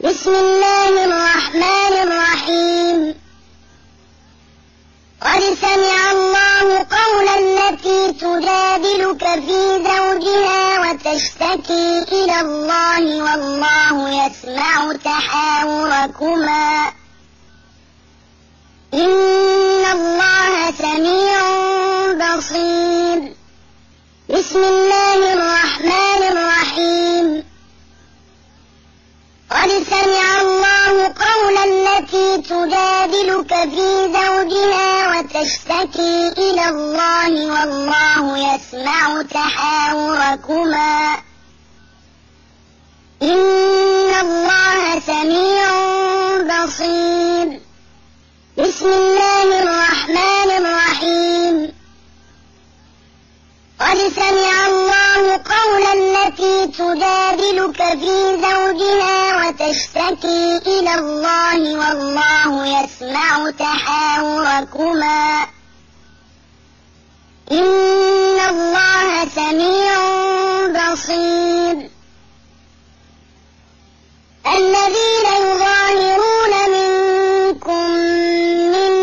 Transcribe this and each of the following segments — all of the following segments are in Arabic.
بسم الله الرحمن الرحيم. قد سمع الله قول التي تجادلك في زوجها وتشتكي إلى الله والله يسمع تحاوركما إن الله سميع بصير. بسم الله الرحمن الرحيم. قد سمع الله قول التي تجادلك في زوجها وتشتكي إلى الله والله يسمع تحاوركما إن الله سميع بصير. بسم الله الرحمن الرحيم. قد سمع الله قول التي تجادلك في زوجها وتشتكي إلى الله والله يسمع تحاوركما إن الله سميع بصير. الذين يظاهرون منكم من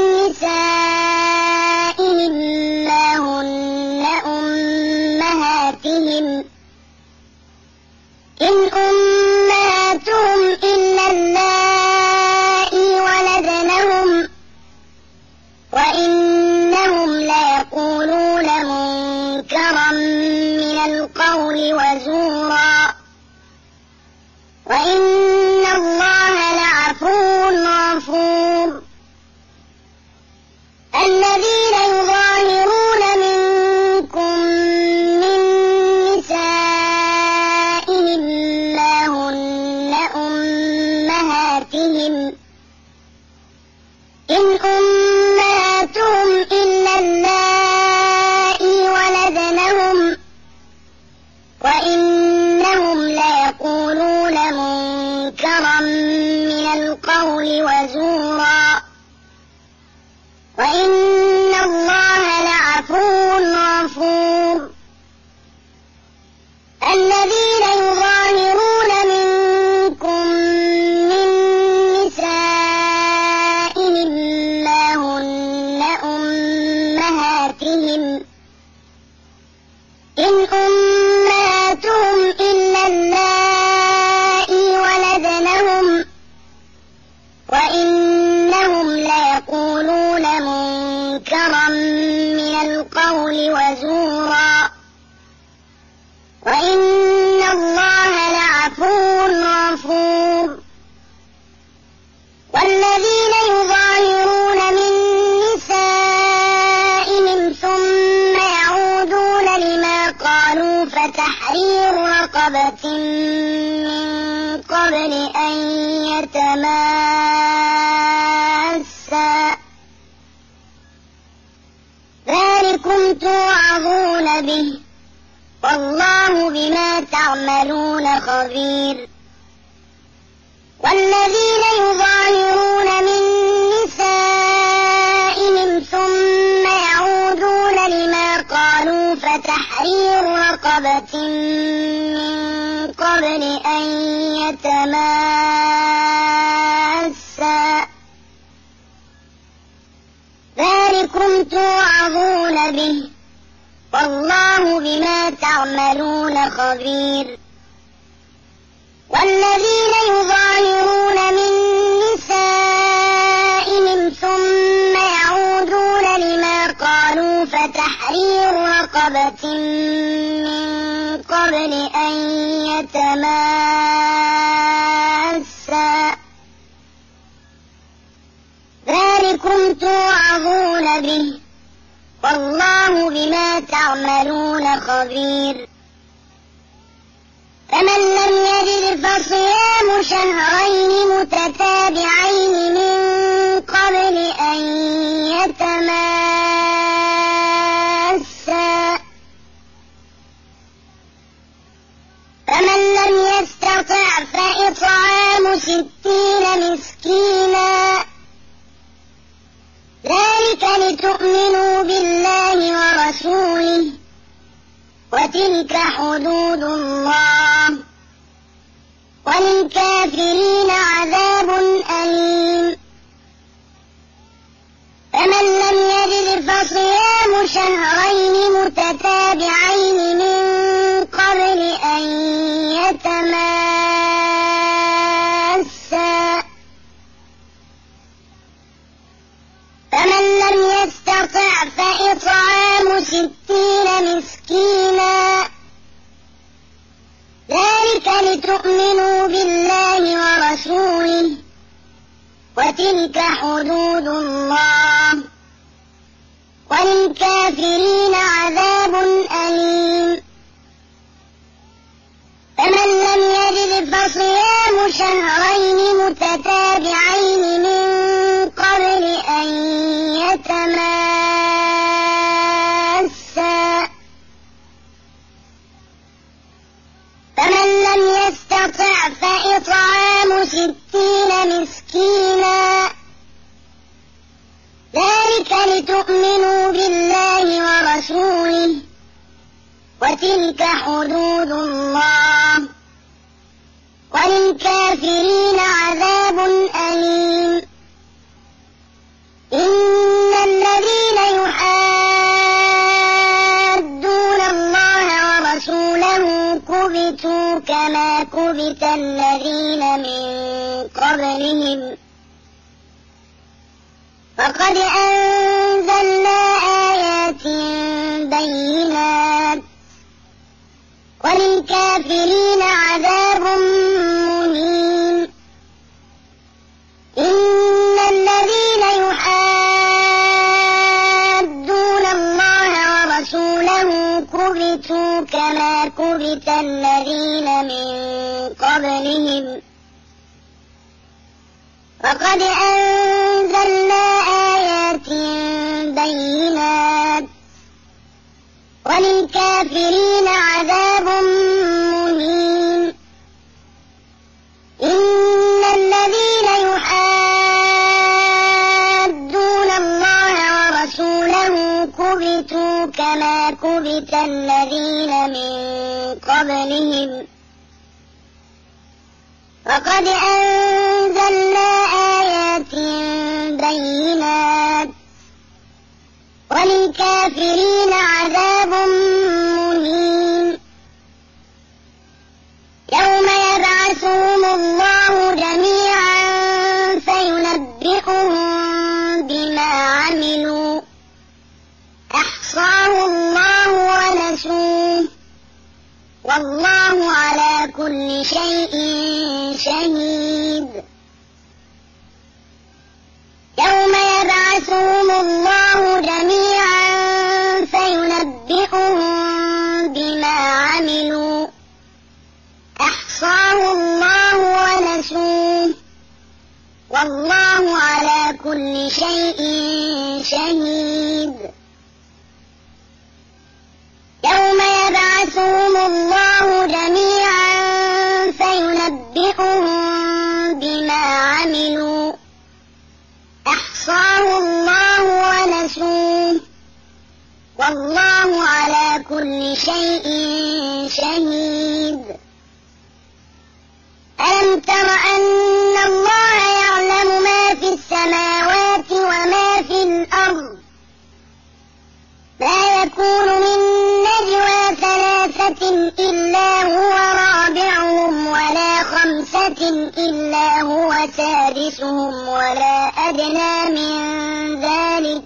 نسائهم ما هن أمهاتهم إن أمهاتهم إلا اللائي ولدنهم وإنهم ليقولون منكرا من القول وزورا وإن الله لعفو غفور. الذين يظاهرون منكم من نسائهم ما هن أمهاتهم إن أمهاتهم إلا اللائي ولدنهم وإنهم ليقولون منكرا من القول وزورا وإن الله لعفو غفور. الذين يظاهرون منكم من نسائهم ما هن أمهاتهم إن أمهاتهم إلا اللائي ولدنهم وإنهم ليقولون منكرا من القول وزورا وإن الله لعفو غفور. والذين يظاهرون من نسائهم ثم يعودون لما قالوا فتحرير رقبة من قبل أن يتماسا ذلكم توعظون به والله بما تعملون خبير. والذين يظاهرون من نسائهم ثم يعودون لما قالوا فتحرير رقبة من قبل أن يتماسا ذلكم توعظون به والله بما تعملون خبير. والذين يظاهرون من نسائهم ثم يعودون لما قالوا فتحرير رقبة من قبل أن يتماسا ذلكم توعظون به والله بما تعملون خبير. فمن لم يجد فصيام شهرين متتابعين من قبل أن يتماسا فمن لم يستطع فإطعام 60 مسكينا ذلك لتؤمنوا بالله ورسوله وتلك حدود الله وللكافرين وتلك حدود الله وللكافرين عذاب أليم. فمن لم يجد فصيام شهرين متتابعين من قبل أن يتماسا، فمن لم يستطع فإطعام 60 مسكينا، ذلك لتؤمنوا بالله ورسوله وتلك حدود الله وللكافرين عذاب أليم. إن الذين يحادون الله ورسوله كبتوا كما كبت الذين من قبلهم، فقد أنزلنا آيات بينات وللكافرين عذاب مهين. إن الذين يحادون الله ورسوله كبتوا كما كبت الذين من قبلهم، وقد أنزلنا آيات بينات وللكافرين عذاب مهين. إن الذين يحادون الله ورسوله كبتوا كما كبت الذين من قبلهم، وقد أنزلنا آيات بينات وللكافرين عذاب مهين. يوم يبعثهم الله جميعا فينبئهم بما عملوا، أحصاه الله ونسوه والله على كل شيء شهيد. يوم يبعثهم الله جميعا فينبئهم بما عملوا، أحصاه الله ونسوه والله على كل شيء شهيد. يوم يبعثهم الله جميعا فينبئهم بما عملوا، أحصاه الله ونسوه والله على كل شيء شهيد. ألم تر أن الله يعلم ما في السماوات وما في الأرض؟ لا يكون من نجوى 3 إلا هو رابعهم ولا 5 إلا هو سادسهم ولا أدنى من ذلك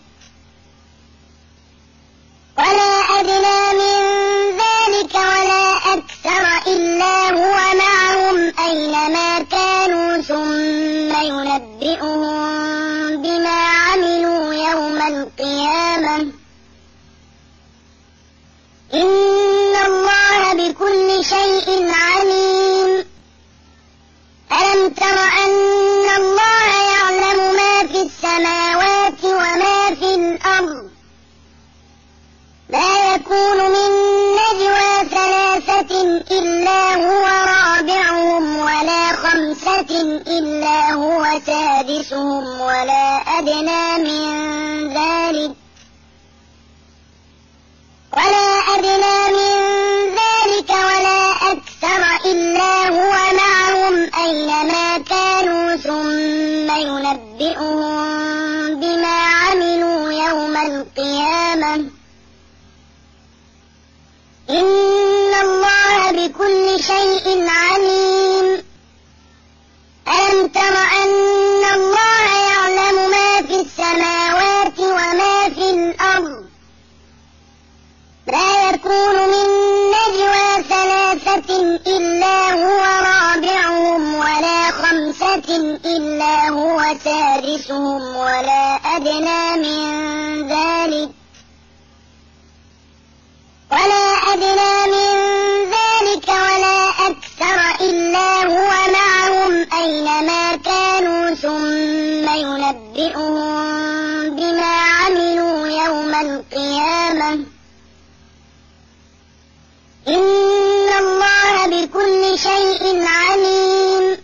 ولا أكثر إلا هو معهم أينما كانوا ثم ينبئهم بما عملوا يوم القيامة، إن الله بكل شيء عليم. ألم تر أن الله يعلم ما في السماوات وما في الأرض؟ لا يكون من نجوى 3 إلا هو رابعهم ولا 5 إلا هو سادسهم ولا أدنى من ذلك ولا أكثر إلا هو معهم أينما كانوا ثم ينبئهم بما عملوا يوم القيامة، إن الله بكل شيء عليم. ألم تر أن الله يعلم ما في السماوات وما في الأرض؟ لا يكون من نجوى 3 إلا هو رابعهم ولا 5 خمسة إلا هو سادسهم ولا أدنى من ذلك ولا أكثر إلا هو معهم أينما كانوا ثم ينبئهم بما عملوا يوم القيامة إن الله بكل شيء عليم.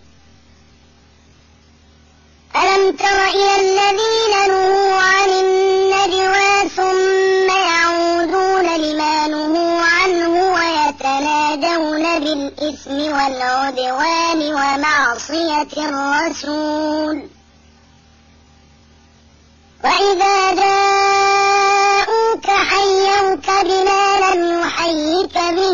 ألم تر إلى الذين نهوا عن النجوى ثم يعودون لما نهوا عنه ويتنادون بالإثم والعدوان ومعصية الرسول وإذا جاءوك حيوك بما لم يحيك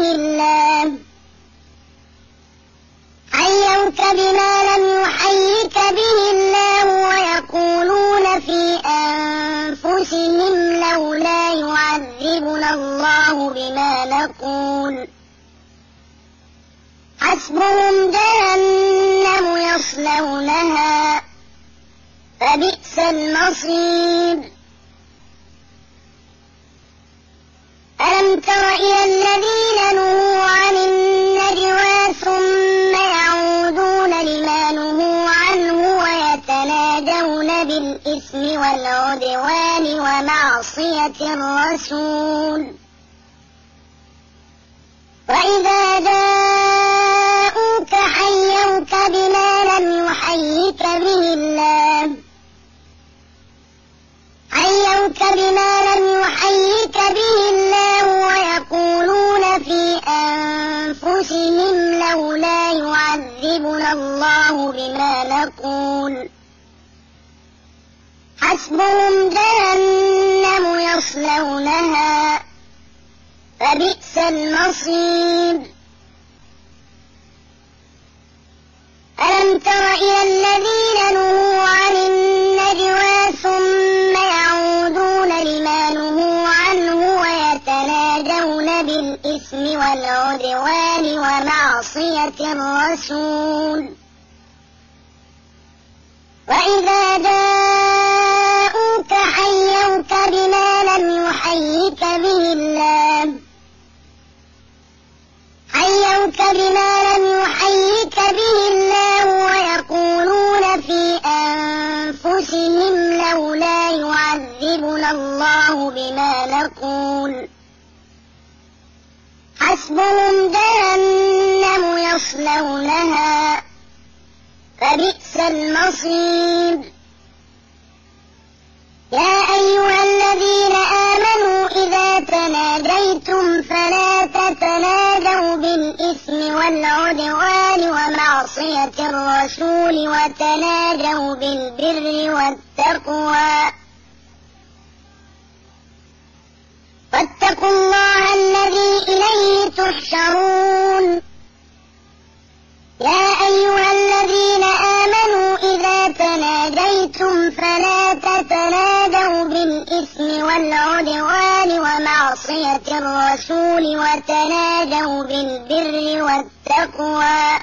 به الله ويقولون في أنفسهم لولا يعذبنا الله بما نقول حسبهم جهنم يصلونها فبئس المصير. ألم تر إلى الذين نهوا عن النجوى ثم يعودون لما نهوا عنه ويتنادون بالإثم والعدوان ومعصية الرسول وإذا جاءوك حيوك بما لم يحيك به الله ويقولون في أنفسهم لولا يعذبنا الله بما نقول حسبهم جهنم يصلونها فبئس المصير. ألم تر إلى الذين نهوا عن النجوى ثم يعودون لما نهوا عنه ويتنادون بالإثم والعدوان ومعصية الرسول وإذا جاءوك حيوك بما لم يحيك به الله ويقولون في أنفسهم لولا يعذبنا الله بما نقول حسبهم جهنم يصلونها فبئس المصير. يا أيها الذين آمنوا إذا تناجيتم فلا تتناجوا بالإثم والعدوان ومعصية الرسول وتناجوا بالبر والتقوى واتقوا الله الذي إليه تحشرون. يا أيها الذين آمنوا إذا تناجيتم فلا تتناجوا بالإثم والعدوان ومعصية الرسول وتناجوا بالبر والتقوى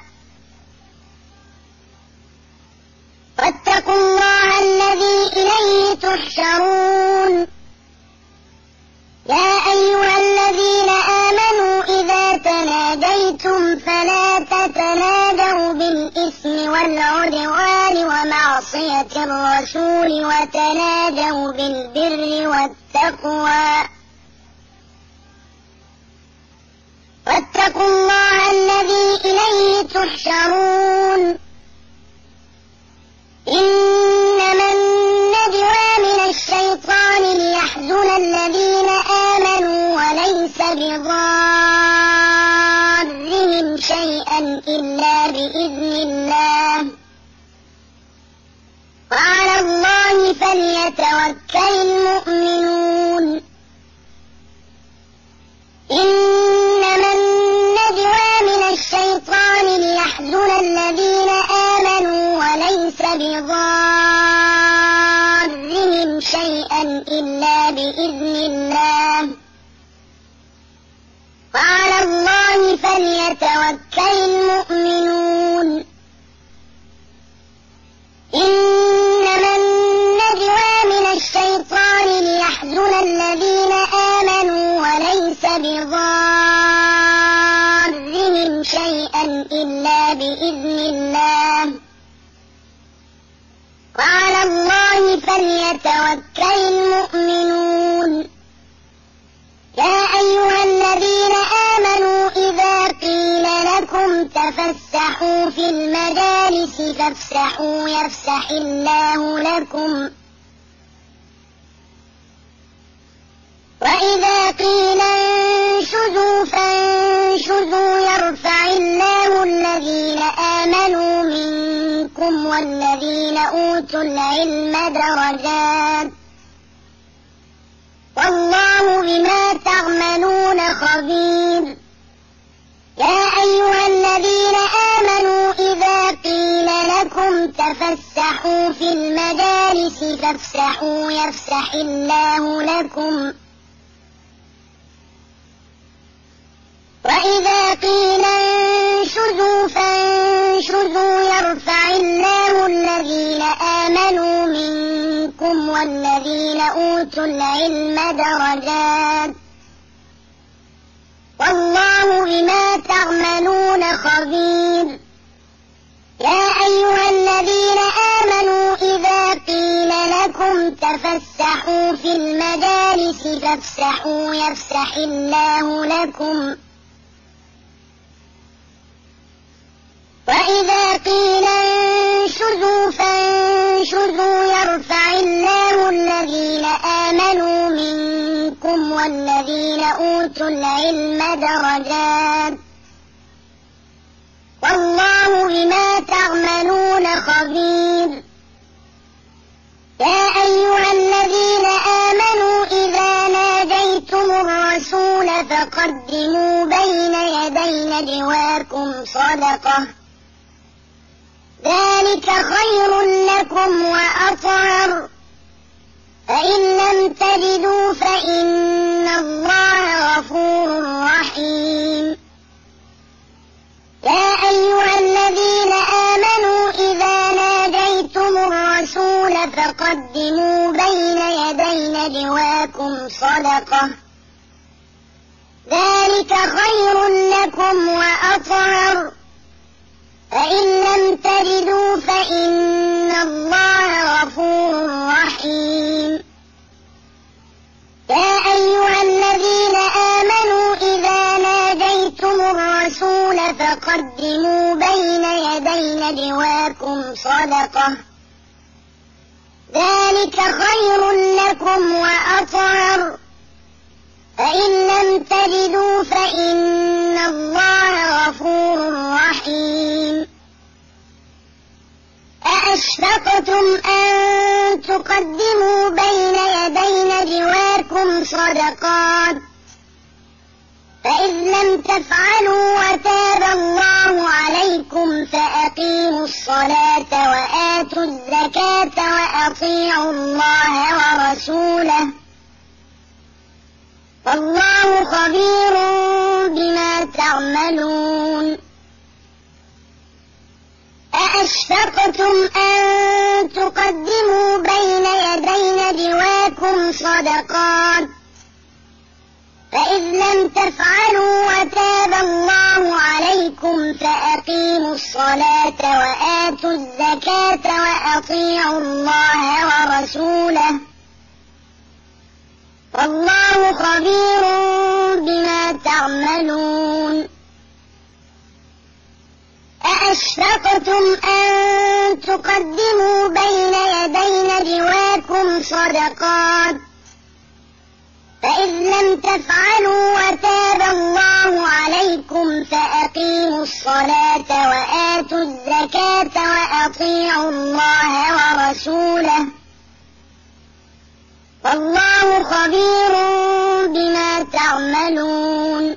واتقوا الله الذي إليه تحشرون. يا أيها الذين آمنوا إذا تناجيتم فلا تتناجوا بالإثم والعدوان ومعصية الرسول وتناجوا بالبر والتقوى واتقوا الله الذي إليه تحشرون. إنما النجوى من الشيطان ليحزن الذين آمنوا وليس بضارهم شيئا إلا بإذن الله وعلى الله فليتوكل المؤمنون. إنما النجوى من الشيطان ليحزن الذين آمنوا وليس بضارهم شيئا إلا بإذن الله وعلى الله فليتوكل المؤمنون. فليتوكل المؤمنون يا أيها الذين آمنوا إذا قيل لكم تفسحوا في المجالس فافسحوا يفسح الله لكم وإذا قيل انشزوا فانشزوا يرفع الله الذين آمنوا منكم والذين أوتوا العلم درجات والله بما تعملون خبير يا أيها الذين آمنوا إذا قيل لكم تفسحوا في المجالس فافسحوا يفسح الله لكم وإذا قيل انشزوا فانشزوا يرفع الله الذين آمنوا منكم والذين أوتوا العلم درجات والله بما تعملون خبير يا أيها الذين آمنوا إذا قيل لكم تفسحوا في المجالس فافسحوا يفسح الله لكم وإذا قيل انشزوا فانشزوا يرفع الله الذين آمنوا منكم والذين أوتوا العلم درجات والله بما تعملون خبير يا أيها الذين آمنوا إذا ناجيتم الرسول فقدموا بين يدي نجواكم صدقة ذلك خير لكم وأطهر فإن لم تجدوا فإن الله غفور رحيم يا أيها الذين آمنوا إذا ناجيتم الرسول فقدموا بين يدي نجواكم صدقة ذلك خير لكم وأطهر فإن لم تجدوا فإن الله غفور رحيم يا أيها الذين آمنوا إذا ناجيتم الرسول فقدموا بين يدي نجواكم صدقة ذلك خير لكم وأطهر فإن لم تجدوا فإن الله غفور رحيم أأشفقتم أن تقدموا بين يدي نجواكم صدقات فإذ لم تفعلوا وتاب الله عليكم فأقيموا الصلاة وآتوا الزكاة وأطيعوا الله ورسوله والله خبير بما تعملون أأشفقتم أن تقدموا بين يدي نجواكم صدقات فإذ لم تفعلوا وتاب الله عليكم فأقيموا الصلاة وآتوا الزكاة وأطيعوا الله ورسوله والله خبير بما تعملون أأشفقتم أن تقدموا بين يدي نجواكم صدقات فإذ لم تفعلوا وتاب الله عليكم فأقيموا الصلاة وآتوا الزكاة وأطيعوا الله ورسوله والله خبير بما تعملون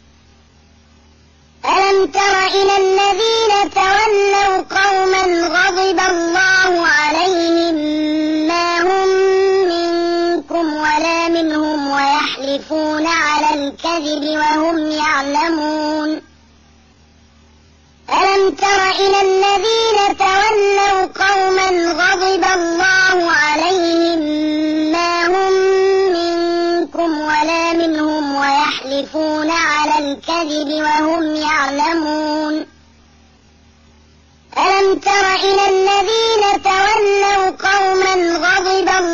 ألم تر إلى الذين تولوا قوما غضب الله عليهم ما هم منكم ولا منهم ويحلفون على الكذب وهم يعلمون ألم تر إلى الذين تولوا قوما غضب الله عليهم ما هم منكم ولا منهم ويحلفون على الكذب وهم يعلمون ألم تر إلى الذين تولوا قوما غضب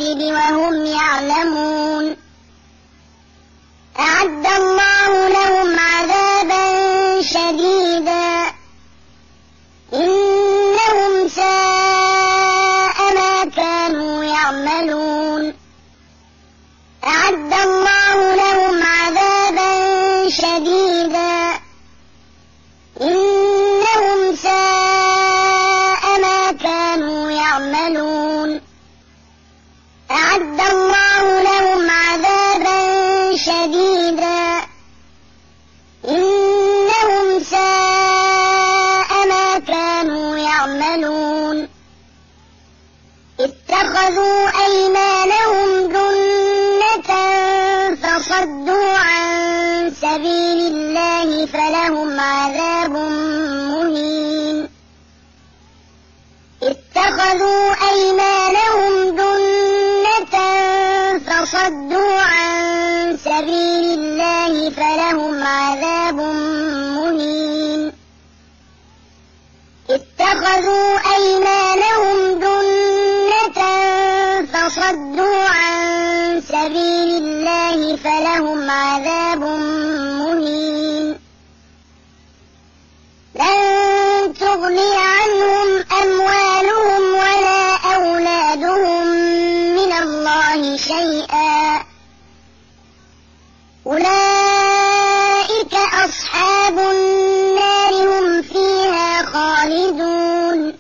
الكذب وهم يعلمون أعد الله لهم عذابا شديدا إنهم ساء ما كانوا يعملون أعد الله لهم عذابا شديدا إنهم ساء ما كانوا يعملون أعد الله لهم عذابا شديدا إنهم ساء ما كانوا يعملون اتخذوا أيمانهم جنة فصدوا عن سبيل الله فلهم عذاب مهين اتخذوا أيمانهم جنة فصدوا عن سبيل الله فلهم عذاب مهين اتخذوا أيمانهم جنة فصدوا عن سبيل الله فلهم عذاب مهين لن تغني عنهم أموالهم ولا أولادهم من الله شيئا أولئك أصحاب النار هم فيها خالدون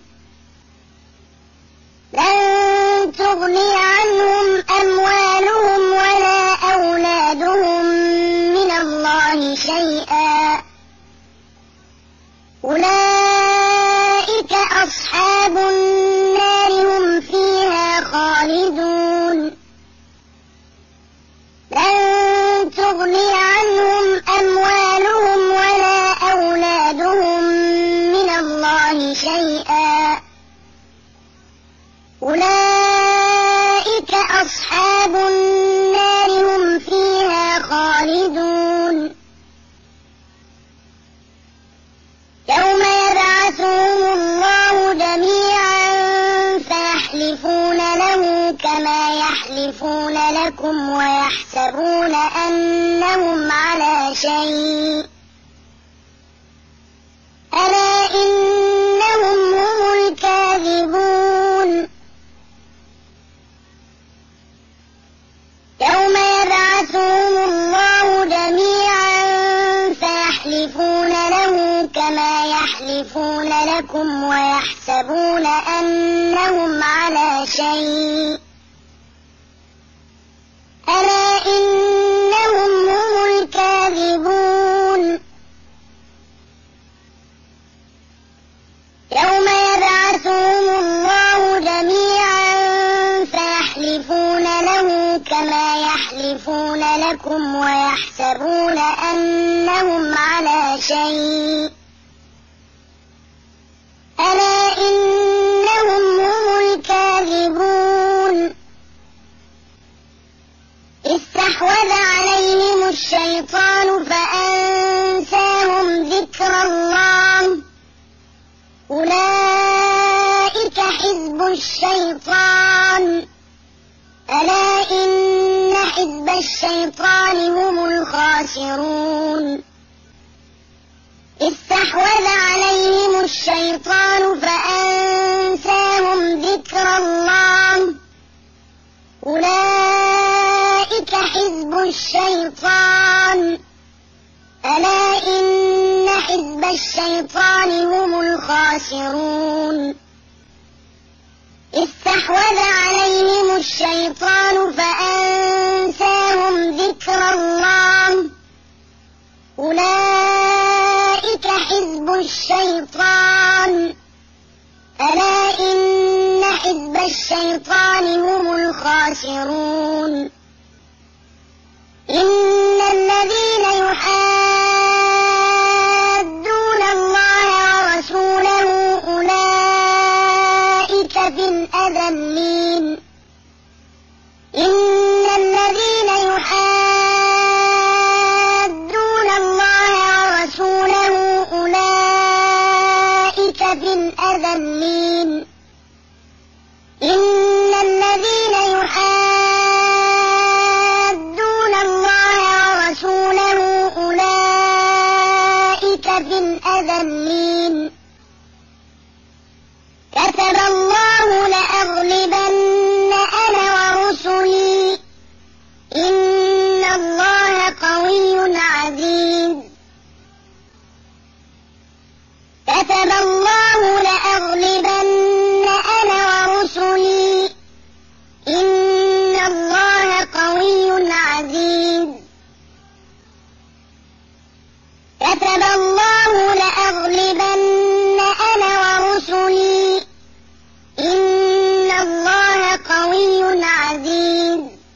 لن تغني عنهم أموالهم ولا أولادهم من الله شيئا أولئك أصحاب النار هم فيها خالدون لن تغني عنهم أموالهم ولا أولادهم من الله شيئا أولئك أصحاب النار هم فيها خالدون يوم يبعثهم الله جميعا فيحلفون له كما يحلفون لكم ويحسبون أنهم على شيء ألا إنهم هم الكاذبون يوم يبعثهم الله جميعا فيحلفون له كما يحلفون لكم ويحسبون أنهم على شيء ألا إنهم هم الكاذبون يوم يبعثهم الله جميعا فيحلفون له كما يحلفون لكم ويحسبون أنهم على شيء ألا إنهم هم الكاذبون استحوذ عليهم الشيطان فأنساهم ذكر الله أولئك حزب الشيطان ألا إن حزب الشيطان هم الخاسرون استحوذ عليهم الشيطان فأنساهم ذكر الله أولئك حزب الشيطان ألا إن حزب الشيطان هم الخاسرون استحوذ عليهم الشيطان فأنساهم ذكر الله أولئك حزب الشيطان ألا إن حزب الشيطان هم الخاسرون إن الذين يحادون الله ورسوله أولئك في الأذلين إن الذين يحادون الله ورسوله أولئك في الأذلين إن الذين يحادون الأذلين كتب الله لأغلبن أنا ورسلي إن الله قوي عزيز كتب الله لأغلبن أنا ورسلي إن الله قوي عزيز كتب الله لأغلبن أنا ورسلي إن الله قوي عزيز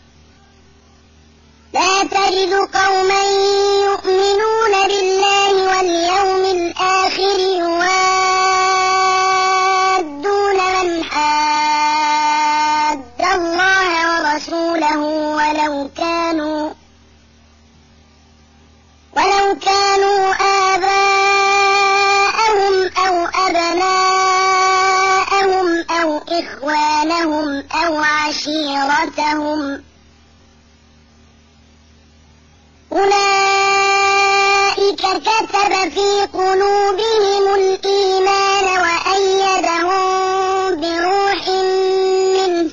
لا تجد قوما يؤمنون بالله واليوم الآخر يوادون من حاد الله ورسوله ولو كانوا آباءهم أو أبناءهم أو إخوانهم أو عشيرتهم أولئك كتب في قلوبهم الإيمان وأيدهم بروح منه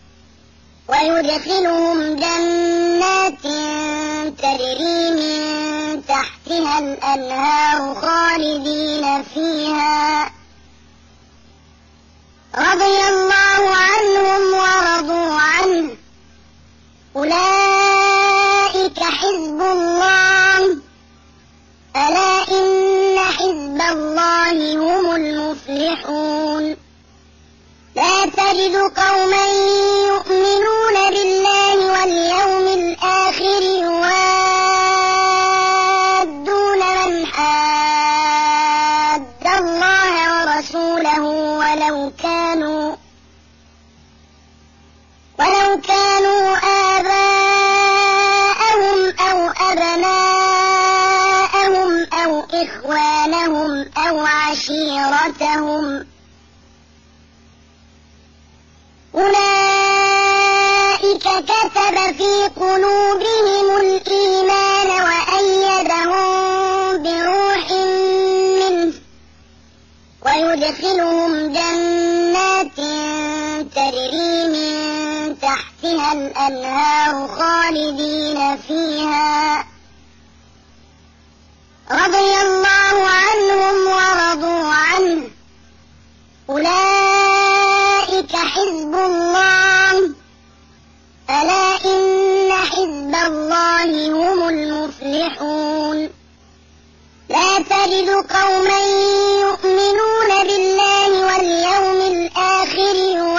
ويدخلهم جنات تجري من تحتها الأنهار خالدين فيها رضي الله عنهم ورضوا عنه أولئك حزب الله ألا إن حزب الله هم المفلحون لا تجد قوما يؤمنون بالله واليوم الآخر يوادون من حاد الله ورسوله ولو كانوا آباءهم أو أبناءهم أو إخوانهم أو عشيرتهم أولئك كتب في قلوبهم الإيمان وأيدهم بروح منه ويدخلهم جنات تجري من تحتها الأنهار خالدين فيها رضي الله عنهم ورضوا عنه أولئك حزب الله ألا إن حزب الله هم المفلحون لا تجد قوما يؤمنون بالله واليوم الآخر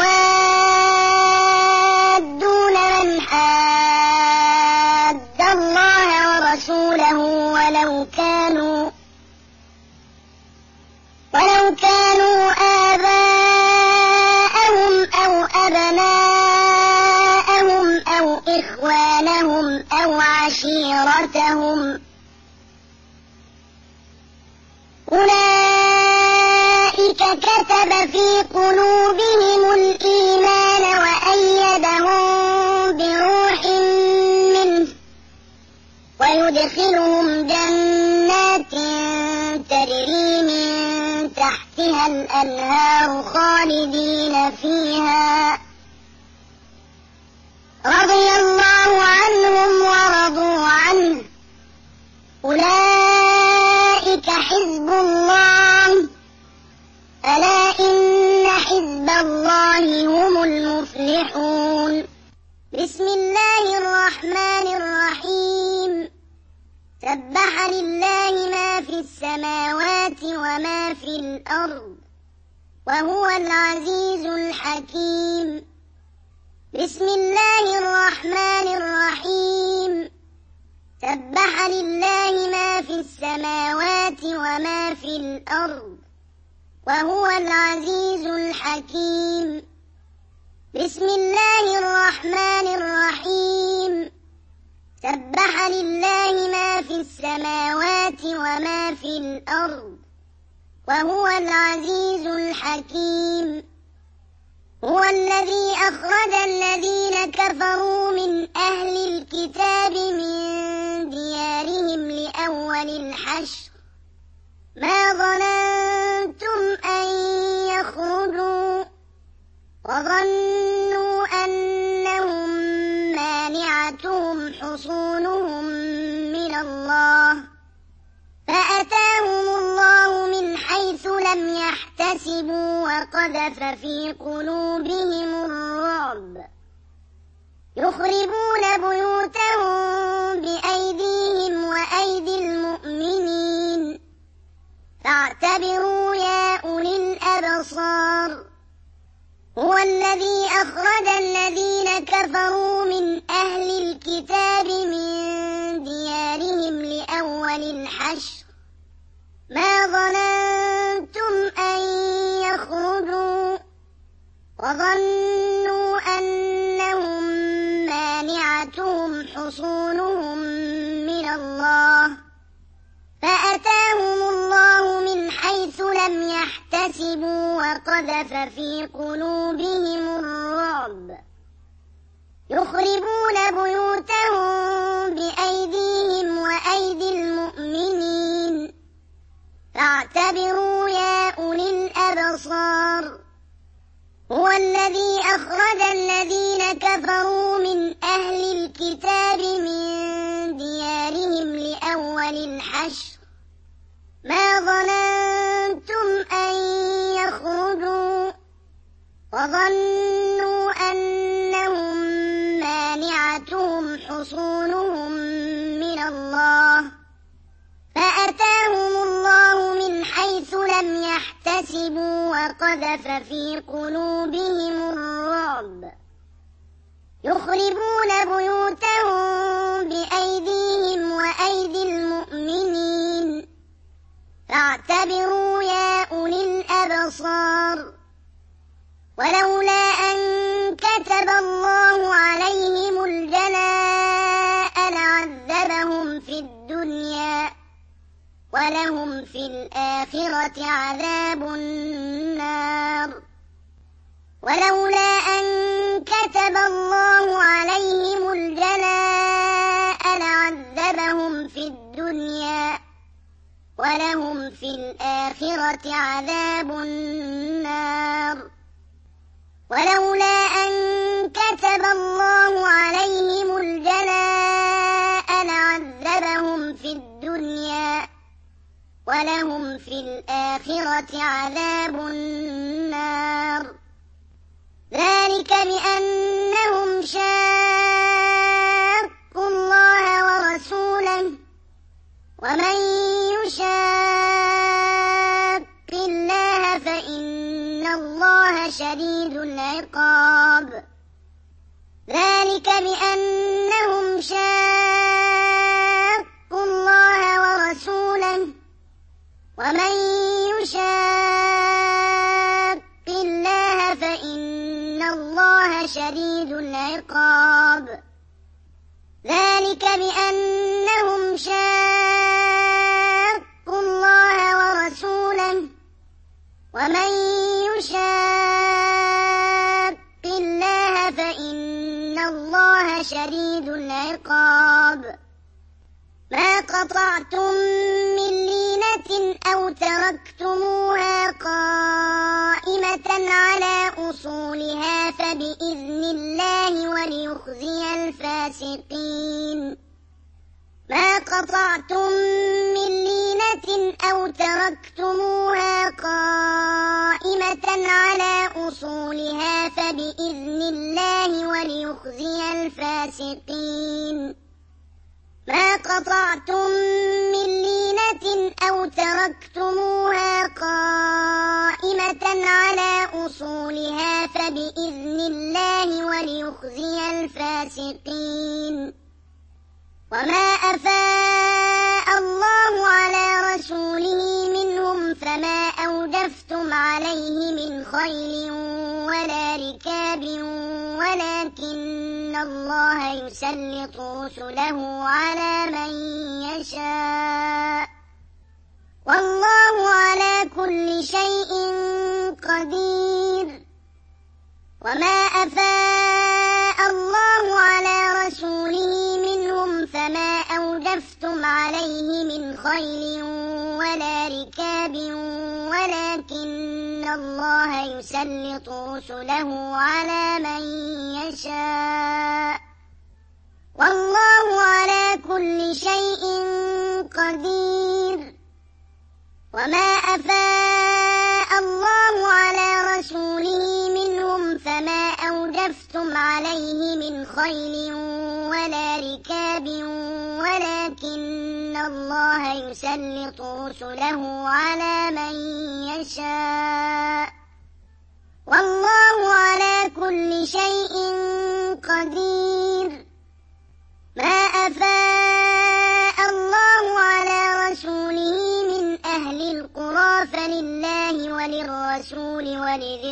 يوادون من حاد الله ورسوله ولو كانوا آباءهم أو أبناءهم أو إخوانهم أو عشيرتهم أولئك كتب في قلوبهم الإيمان وأيدهم بروح منه ويدخلهم جنات تجري من تحتها الأنهار خالدين فيها رضي الله عنهم ورضوا عنه أولئك حزب الله ألا إن حزب الله هم المفلحون بسم الله الرحمن الرحيم سبح لله ما في السماوات وما في الأرض وهو العزيز الحكيم بسم الله الرحمن الرحيم سبح لله ما في السماوات وما في الأرض وهو العزيز الحكيم بسم الله الرحمن الرحيم سبح لله ما في السماوات وما في الأرض وهو العزيز الحكيم هو الذي أخرج الذين كفروا من أهل الكتاب من ديارهم لأول الحشر ما ظننتم أن يخرجوا وظنوا أنهم مانعتهم حصونهم من الله فأتاهم الله من حيث لم يحتسبوا وقذف في قلوبهم الرعب يخربون بيوتهم بأيديهم وأيدي المؤمنين فاعتبروا يا أولي الأبصار هو الذي أخرج الذين كفروا من أهل الكتاب من ديارهم لأول الحشر ما ظننتم أن يخرجوا وظنوا أنهم مانعتهم حصونهم من الله فأتاهم الله من حيث لم يحتسبوا وقذف في قلوبهم الرعب يخربون بيوتهم بأيديهم وأيدي المؤمنين فاعتبروا يا أولي الأبصار هو الذي أخرج الذين كفروا من أهل الكتاب من ديارهم لأول الحشر ما ظننتم أن يخرجوا وظنوا أنهم مانعتهم حصونهم من الله فأتاهم الله من حيث لم يحتسبوا وقذف في قلوبهم الرعب يخربون بيوتهم بأيديهم وأيدي المؤمنين فاعتبروا يا أولي الأبصار ولولا أن كتب الله عليهم الجلاء لعذبهم في الدنيا ولهم في الآخرة عذاب النار ولولا أن كتب الله عليهم الجلاء لعذبهم في الدنيا ولهم في الآخرة عذاب النار ولولا أن كتب الله عليهم الجلاء لعذبهم في الدنيا ولهم في الآخرة عذاب النار ذلك بأنهم شاقوا الله ورسوله ومن يشاق الله فإن الله شديد العقاب ذلك بأنهم شاقوا الله ورسوله ومن يشاق الله فإن الله شديد العقاب ذلك بأنهم شاقوا الله ورسوله ومن يشاق الله فإن الله شديد العقاب ما قطعتم من لينة أو تركتموها قائمة على أصولها فبإذن الله وليخزي الفاسقين ما قطعتم من لينة أو تركتموها قائمة على أصولها فبإذن الله وليخزي الفاسقين ما قطعتم من لينة أو تركتموها قائمة على أصولها فبإذن الله وليخزي الفاسقين وما أفاء الله على رسوله منهم فما أوجفتم عليه من خيل ولا ركاب ولكن الله يسلط رسله على من يشاء والله على كل شيء قدير وما أفاء الله على رسوله منهم فما أوجفتم عليه من خيل ولا ركاب ولكن الله يسلط رسله على من يشاء والله على كل شيء قدير. وما أفاء الله على رسوله منهم فما أوجفتم عليه من خيل ولا ركاب ولكن الله يسلط رسله على من يشاء والله على كل شيء قدير. ما أفاء الله على رسوله من أهل القرى فلله وللرسول ولذي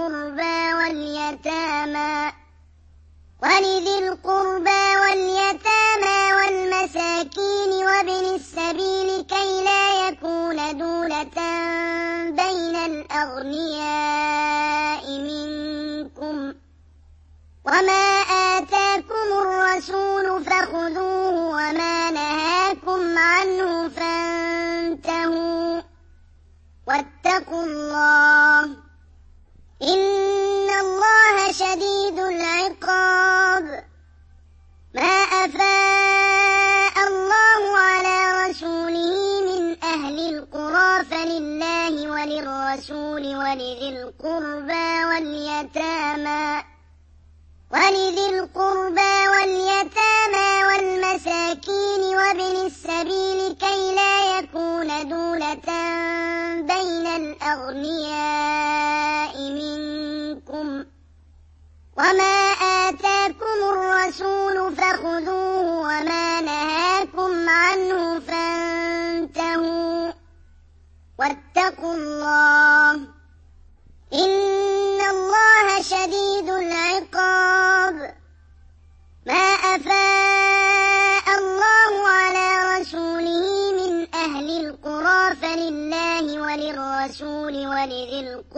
القربى واليتامى والمساكين وابن السبيل كي لا يكون دولة بين الأغنياء منكم. وما آتاكم الرسول فخذوه وما نهاكم عنه فانتهوا واتقوا الله إن الله شديد العقاب. ما أفاء الله على رسوله من أهل القرى فلله وللرسول ولذي القربى واليتامى والمساكين وابن السبيل كي لا يكون دولة بين الأغنياء منكم. وما آتاكم الرسول فخذوه وما نهاكم عنه فانتهوا واتقوا الله إن الله شديد العقاب. ما أفاء الله على رسوله من أهل القرى فلله وللرسول ولذي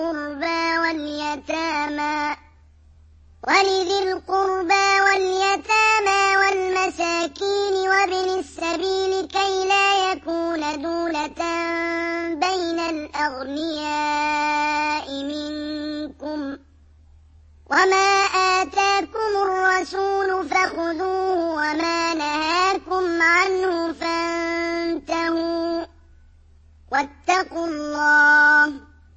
القربى واليتامى والمساكين وابن السبيل كي لا يكون دولة بين الأغنياء منكم. وما آتاكم الرسول فخذوه وما نهاكم عنه فانتهوا واتقوا الله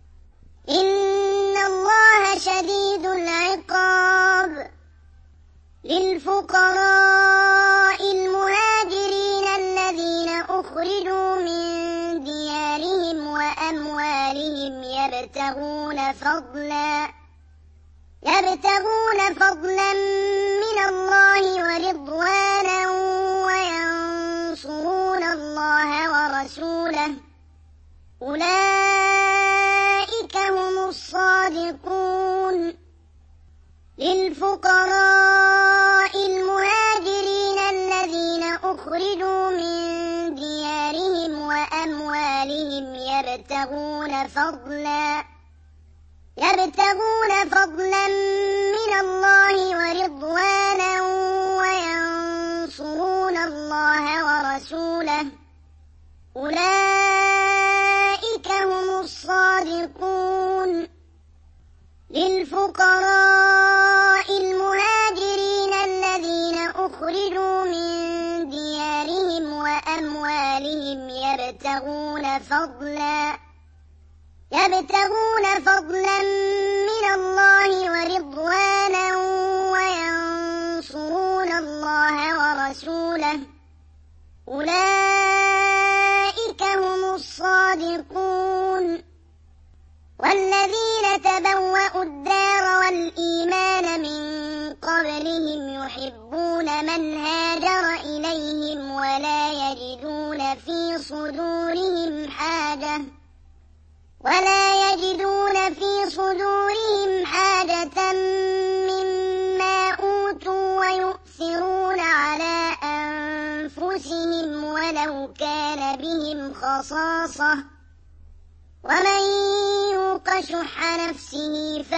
إن الله شديد العقاب. للفقراء المهاجرين الذين أخرجوا من ديارهم وأموالهم يبتغون فضلا من الله ورضوانا وينصرون الله ورسوله أولئك هم الصادقون. للفقراء المهاجرين الذين أخرجوا من ديارهم وأموالهم يبتغون فضلا من الله ورضوانا وينصرون الله ورسوله أولئك هم الصادقون. للفقراء المهاجرين الذين أخرجوا من ديارهم وأموالهم يبتغون فضلا من الله ورضوانا وينصرون الله ورسوله أولئك هم الصادقون. والذين تبوأوا الدار والإيمان من قبلهم يحبون من هاجر إليهم ولا يجدون في صدورهم حاجة مما أوتوا ويؤثرون على أنفسهم ولو كان بهم خصاصة ومن يوق شح نفسه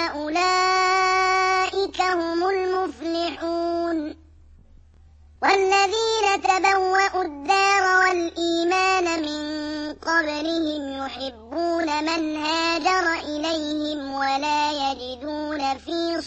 فأولئك هم المفلحون. والذين تبوأوا الدار والإيمان من قبلهم يحبون من هاجر إليهم ولا يجدون في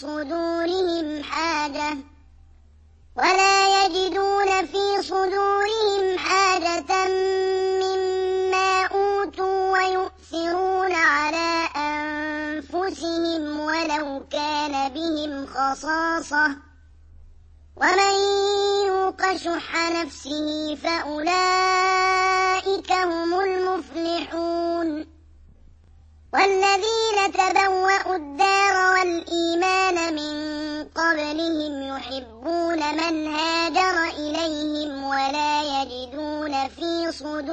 صدورهم حاجة مما أوتوا ويؤثرون على أنفسهم ولو كان بهم خصاصة ومن يوق شح نفسه فأولئك هم المفلحون والذين تبوأوا الدار والإيمان من قبلهم يحبون من هاجر إليهم ولا يجدون في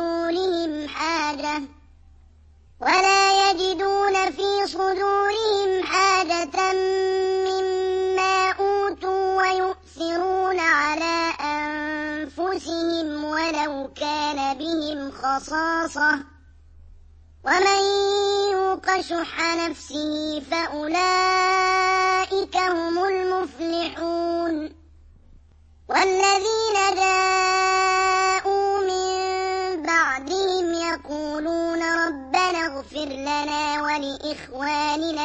صدورهم حاجة مما أوتوا ويؤثرون على أنفسهم ولو كان بهم خصاصة ومن يوق شح نفسه فأولئك هم المفلحون والذين جاءوا من بعدهم يقولون ربنا اغفر لنا ولإخواننا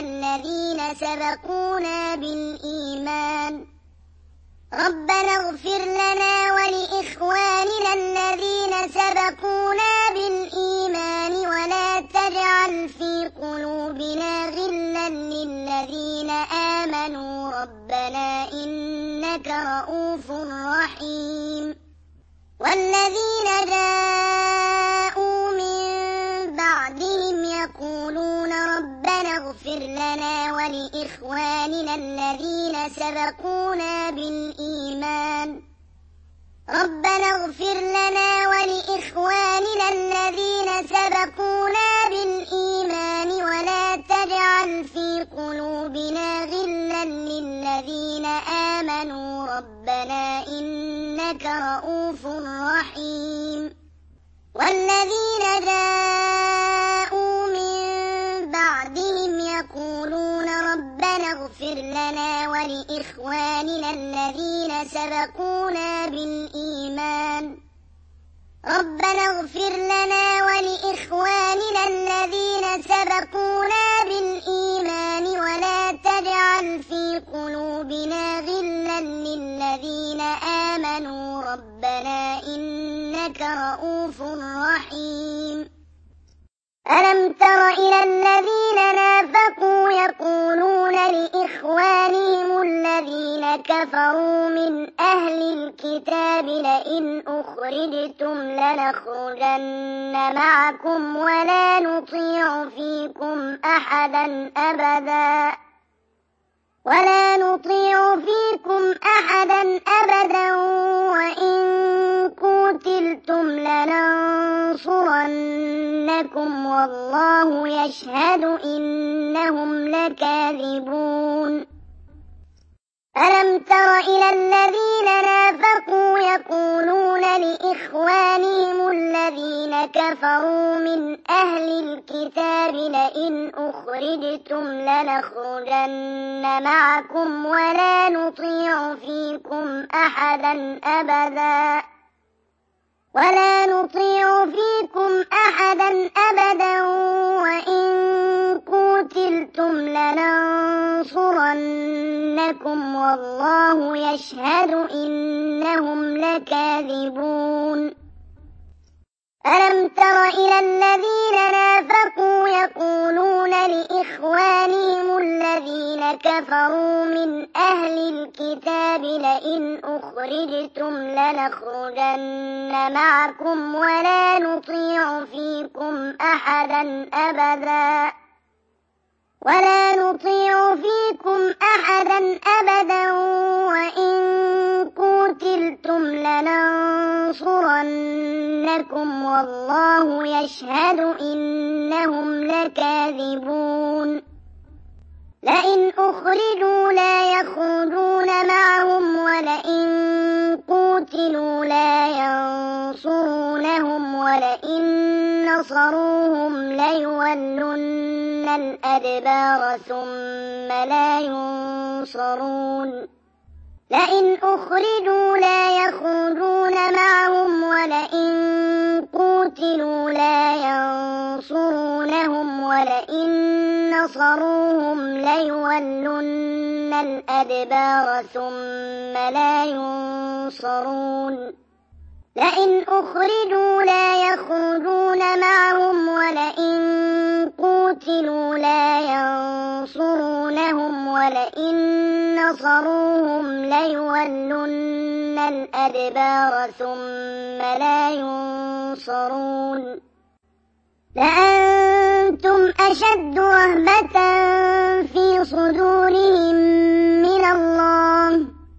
الذين سبقونا بالإيمان ولا تجعل في قلوبنا غلا للذين آمنوا ربنا إنك رؤوف رحيم والذين جاءوا من بعدهم يقولون ربنا اغفر لنا ولإخواننا الذين سبقونا بالإيمان ولا تجعل في قلوبنا غلا للذين آمنوا ربنا إنك رؤوف رحيم والذين جاءوا من بعدهم يقولون ربنا اغفر لنا ولإخواننا الذين سبقونا بالإيمان ولا تجعل في قلوبنا غلا للذين آمنوا ربنا إنك رؤوف رحيم ألم تر إلى الذين نافقوا يقولون لإخوانهم الذين كفروا من أهل الكتاب لئن أخرجتم لنخرجن معكم ولا نطيع فيكم أحدا أبدا وإن قتلتم لننصرنكم والله يشهد إنهم لكاذبون ألم تر إلى الذين نافقوا يقولون لإخوانهم الذين كفروا من أهل الكتاب لئن أخرجتم لنخرجن معكم ولا نطيع فيكم أحدا أبدا وإن قتلتم لننصرنكم والله يشهد إنهم لكاذبون ألم تر إلى الذين نافقوا يقولون لإخوانهم الذين كفروا من أهل الكتاب لئن أخرجتم لنخرجن معكم ولا نطيع فيكم أحدا أبدا وإن قتلتم لننصرنكم والله يشهد إنهم لكاذبون لئن أخرجوا لا يخرجون معهم ولئن قتلوا لا ينصرونهم ولئن نصروهم ليولن الأدبار ثم لا ينصرون لئن أخرجوا لا يخرجون معهم ولئن قتلوا لا ينصرونهم ولئن نصروهم ليولن الأدبار ثم لا ينصرون لئن أخرجوا لا يخرجون معهم ولئن قوتلوا لا ينصرونهم ولئن نصروهم ليولن الأدبار ثم لا ينصرون لأنتم أشد رهبة في صدورهم من الله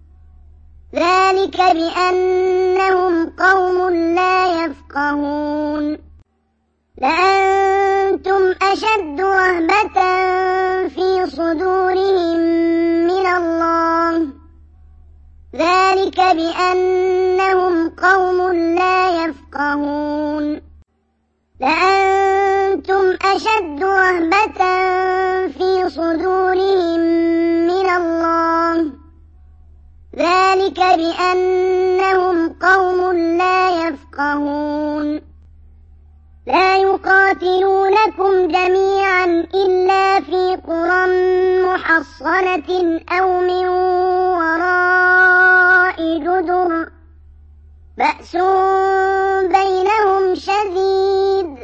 ذلك بأنهم قوم لا يفقهون لأنتم أشد رهبة في صدورهم من الله ذلك بأنهم قوم لا يفقهون لأنتم أشد رهبة في صدورهم من الله ذلك بأنهم قوم لا يفقهون لا يقاتلونكم جميعا إلا في قرى محصنة أو من وراء جدر بأس بينهم شديد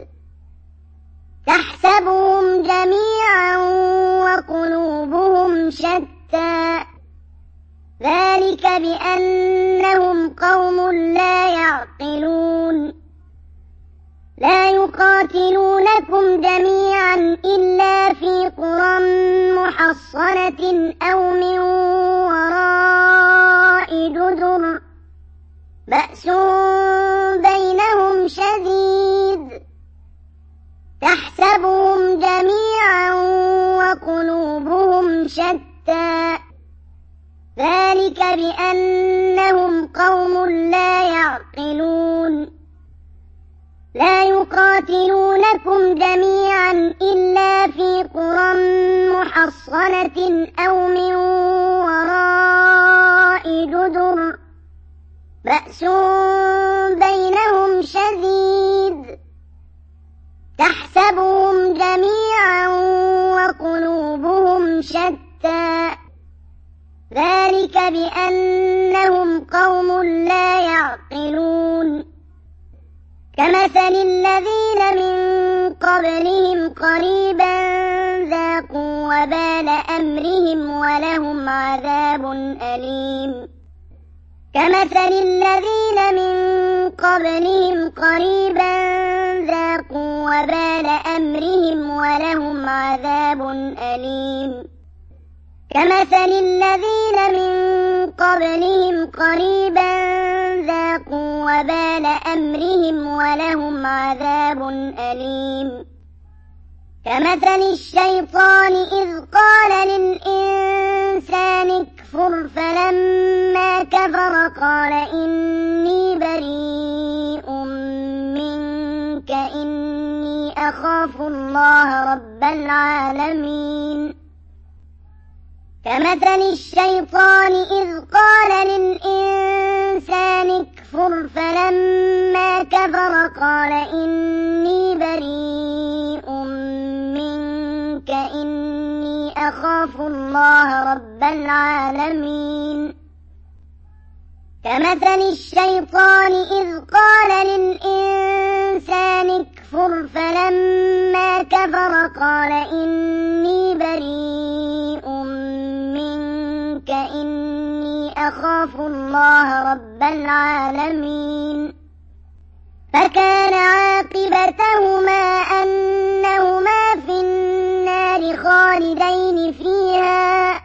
تحسبهم جميعا وقلوبهم شتى ذلك بأنهم قوم لا يعقلون لا يقاتلونكم جميعا إلا في قرى محصنة أو من وراء جدر بأس بينهم شديد تحسبهم جميعا وقلوبهم شتى ذلك بأنهم قوم لا يعقلون لا يقاتلونكم جميعا إلا في قرى محصنة أو من وراء جدر بأس بينهم شديد تحسبهم جميعا وقلوبهم شتى ذلك بأنهم قوم لا يعقلون كمثل الذين من قبلهم قريبا ذاقوا وبال أمرهم ولهم عذاب أليم كمثل الذين من قبلهم قريبا ذاقوا وبال أمرهم ولهم عذاب أليم كمثل الذين من قبلهم قريبا ذاقوا وبال أمرهم ولهم عذاب أليم كمثل الشيطان إذ قال للإنسان اكفر فلما كفر قال إني بريء منك إني أخاف الله رب العالمين كمثل الشيطان إذ قال للإنسان اكفر فلما كفر قال إني بريء منك إني أخاف الله رب العالمين كمثل الشيطان إذ قال للإنسان اكفر فلما كفر قال إني بريء منك إني أخاف الله رب العالمين فكان عاقبتهما أنهما في النار خالدين فيها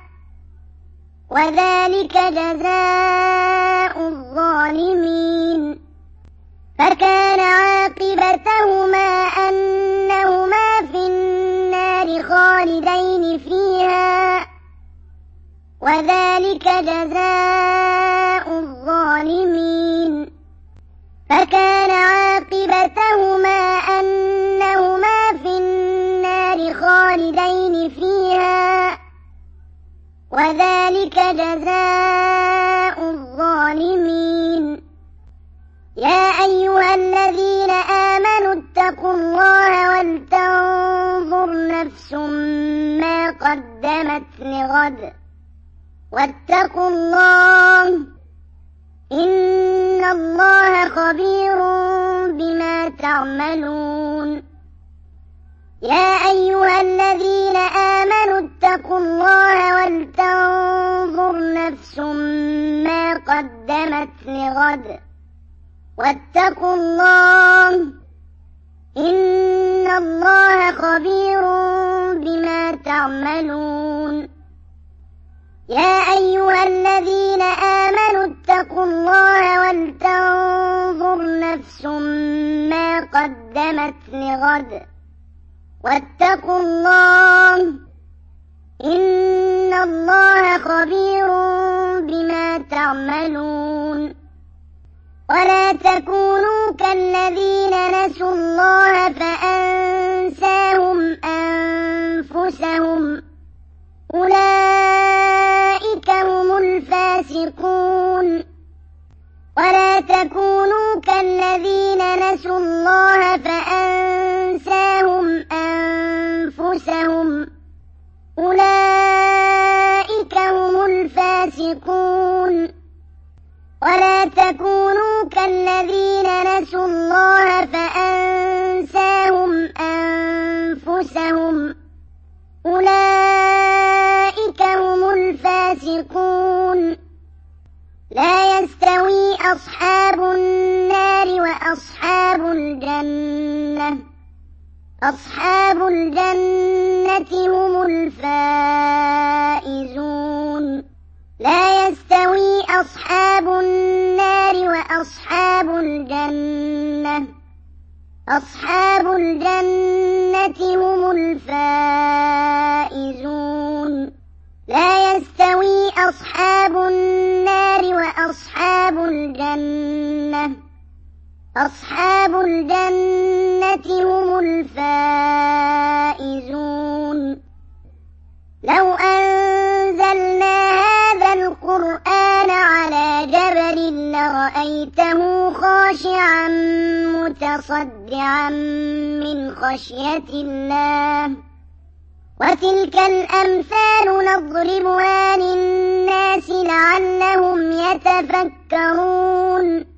وذلك جزاء الظالمين فكان عاقبتهما أنهما في النار خالدين فيها وذلك جزاء الظالمين فكان عاقبتهما أنهما في النار خالدين فيها وذلك جزاء الظالمين يا أيها الذين آمنوا اتقوا الله ولتنظر قدمت لغد واتقوا الله إن الله خبير بما تعملون يا أيها الذين آمنوا اتقوا الله ولتنظر نفس ما قدمت لغد واتقوا الله إن الله خبير بما تعملون يا أيها الذين آمنوا اتقوا الله ولتنظر نفس ما قدمت لغد واتقوا الله إن الله خبير بما تعملون ولا تكونوا كالذين نسوا الله فأنساهم أنفسهم أولئك هم الفاسقون ولا تكونوا كالذين نسوا الله فأنساهم أنفسهم أولئك هم الفاسقون ولا تكونوا كالذين نسوا الله فأنساهم أنفسهم أولئك هم الفاسقون لا يستوي أصحاب النار وأصحاب الجنة أصحاب الجنة هم الفائزون لا يستوي أصحاب النار وأصحاب الجنة أصحاب الجنة هم الفائزون لا يستوي أصحاب النار وأصحاب الجنة أصحاب الجنة هم الفائزون لو أنزلنا هذا القرآن على جبل لرأيته خاشعا متصدعا من خشية الله وتلك الأمثال نضربها للناس لعلهم يتفكرون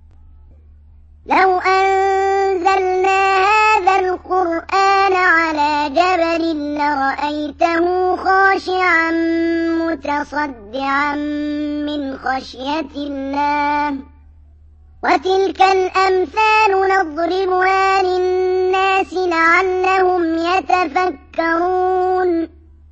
لو أنزلنا هذا القرآن على جبل لرأيته خاشعا متصدعا من خشية الله وتلك الأمثال نضربها للناس لعلهم يتفكرون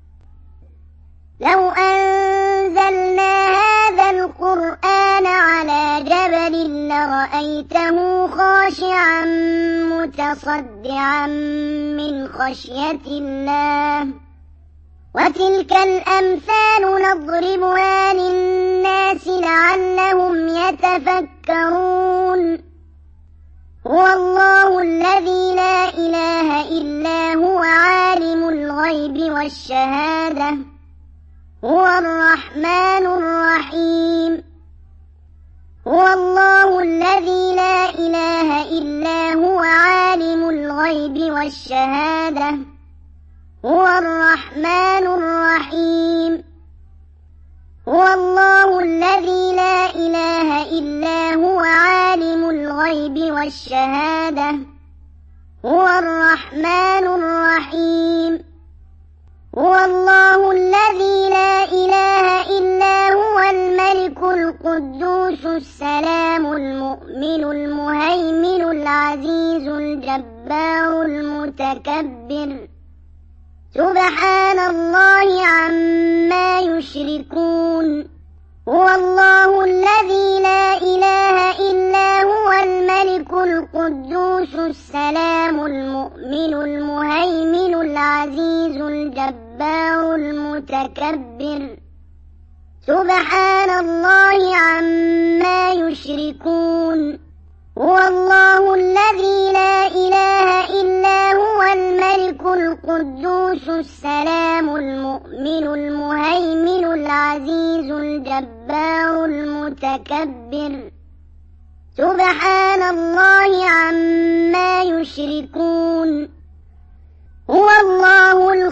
لو أنزلنا هذا القرآن على جبل لرأيته خاشعا متصدعا من خشية الله وتلك الأمثال نضربها للناس لعلهم يتفكرون هو الله الذي لا إله إلا هو عالم الغيب والشهادة هو الرحمن الرحيم هو الله الذي لا إله إلا هو عالم الغيب والشهادة هو الرحمن الرحيم هو الله الذي لا إله إلا هو عالم الغيب والشهادة هو الرحمن الرحيم هو الله الذي لا إله إلا هو الملك القدوس السلام المؤمن المهيمن العزيز الجبار المتكبر سبحان الله عما يشركون هو الله الذي لا إله إلا هو الملك القدوس السلام المؤمن المهيمن العزيز الجبار المتكبر سبحان الله عما يشركون هو الله الذي لا إله إلا هو الملك القدوس السلام المؤمن المهيمن العزيز الجبار المتكبر سبحان الله عما يشركون هو الله الخالق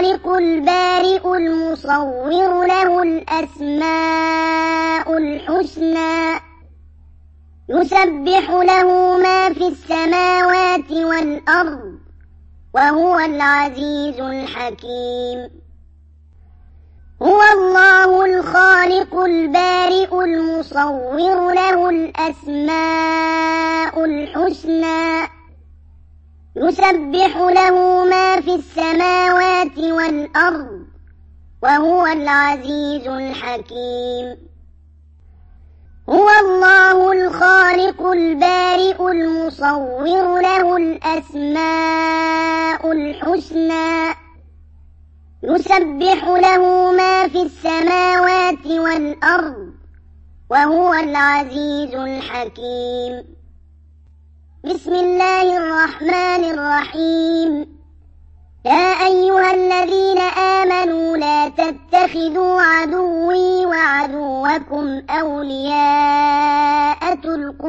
الخالق البارئ المصور له الأسماء الحسنى يسبح له ما في السماوات والأرض وهو العزيز الحكيم هو الله الخالق البارئ المصور له الأسماء الحسنى يسبح له ما في السماوات والأرض وهو العزيز الحكيم هو الله الخالق البارئ المصور له الأسماء الحسنى يسبح له ما في السماوات والأرض وهو العزيز الحكيم بسم الله الرحمن الرحيم يا أيها الذين آمنوا لا تتخذوا عدوي وعدوكم أولياء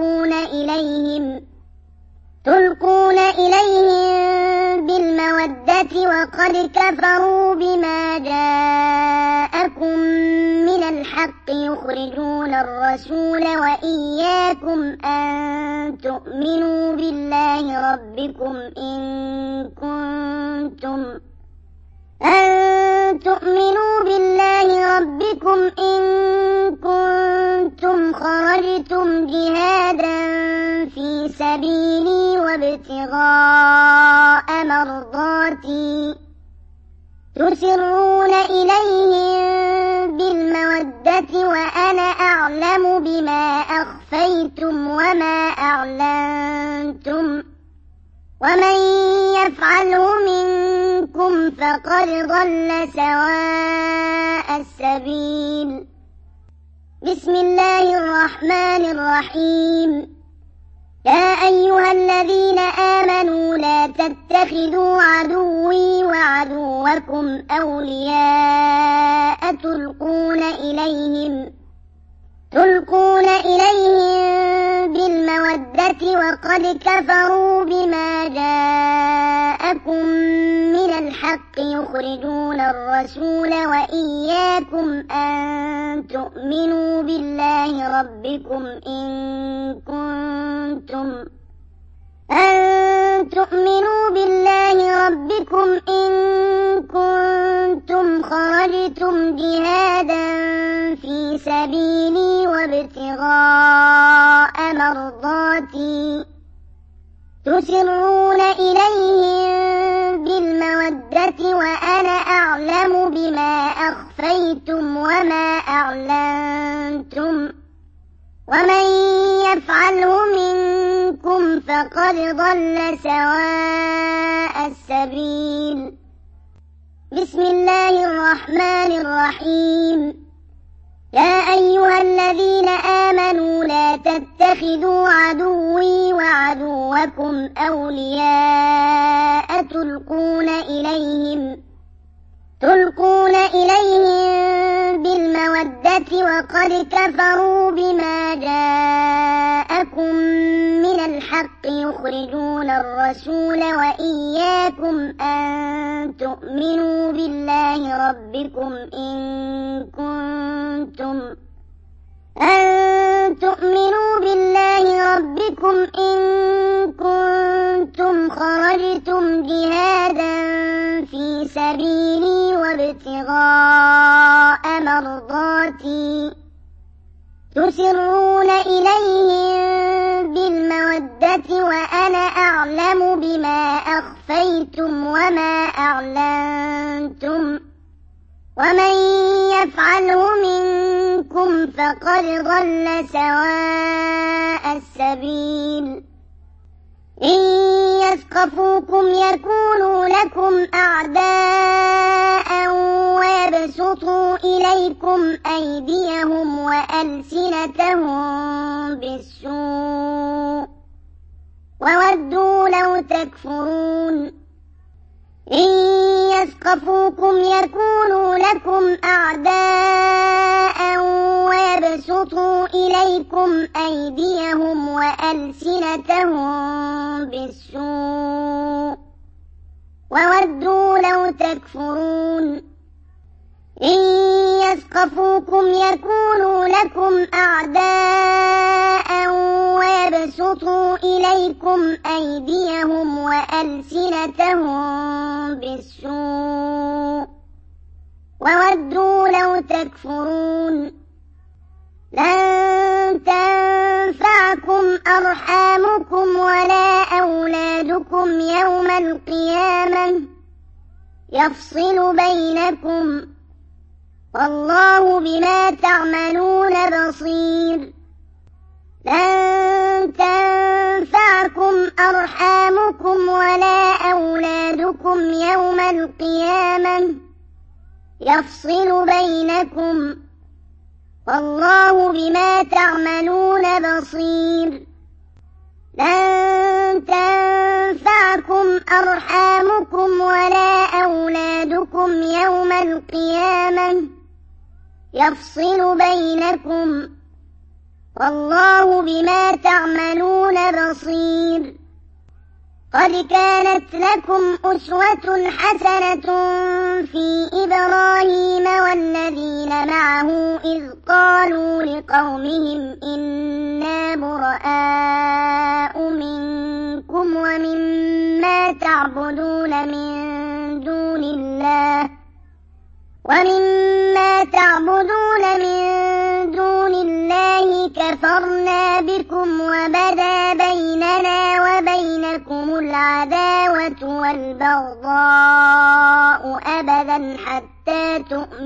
تلقون إليهم بالمودة وقد كفروا بما جاءكم من الحق يخرجون الرسول وإياكم أن تؤمنوا بالله ربكم إن كنتم خرجتم جهادا في سبيلي وابتغاء مرضاتي تسرون إليهم بالمودة وأنا أعلم بما أخفيتم وما أعلنتم ومن يفعله منكم فقد ضل سواء السبيل بسم الله الرحمن الرحيم يا أيها الذين آمنوا لا تتخذوا عدوي وعدوكم أولياء تلقون إليهم بالمودة وقد كفروا بما جاءكم من الحق يخرجون الرسول وإياكم أن تؤمنوا بالله ربكم إن كنتم خرجتم جهادا في سبيلي وابتغاء مرضاتي تسرون إليهم بالمودة وأنا أعلم بما أخفيتم وما أعلنتم ومن يفعله منكم فقد ضل سواء السبيل بسم الله الرحمن الرحيم يا أيها الذين آمنوا لا تتخذوا عدوي وعدوكم أولياء تلقون إليهم بالمودة وقد كفروا بما جاءكم من الحق يخرجون الرسول وإياكم أن تؤمنوا بالله ربكم إن كنتم خرجتم جهادا في سبيلي وابتغاء مرضاتي تسرون إليهم بالمودة وأنا أعلم بما أخفيتم وما أعلنتم ومن يفعله منكم فقد ضل سواء السبيل إن يثقفوكم يكونوا لكم أعداء ويبسطوا إليكم أيديهم وألسنتهم بالسوء وودوا لو تكفرون إن يثقفوكم يكونوا لكم أعداء ويبسطوا إليكم أيديهم وألسنتهم بالسوء وودوا لو تكفرون إن يثقفوكم يكونوا لكم أعداء ويبسطوا إليكم أيديهم وألسنتهم بالسوء وودوا لو تكفرون لن تنفعكم أرحامكم ولا أولادكم يوم القيامة يفصل بينكم والله بما تعملون بصير لن تنفعكم أرحامكم ولا أولادكم يوم القيامة يفصل بينكم والله بما تعملون بصير لن تنفعكم أرحامكم ولا أولادكم يوم القيامة يفصل بينكم والله بما تعملون بصير قد كانت لكم أسوة حسنة في إبراهيم والذين معه إذ قالوا لقومهم إنا براء منكم ومما تعبدون من دون الله كفرنا بكم وبدا بيننا وبينكم العداوة والبغضاء أبدا حتى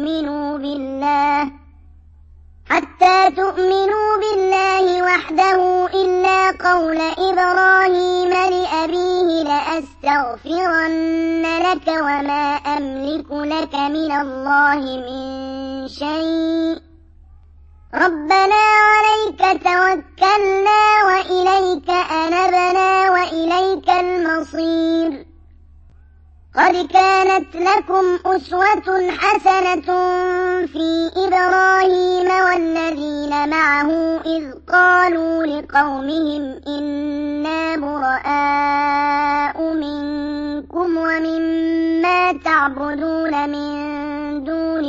تؤمنوا بالله وحده إلا قول إبراهيم لأبيه لأستغفرن لك وما أملك لك من الله من شيء ربنا عليك توكلنا وإليك أنبنا وإليك المصير قد كانت لكم أسوة حسنة في إبراهيم والذين معه إذ قالوا لقومهم إنا براء منكم ومما تعبدون من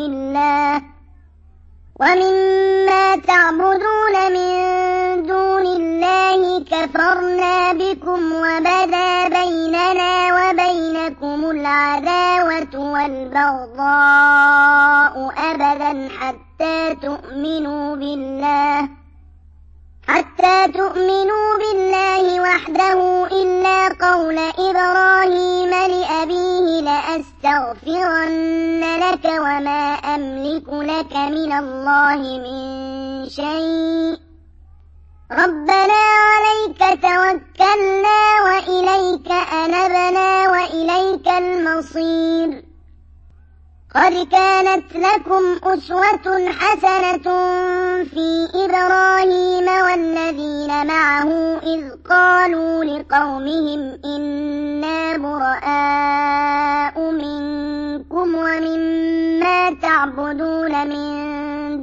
دون الله كفرنا بكم وبدا بيننا وبينكم العداوة والبغضاء أبدا حتى تؤمنوا بالله وحده إلا قول إبراهيم لأبيه لأستغفرن لك وما أملك لك من الله من شيء ربنا عليك توكلنا وإليك أنبنا وإليك المصير قد كانت لكم أسوة حسنة في إبراهيم والذين معه إذ قالوا لقومهم إنا براء منكم ومما تعبدون من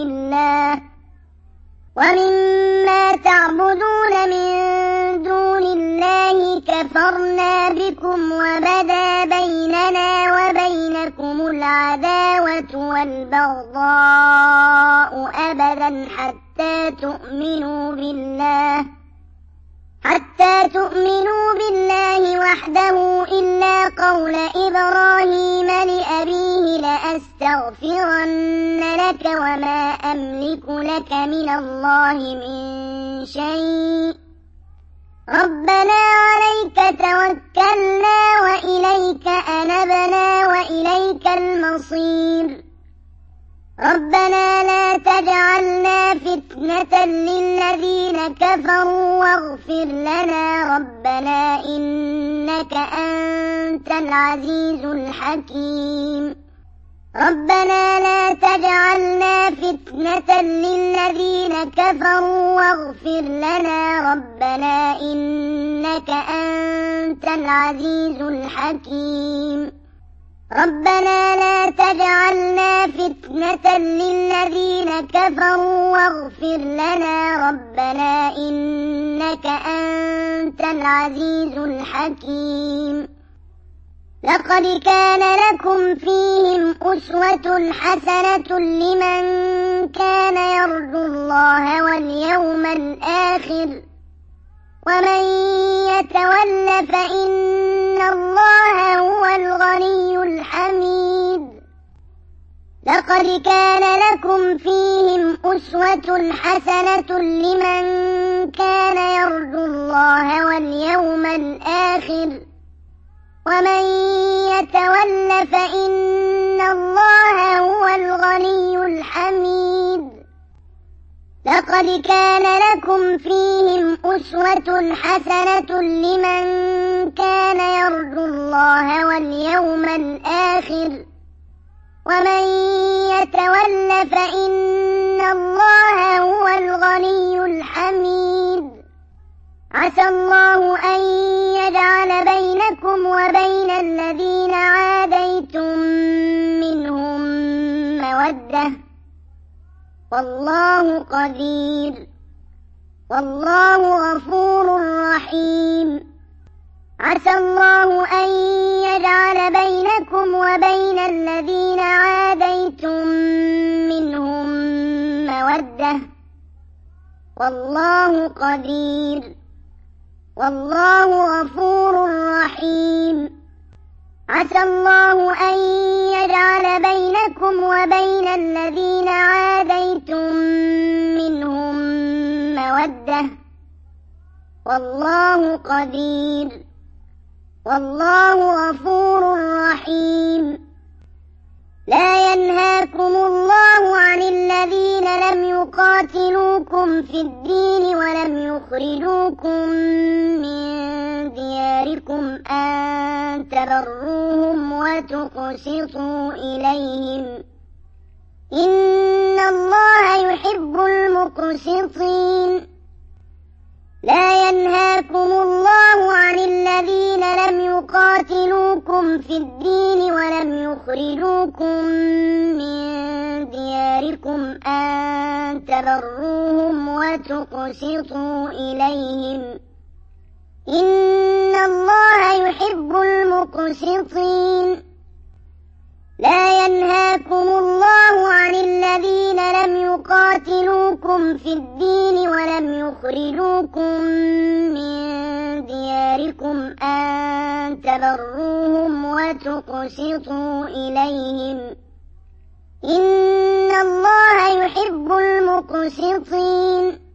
دون الله كفرنا بكم وبدا بيننا وبينكم العداوة والبغضاء أبدا حتى تؤمنوا بالله وحده إلا قول إبراهيم لأبيه لأستغفرن لك وما أملك لك من الله من شيء ربنا عليك توكلنا وإليك أنبنا وإليك المصير ربنا لا تجعلنا فتنة للذين كفروا واغفر لنا ربنا إنك أنت العزيز الحكيم ربنا لا تجعلنا فتنة للذين كفروا واغفر لنا ربنا إنك أنت العزيز الحكيم ربنا لا تجعلنا فتنة للذين كفروا واغفر لنا ربنا إنك أنت العزيز الحكيم لقد كان لكم فيهم أسوة حسنة لمن كان يرجو الله واليوم الآخر ومن يتول فإن الله هو الغني الحميد لقد كان لكم فيهم أسوة حسنة لمن كان يرجو الله واليوم الآخر ومن يتول فإن الله هو الغني الحميد لقد كان لكم فيهم أسوة حسنة لمن كان يرجو الله واليوم الآخر ومن يتول فإن الله هو الغني الحميد عسى الله أن يجعل بينكم وبين الذين عاديتم منهم مودة والله قدير والله غفور رحيم عسى الله أن يجعل بينكم وبين الذين عاديتم منهم مودة والله قدير والله غفور رحيم عسى الله أن يجعل بينكم وبين الذين عاديتم منهم مودة والله قدير والله غفور رحيم لا ينهاكم الله عن الذين لم يقاتلوكم في الدين ولم يخرجوكم من دياركم أن تبروهم وتقسطوا إليهم إن الله يحب المقسطين لا ينهاكم الله عن الذين لم يقاتلوكم في الدين ولم يخرجوكم من دياركم أن تبروهم وتقسطوا إليهم إن الله يحب المقسطين لا ينهاكم الله عن الذين لم يقاتلوكم في الدين ولم يخرجوكم من دياركم أن تبروهم وتقسطوا إليهم إن الله يحب المقسطين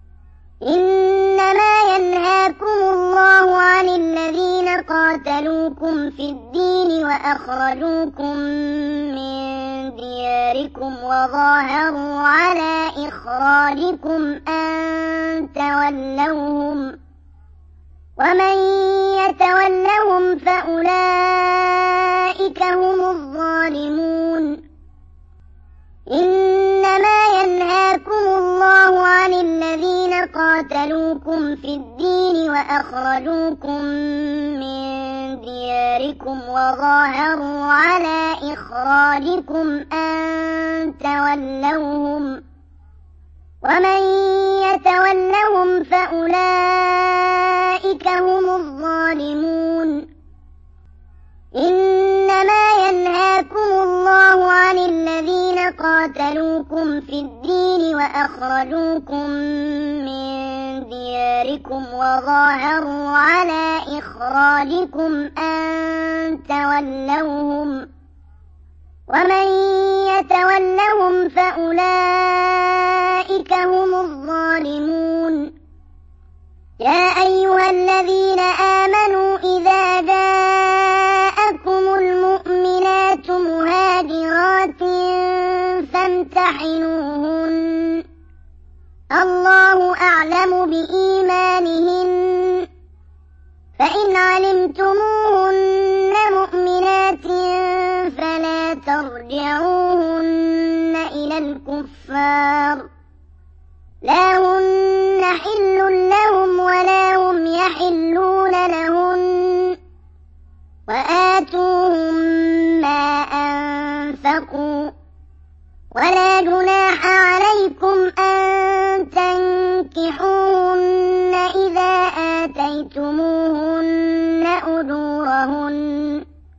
إنما ينهاكم الله عن الذين قاتلوكم في الدين وأخرجوكم من دياركم وظاهروا على إخراجكم أن تولوهم ومن يتولهم فأولئك هم الظالمون إنما ينهاكم الله عن الذين قاتلوكم في الدين وأخرجوكم من دياركم وظاهروا على إخراجكم أن تولوهم ومن يتولهم فأولئك هم الظالمون إنما ينهاكم الله عن الذين قاتلوكم في الدين وأخرجوكم من دياركم وظاهروا على إخراجكم أن تولوهم ومن يتولهم فأولئك هم الظالمون يا أيها الذين آمنوا إذا جاءكم المؤمنات مهاجرات فامتحنوهن الله أعلم بإيمانهن فإن علمتموهن مؤمنات فلا ترجعوهن إلى الكفار لا هن حل لهم ولا هم يحلون لهن وآتوهم ما أنفقوا ولا جناح عليكم أن تنكحوهن إذا آتيتموهن أجورهن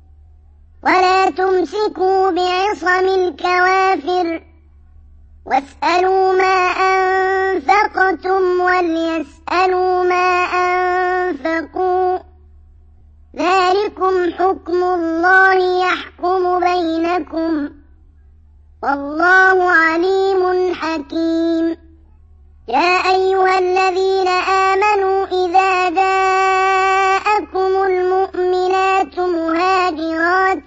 ولا تمسكوا بعصم الكوافر واسألوا ما أنفقتم وليسألوا ما أنفقوا ذلكم حكم الله يحكم بينكم والله عليم حكيم. يا أيها الذين آمنوا إذا جاءكم المؤمنات مهاجرات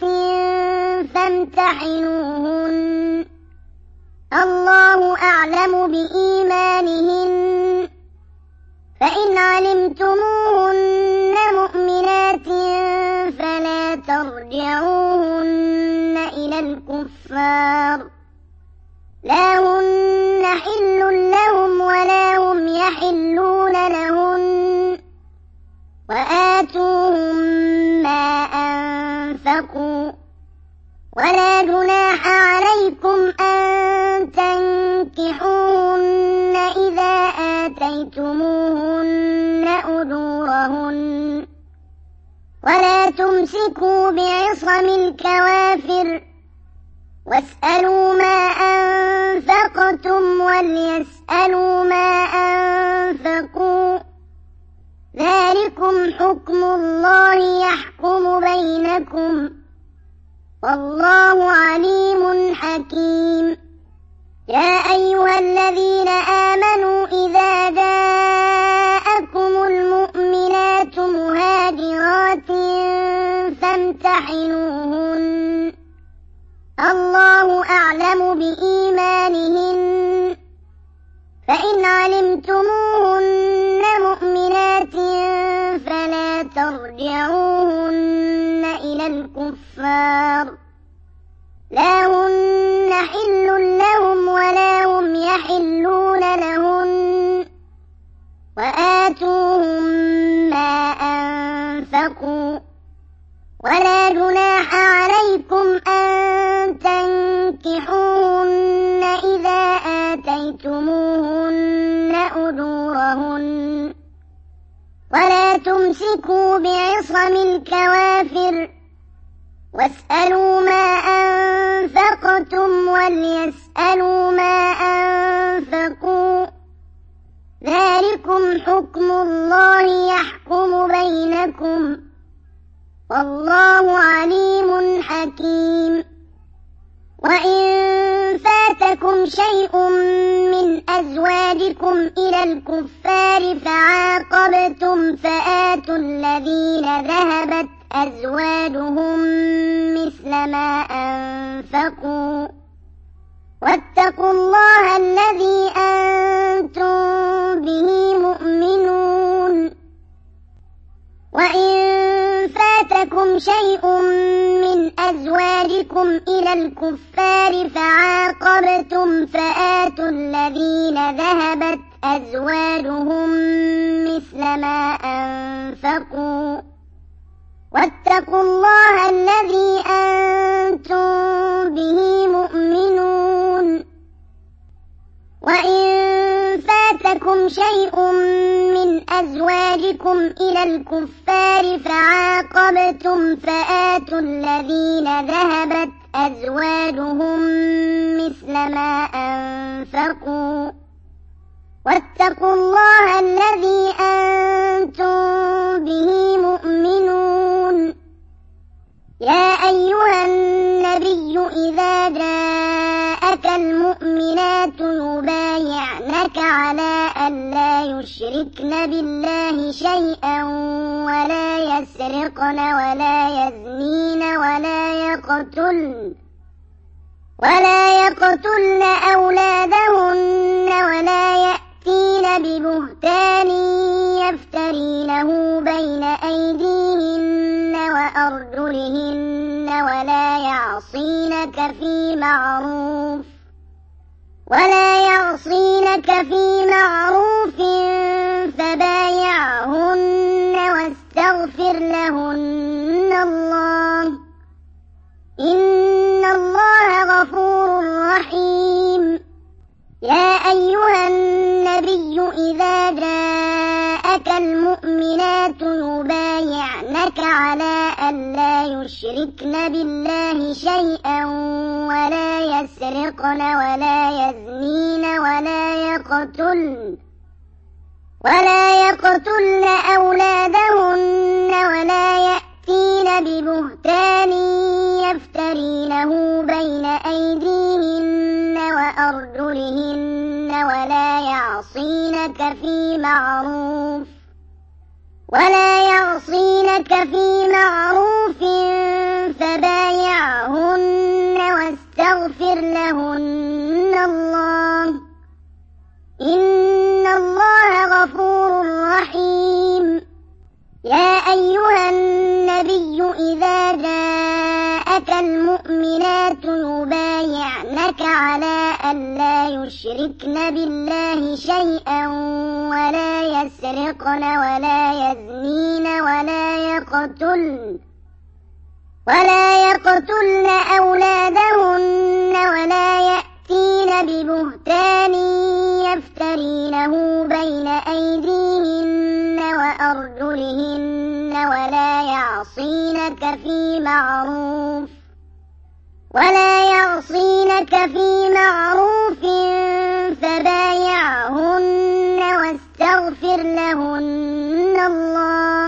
فامتحنوهن الله أعلم بإيمانهن فإن علمتموهن مؤمنات فلا ترجعوهن إلى الكفار لا هن حل لهم ولا هم يحلون لهن وآتوهم ما أنفقوا ولا جناح عليكم أن تنكحوهن إذا آتيتموهن أجورهن ولا تمسكوا بعصم الكوافر واسألوا ما أنفقتم وليسألوا ما أنفقوا ذلكم حكم الله يحكم بينكم والله عليم حكيم. يا أيها الذين آمنوا إذا جاءكم المؤمنات مهاجرات فامتحنوهن الله أعلم بإيمانهن فإن علمتموهن مؤمنات فلا ترجعوهن إلى الكفار لا هن حل لهم ولا هم يحلون لهن وآتوهم ما أنفقوا ولا جناح عليكم أن تنكحوهن إذا آتيتموهن أجورهن ولا تمسكوا بعصم الكوافر واسألوا ما أنفقتم وليسألوا ما أنفقوا ذلكم حكم الله يحكم بينكم والله عليم حكيم. وإن فاتكم شيء من أزواجكم إلى الكفار فعاقبتم فآتوا الذين ذهبت أزواجهم مثل ما أنفقوا واتقوا الله الذي أنتم به مؤمنون. وإن فاتكم شيء من أزواجكم إلى الكفار فعاقبتم فآتوا الذين ذهبت أزواجهم مثل ما أنفقوا واتقوا الله الذي أنتم به مؤمنون. وإن فاتكم شيء من أزواجكم إلى الكفار فعاقبتم فآتوا الذين ذهبت أزواجهم مثل ما أنفقوا واتقوا الله الذي أنتم به مؤمنون. يا أيها النبي إذا جاءك المؤمنات يبايعنك على أن لا يشركن بالله شيئا ولا يسرقن ولا يزنين ولا يقتلن أولادهن ولا يأتين ببهتان يفترينه بين أيديهن وأرجلهن ولا يعصينك في معروف فبايعهن واستغفر لهن الله إن الله غفور رحيم. يا أيها النبي إذا جاءك المؤمنات يبايعنك على ألا يشركن بالله شيئا ولا يسرقن ولا يزنين ولا يقتلن أولادهن ولا يأتين ببهتان يفترينه بين أيديهن وأرجلهن ولا يعصينك في معروف فبايعهن واستغفر لهن الله إن الله غفور رحيم. يا أيها النبي إذا جاءك المؤمنات يبايعنك على ألا يشركن بالله شيئا ولا يسرقن ولا يزنين ولا يقتلن أولادهن ولا يأتين ببهتان يفترينه بين أيديهن وأرجلهن ولا يعصينك في معروف فبايعهن واستغفر لهن الله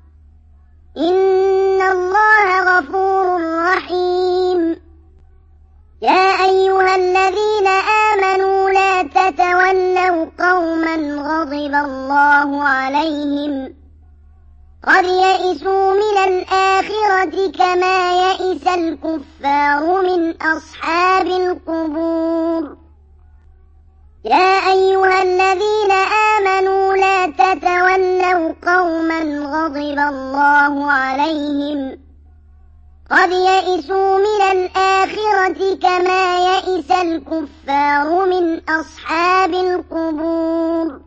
إن الله غفور رحيم. يا أيها الذين آمنوا لا تتولوا قوما غضب الله عليهم قد يئسوا من الآخرة كما يئس الكفار من أصحاب القبور. يا أيها الذين آمنوا لا تتولوا قوما غضب الله عليهم قد يئسوا من الآخرة كما يئس الكفار من أصحاب القبور.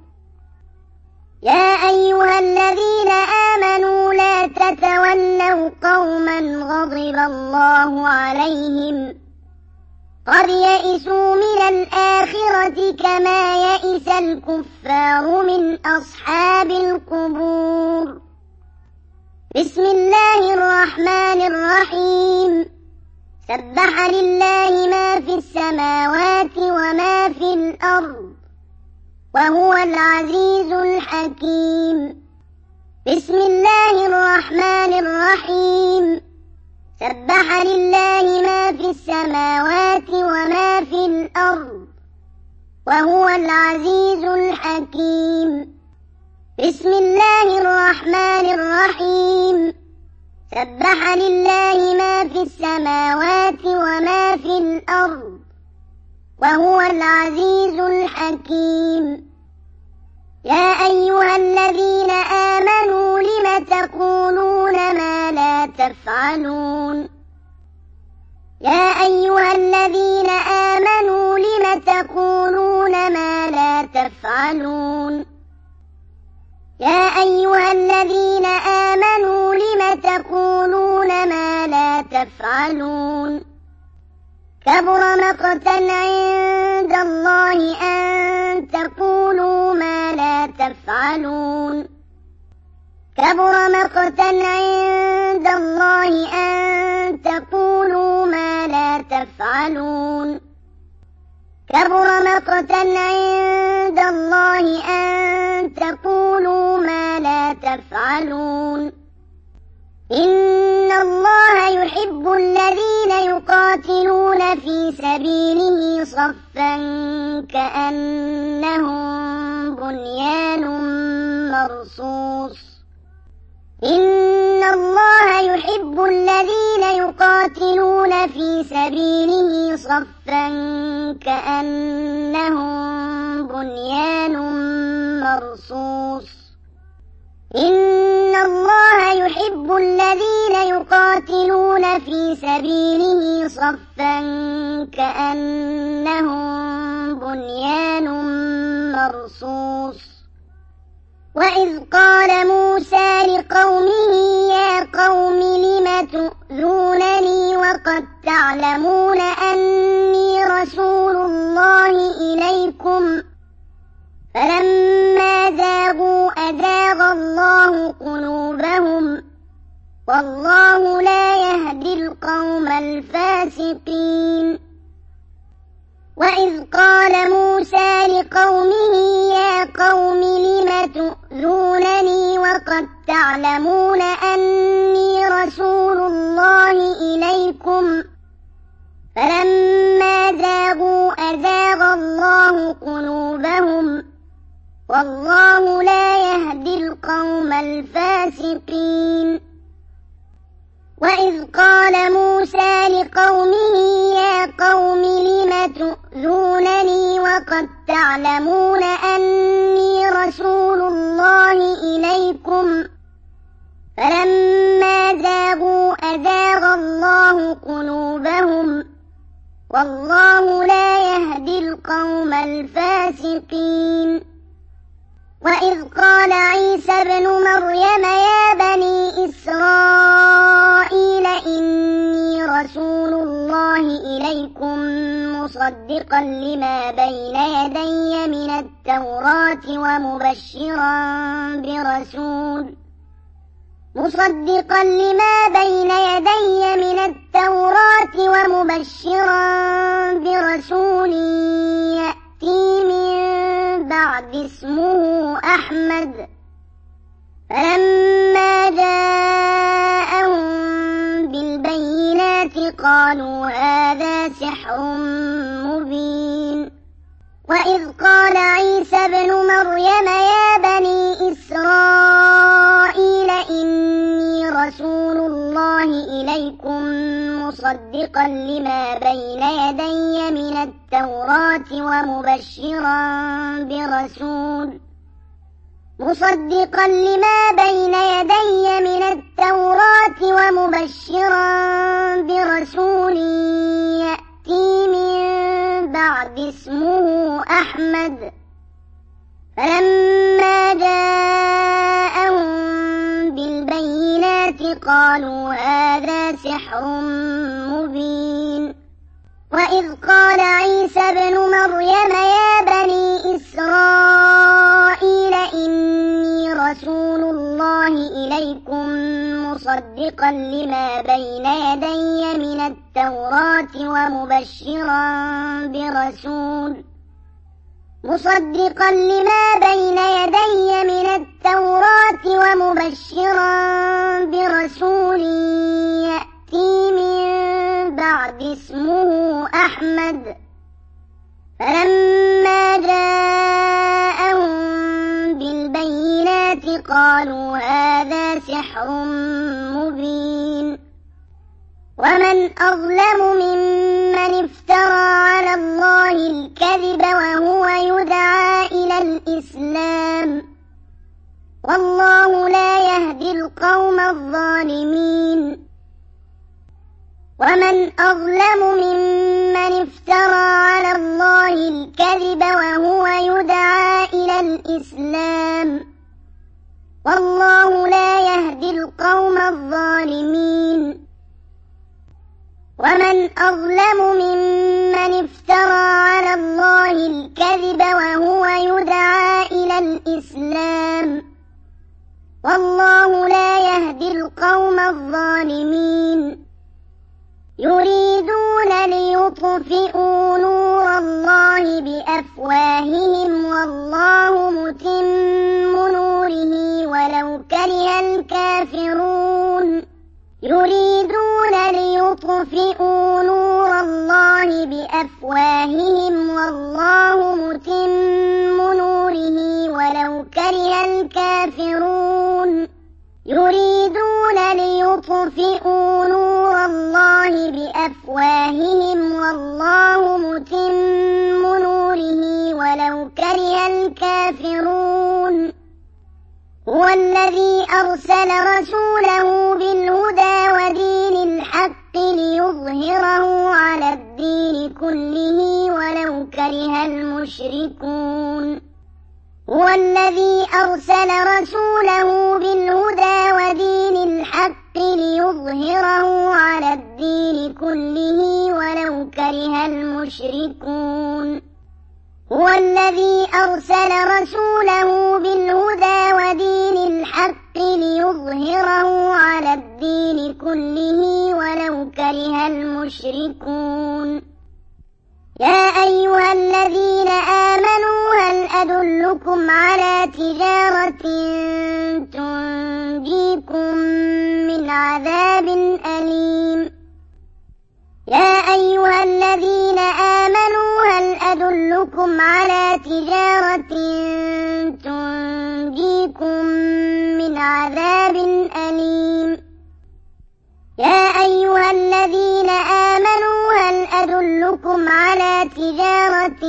يا أيها الذين آمنوا لا تتولوا قوما غضب الله عليهم قد يئسوا من الآخرة كما يئس الكفار من أصحاب القبور. بسم الله الرحمن الرحيم. سبح لله ما في السماوات وما في الأرض وهو العزيز الحكيم. بسم الله الرحمن الرحيم. سبح لله ما في السماوات وما في الأرض وهو العزيز الحكيم. بسم الله الرحمن الرحيم. سبح لله ما في السماوات وما في الأرض وهو العزيز الحكيم. يا أيها الذين آمنوا لم تقولون ما لا تفعلون. يا أيها الذين آمنوا لم تقولون ما لا تفعلون. يا أيها الذين آمنوا لم تقولون ما لا تفعلون. كبر مقتا عند الله أن تقولوا ما لا تفعلون. كبر مقتا عند الله أن تقولوا ما لا تفعلون. كبر مقتا عند الله أن تقولوا ما لا تفعلون. إن الله يحب الذين يقاتلون في سبيله صفا كأنهم بنيان مرصوص. إن الله يحب الذين يقاتلون في سبيله صفا كأنهم بنيان مرصوص. إن الله يحب الذين يقاتلون في سبيله صفا كأنهم بنيان مرصوص. وإذ قال موسى لقومه يا قوم لم تؤذونني وقد تعلمون أني رسول الله إليكم فلما زاغوا أزاغ الله قلوبهم والله لا يهدي القوم الفاسقين وإذ قال موسى لقومه يا قوم لم تؤذونني وقد تعلمون أني رسول الله إليكم فلما زاغوا أزاغ الله قلوبهم والله لا يهدي القوم الفاسقين وإذ قال موسى لقومه يا قوم لم تؤذونني وقد تعلمون أني رسول الله إليكم فلما زاغوا أزاغ الله قلوبهم والله لا يهدي القوم الفاسقين وإذ قال عيسى ابن مريم يا بني إسرائيل إني رسول الله إليكم مصدقا لما بين يدي من التوراة ومبشرا برسول يأتي من بعد اسمه أحمد فلما جاءهم بالبينات قالوا هذا سحر مبين وإذ قال عيسى ابن مريم يا بني إسرائيل إني رسول الله إليكم مصدقا لما بين يدي من التوراة ومبشرا برسول يأتي من بعد اسمه أحمد فلما جاءهم بالبينات قالوا هذا سحر مبين وإذ قال عيسى ابن مريم يا بني إسرائيل إني رسول الله إليكم مصدقا لما بين يدي من التوراة ومبشرا برسول يأتي من بعد اسمه أحمد فلما جاءهم بالبينات قالوا هذا سحر مبين ومن أظلم ممن افترى على الله الكذب وهو يدعى إلى الإسلام والله لا يهدي القوم الظالمين ومن أظلم ممن افترى على الله الكذب وهو يدعى إلى الإسلام والله لا يهدي القوم الظالمين ومن أظلم ممن افترى على الله الكذب وهو يدعى إلى الإسلام والله لا يهدي القوم الظالمين يريدون ليطفئوا نور الله بأفواههم والله متم نوره ولو كره الكافرون يريدون ليطفئوا نور الله بأفواههم والله متم نوره ولو كره الكافرون يريدون ليطفئوا نور الله بأفواههم والله متم نوره ولو كره الكافرون هو الذي أرسل رسوله بالهدى ودين الحق ليظهره على الدين كله ولو كره المشركون هو الذي أرسل رسوله بالهدى ودين الحق ليظهره على الدين كله ولو كره المشركون هو الذي أرسل رسوله بالهدى ودين الحق ليظهره على الدين كله ولو كره المشركون. يا أيها الذين آمنوا هل أدلكم على تجارة تنجيكم من عذاب أليم. يا أيها الذين آمنوا هل أدلكم على تجارة تنجيكم من عذاب أليم. يا أيها الذين آمنوا هل أدلكم على تجارة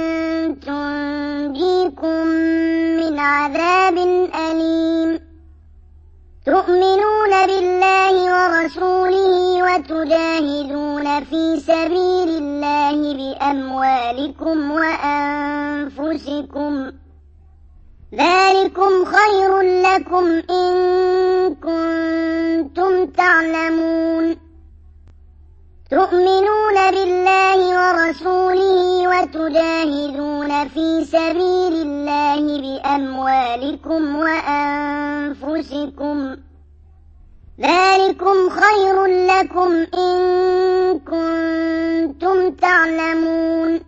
تنجيكم من عذاب أليم. تؤمنون بالله ورسوله وتجاهدون في سبيل الله بأموالكم وأنفسكم، ذلكم خير لكم إن كنتم تعلمون. تؤمنون بالله ورسوله وتجاهدون في سبيل الله بأموالكم وأنفسكم، ذلكم خير لكم إن كنتم تعلمون.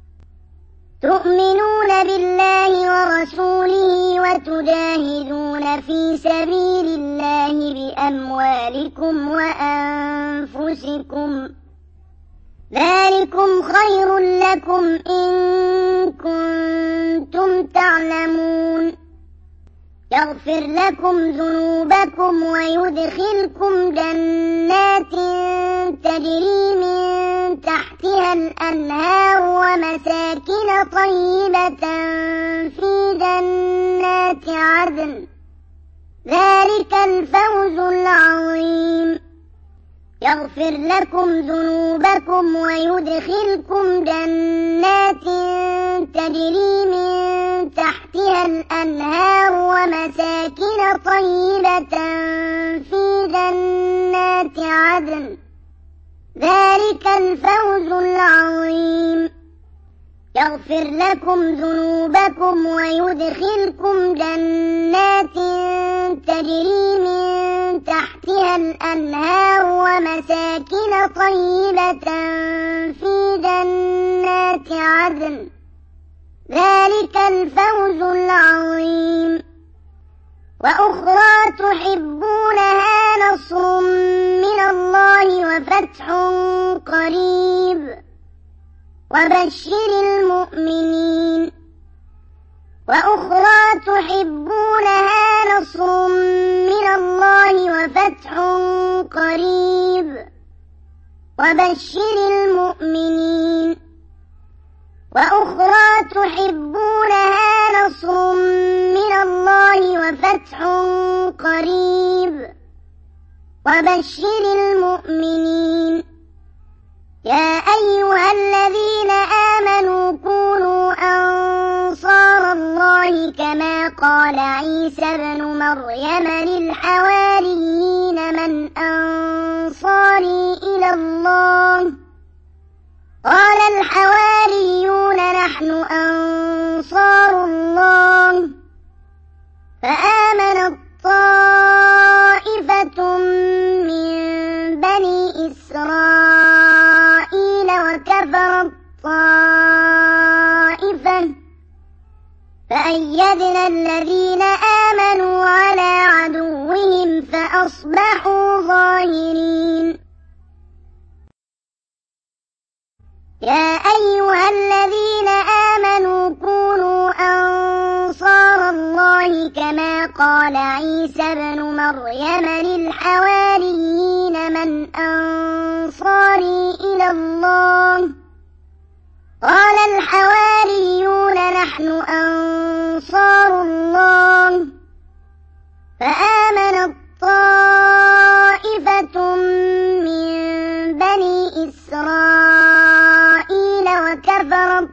تؤمنون بالله ورسوله وتجاهدون في سبيل الله بأموالكم وأنفسكم، ذلكم خير لكم إن كنتم تعلمون. يغفر لكم ذنوبكم ويدخلكم جنات تجري من تحتها الأنهار ومساكن طيبة في جنات عدن، ذلك الفوز العظيم. يغفر لكم ذنوبكم ويدخلكم جنات تجري من تحتها الأنهار ومساكن طيبة في جنات عدن، ذلك الفوز العظيم. يغفر لكم ذنوبكم ويدخلكم جنات تجري من تحتها الأنهار ومساكن طيبة في جنات عدن، ذلك الفوز العظيم. وأخرى تحبونها نصر من الله وفتح قريب وبشر المؤمنين. وأخرى تحبونها نصر من الله وفتح قريب وبشر المؤمنين. وأخرى تحبونها نصر من الله وفتح قريب وبشر المؤمنين. يا أيها الذين آمنوا كونوا أنصار الله كما قال عيسى ابن مريم للحواريين من أنصاري إلى الله؟ قال الحواريون نحن أنصار الله. فآمنت طائفة من بني إسرائيل وكفرت طائفة، فأيدنا الذين آمنوا على عدوهم فأصبحوا ظاهرين. يا أيها الذين آمنوا كونوا أنصار الله كما قال عيسى ابن مريم للحواريين من أنصاري إلى الله؟ قال الحواريون نحن أنصار الله. فآمنت طائفة من بني إسرائيل وكفرت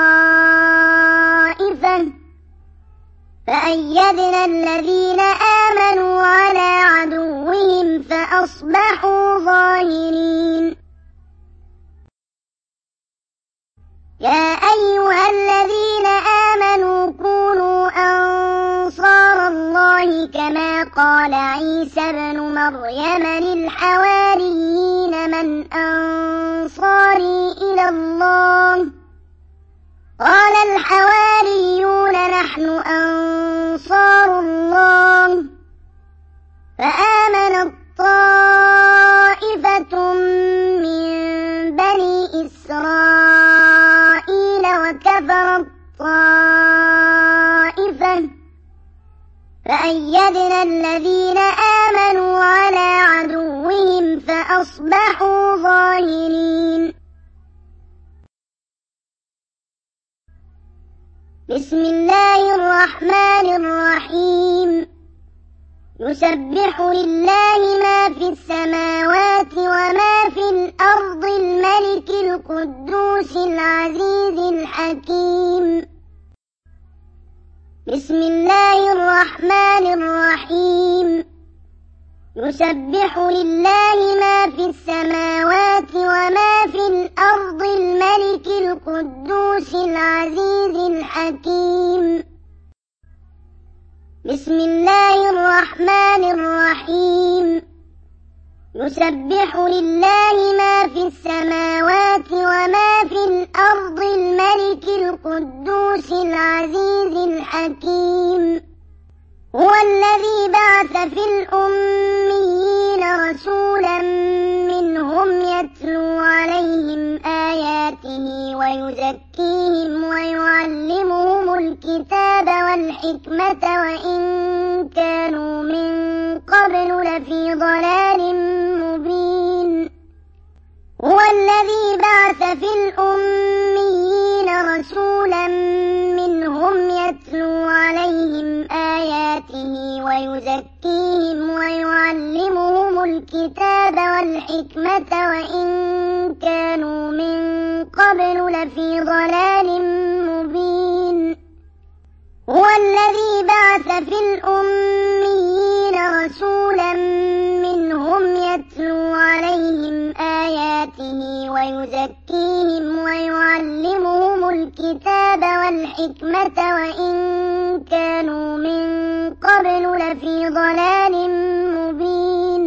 طائفة، فأيدنا الذين آمنوا على عدوهم فأصبحوا ظاهرين. يا أيها الذين آمنوا كونوا أنصار الله كما قال عيسى ابن مريم للحواريين من أنصاري إلى الله قال الحواريون نحن أنصار الله فآمنت طائفة من بني إسرائيل وكفرت طائفة فأيدنا الذين آمنوا على عدوهم فأصبحوا ظاهرين. بسم الله الرحمن الرحيم. يسبح لله ما في السماوات وما في الأرض الملك القدوس العزيز الحكيم. بسم الله الرحمن الرحيم. يسبح لله ما في السماوات وما في الأرض الملك القدوس العزيز الحكيم. بسم الله الرحمن الرحيم. يسبح لله ما في السماوات وما في الأرض الملك القدوس العزيز الحكيم. هو الذي بعث في الأميين رسولا منهم يتلو عليهم آياته ويزكيهم ويعلمهم الكتاب والحكمة وإن كانوا من قبل لفي ضلال مبين. هو الذي بعث في الأميين رسولا منهم يتلو عليهم آياته ويزكيهم ويعلمهم الكتاب والحكمة وإن كانوا من قبل لفي ضلال مبين. هو الذي بعث في الأميين رسولا منهم يتلو عليهم آياته ويزكيهم ويعلمهم الكتاب والحكمة وإن كانوا من قبل لفي ضلال مبين.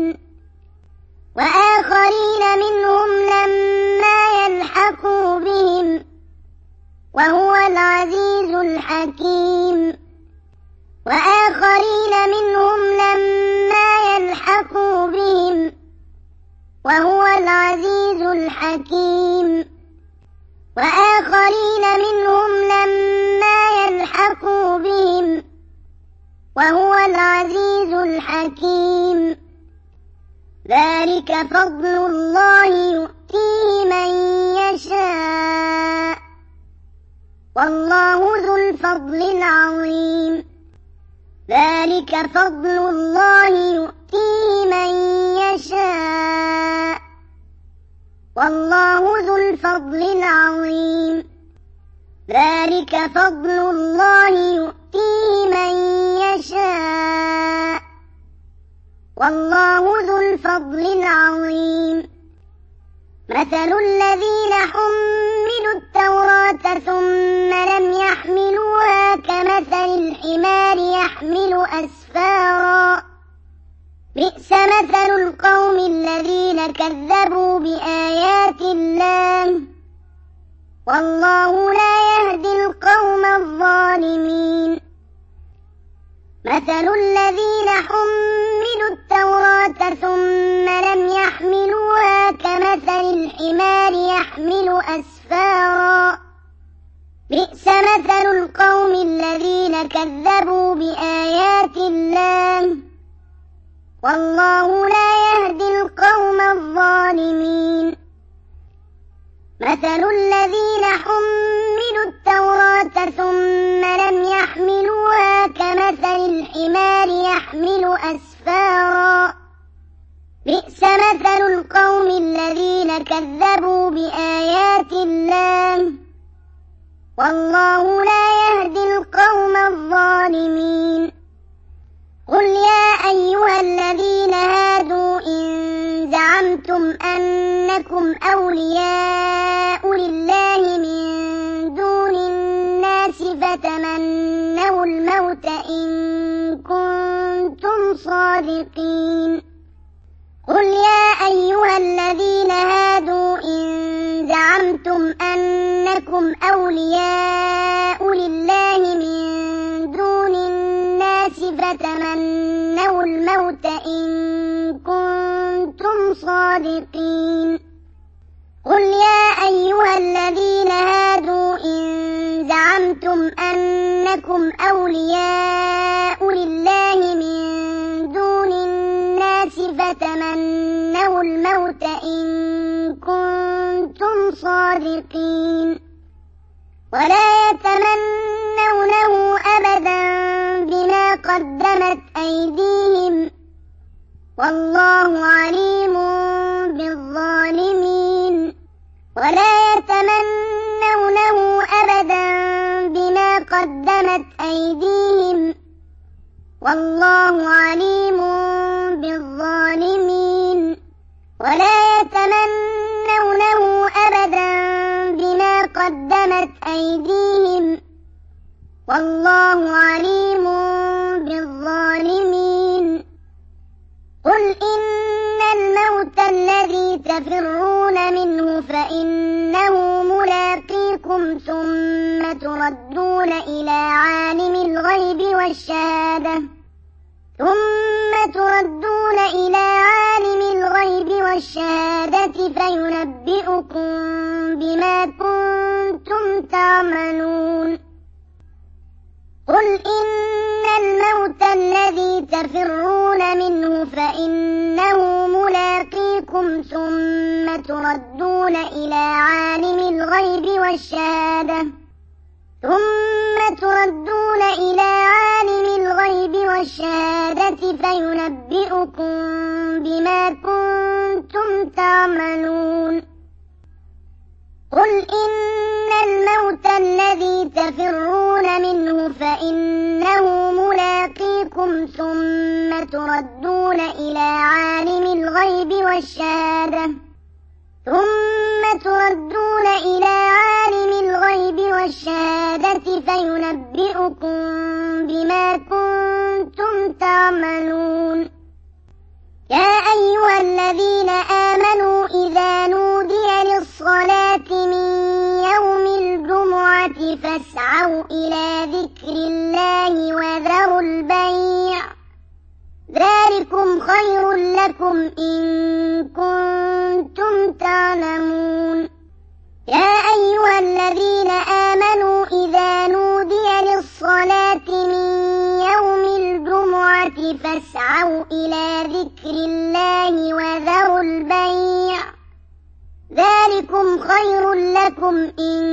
وآخرين منهم لما يلحقوا بهم وهو العزيز الحكيم. وآخرين منهم لما يلحقوا بهم وهو العزيز الحكيم. وآخرين منهم لما يلحقوا بهم وهو العزيز الحكيم. ذلك فضل الله يؤتيه من يشاء والله ذو الفضل العظيم. ذلك فضل الله يؤتيه من يشاء والله ذو الفضل العظيم. ذلك فضل الله يؤتيه من يشاء والله ذو الفضل العظيم. مثل الذين حملوا التوراة ثم لم يحملوها كمثل الحمار يحمل أسفارا بئس مثل القوم الذين كذبوا بآيات الله والله لا يهدي القوم الظالمين. مثل الذين حملوا التوراة ثم لم يحملوها كمثل الحمار يحمل أسفارا بئس مثل القوم الذين كذبوا بآيات الله والله لا يهدي القوم الظالمين. مثل الذين حملوا التوراة ثم لم يحملوها كمثل الحمار يحمل أسفارا بئس مثل القوم الذين كذبوا بآيات الله والله لا يهدي القوم الظالمين. قل يا أيها الذين هادوا إن زعمتم أنكم أولياء لله من دون الناس فتمنوا الموت إن كنتم كنتم صادقين قل يا أيها الذين هادوا إن زعمتم أنكم أولياء لله من دون الناس فتمنوا الموت إن كنتم صادقين قل يا أيها الذين هادوا إن زعمتم أنكم أولياء لله من دون الناس فتمنوا الموت إن كنتم صادقين ولا يتمنونه أبدا بما قدمت أيديهم والله عليم بالظالمين ولا يتمنونه أبدا بما قدمت أيديهم والله عليم بالظالمين ولا يتمنونه أبدا بما قدمت أيديهم والله عليم بالظالمين قل إن الموت الذي تفرون منه فإنه ملاقيكم ثم تردون إلى عالم الغيب والشهادة فينبئكم بما كنتم تعملون قل إن الموت الذي تفرون منه فإنه ملاقيكم ثم تردون إلى عالم الغيب والشهادة فينبئكم بما كنتم تعملون قل إن الموت الذي تفرون منه فإنه ملاقيكم ثم تردون إلى عالم الغيب والشهادة فينبئكم بما كنتم تعملون يا أيها الذين آمنوا إذا نودي للصلاة من يوم الجمعة فاسعوا إلى ذكر الله وذروا البيع ذلكم خير لكم إن كنتم تعلمون يا أيها الذين آمنوا إذا نودي للصلاة من يوم الجمعة فاسعوا إلى ذكر الله وذروا البيع ذلكم خير لكم إن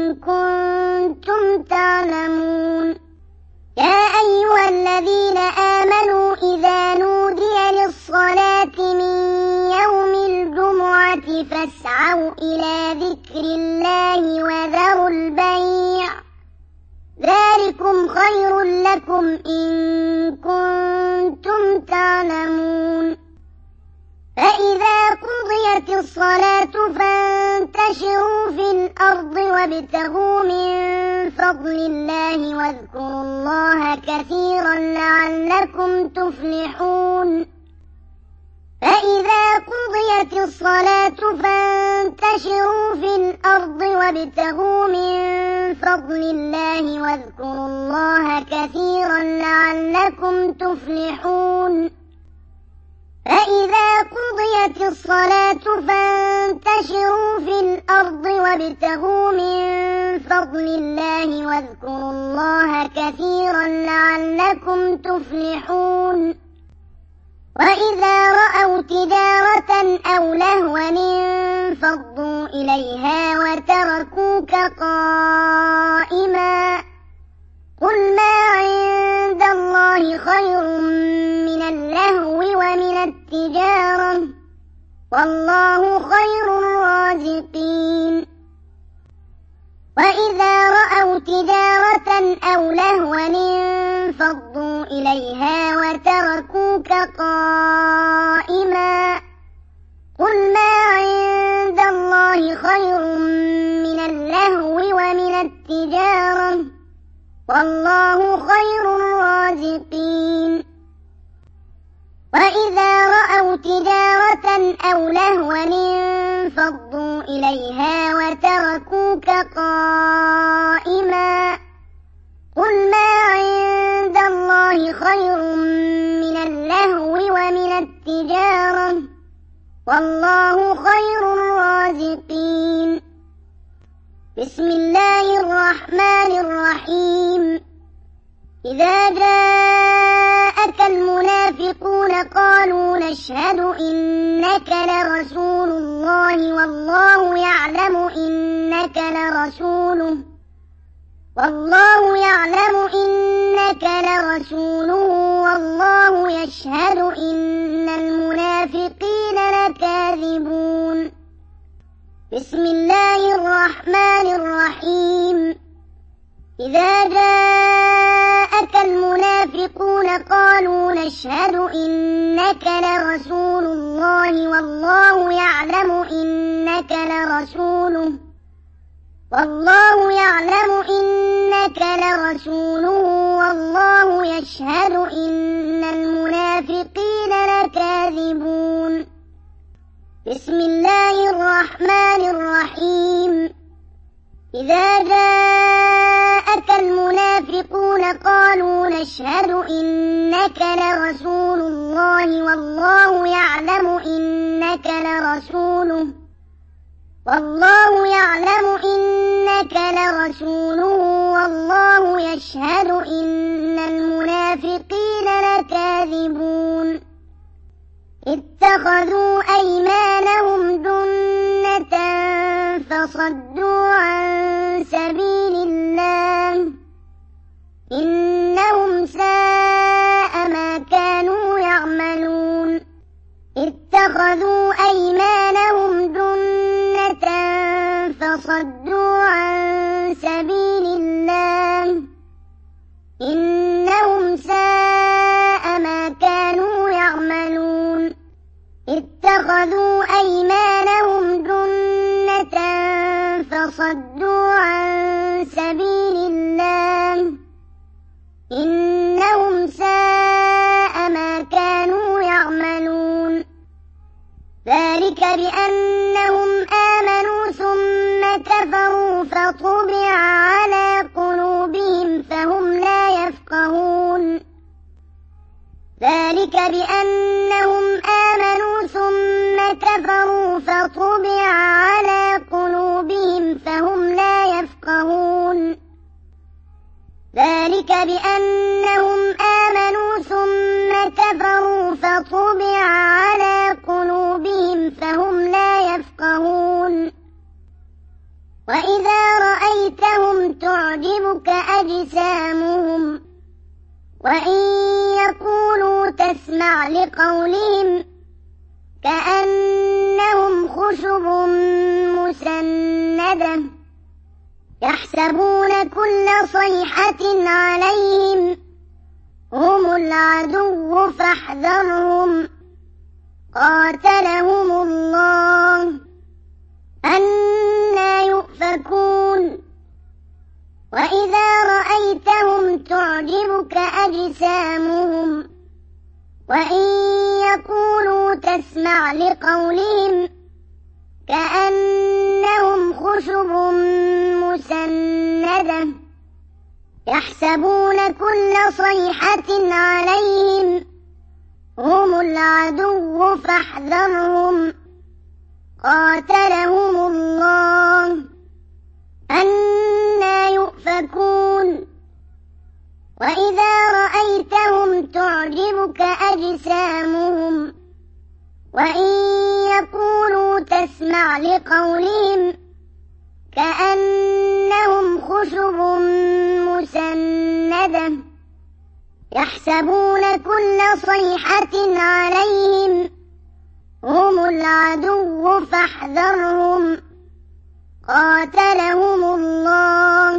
كنتم تعلمون يا أيها الذين آمنوا إذا نودي للصلاة من يوم الجمعة فاسعوا إلى ذكر الله وذروا البيع ذلكم خير لكم إن كنتم تعلمون فإذا قضيت الصلاة فانتشروا في الأرض وابتغوا من فضل الله واذكروا الله كثيرا لعلكم تفلحون فإذا قضيت الصلاة فانتشروا في الأرض وابتغوا من فضل الله واذكروا الله كثيرا لعلكم تفلحون فإذا قضيت الصلاة فانتشروا في الأرض وابتغوا من فضل الله واذكروا الله كثيرا لعلكم تفلحون وإذا رأوا تجارة أو لهوا انفضوا إليها وتركوك قائما قل ما عند الله خير من اللهو ومن التجارة والله خير الرازقين وإذا رأوا تجارة أو لهوا انفضوا إليها وتركوك قائما قل ما عند الله خير من اللهو ومن التجارة والله خير الرازقين وإذا رأوا تجارة أو لهوا انفضوا إليها وتركوك قائما قل ما عند الله خير من اللهو ومن التجارة والله خير الرازقين. بسم الله الرحمن الرحيم. إذا جاءك المنافقون قالوا نشهد إنك لرسول الله والله يعلم إنك لرسوله والله يشهد إن المنافقين لكاذبون. بسم الله الرحمن الرحيم. إذا جاءك المنافقون قالوا نشهد إنك لرسول الله والله يعلم إنك لرسوله والله يشهد إن المنافقين لكاذبون. بسم الله الرحمن الرحيم. إذا جاءك المنافقون قالوا نشهد إنك لرسول الله والله يعلم إنك لرسوله والله يشهد إن المنافقين لكاذبون. اتخذوا أيمانهم جنة فصدوا عن سبيل الله إنهم ساء ما كانوا يعملون. اتخذوا أيمانهم جنة فصدوا عن سبيل الله إنهم ساء ما كانوا يعملون. اتخذوا أيمانهم جنة فصدوا عن سبيل الله إنهم ساء ما كانوا يعملون. ذلك بأنهم آمنوا ثم كفروا فطبع على قلوبهم فهم لا يفقهون. ذلك بأنهم آمنوا ثم كفروا فطبع على قلوبهم فهم لا يفقهون. ذلك بأنهم آمنوا ثم كفروا فطبع على قلوبهم فهم لا يفقهون. وإذا رأيتهم تعجبك أجسامهم وإن يقولوا تسمع لقولهم كأنهم خشب مسندة يحسبون كل صيحة عليهم هم العدو فاحذرهم قاتلهم الله أنى يؤفكون. وإذا رأيتهم تعجبك أجسامهم وإن يقولوا تسمع لقولهم كأنهم خشب مسندة يحسبون كل صيحة عليهم هم العدو فاحذرهم قاتلهم الله أنى يؤفكون. وإذا رأيتهم تعجبك أجسامهم وإن يقولوا تسمع لقولهم كأنهم خشب مسندة يحسبون كل صيحة عليهم هم العدو فاحذرهم قاتلهم الله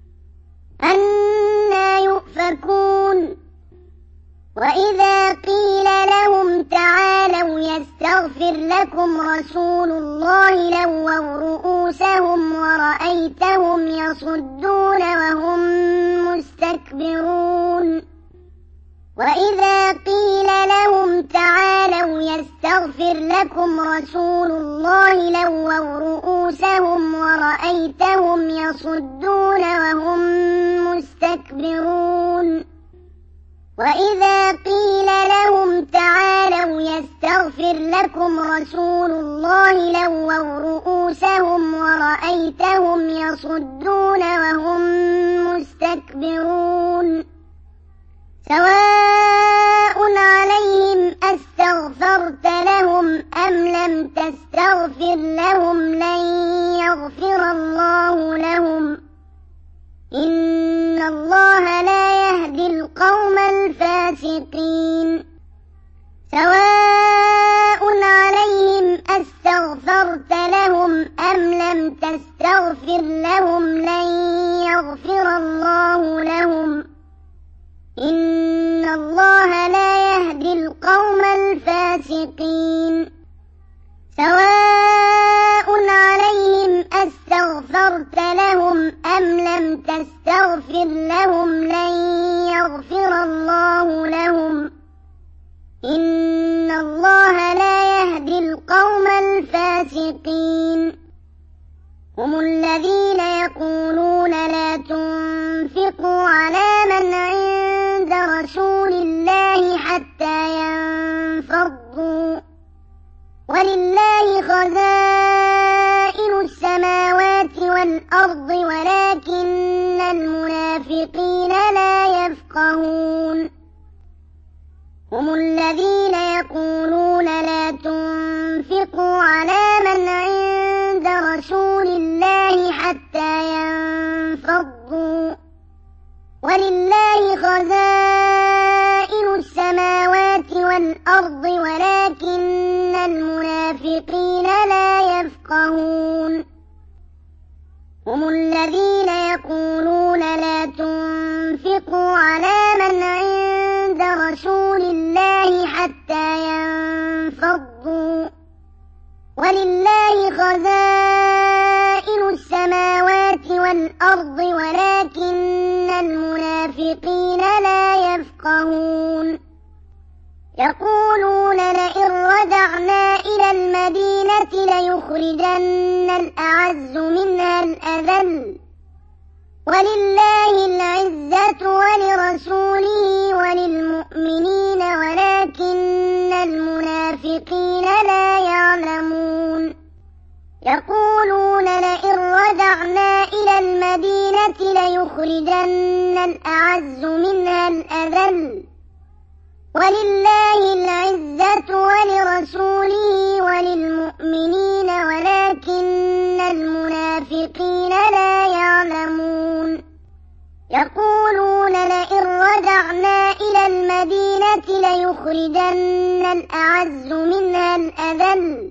أنى يؤفكون. وإذا قيل لهم تعالوا يستغفر لكم رسول الله لووا رؤوسهم ورأيتهم يصدون وهم مستكبرون. وإذا قيل لهم تعالوا يستغفر لكم رسول الله لووا رؤوسهم ورأيتهم يصدون وهم مستكبرون وإذا قيل لهم تعالوا يستغفر لكم رسول الله لووا رؤوسهم ورأيتهم يصدون وهم مستكبرون سواء عليهم أستغفرت لهم أم لم تستغفر لهم لن يغفر الله لهم إن الله لا يهدي القوم الفاسقين سواء عليهم أستغفرت لهم أم لم تستغفر لهم لن يغفر الله لهم إن الله لا يهدي القوم الفاسقين سواء عليهم أستغفرت لهم أم لم تستغفر لهم لن يغفر الله لهم إن الله لا يهدي القوم الفاسقين هم الذين يقولون لا تنفقوا على من عند رسول الله حتى ينفضوا ولله خزائن السماوات والأرض ولكن المنافقين لا يفقهون هم الذين يقولون لا تنفقوا على من عند رسول الله حتى ينفضوا ولله خزائن السماوات والأرض ولكن المنافقين لا يفقهون هم الذين يقولون لا تنفقوا على من عند رسول الله حتى ينفضوا ولله خزائن السماوات والأرض ولكن المنافقين لا يفقهون يقولون لئن رجعنا إلى المدينة ليخرجن الأعز منها الأذل ولله العزة ولرسوله وللمؤمنين ولكن المنافقين لا يعلمون يقولون لئن رجعنا إلى المدينة ليخرجن الأعز منها الأذل ولله العزة ولرسوله وللمؤمنين ولكن المنافقين لا يعلمون يقولون لئن رجعنا إلى المدينة ليخرجن الأعز منها الأذل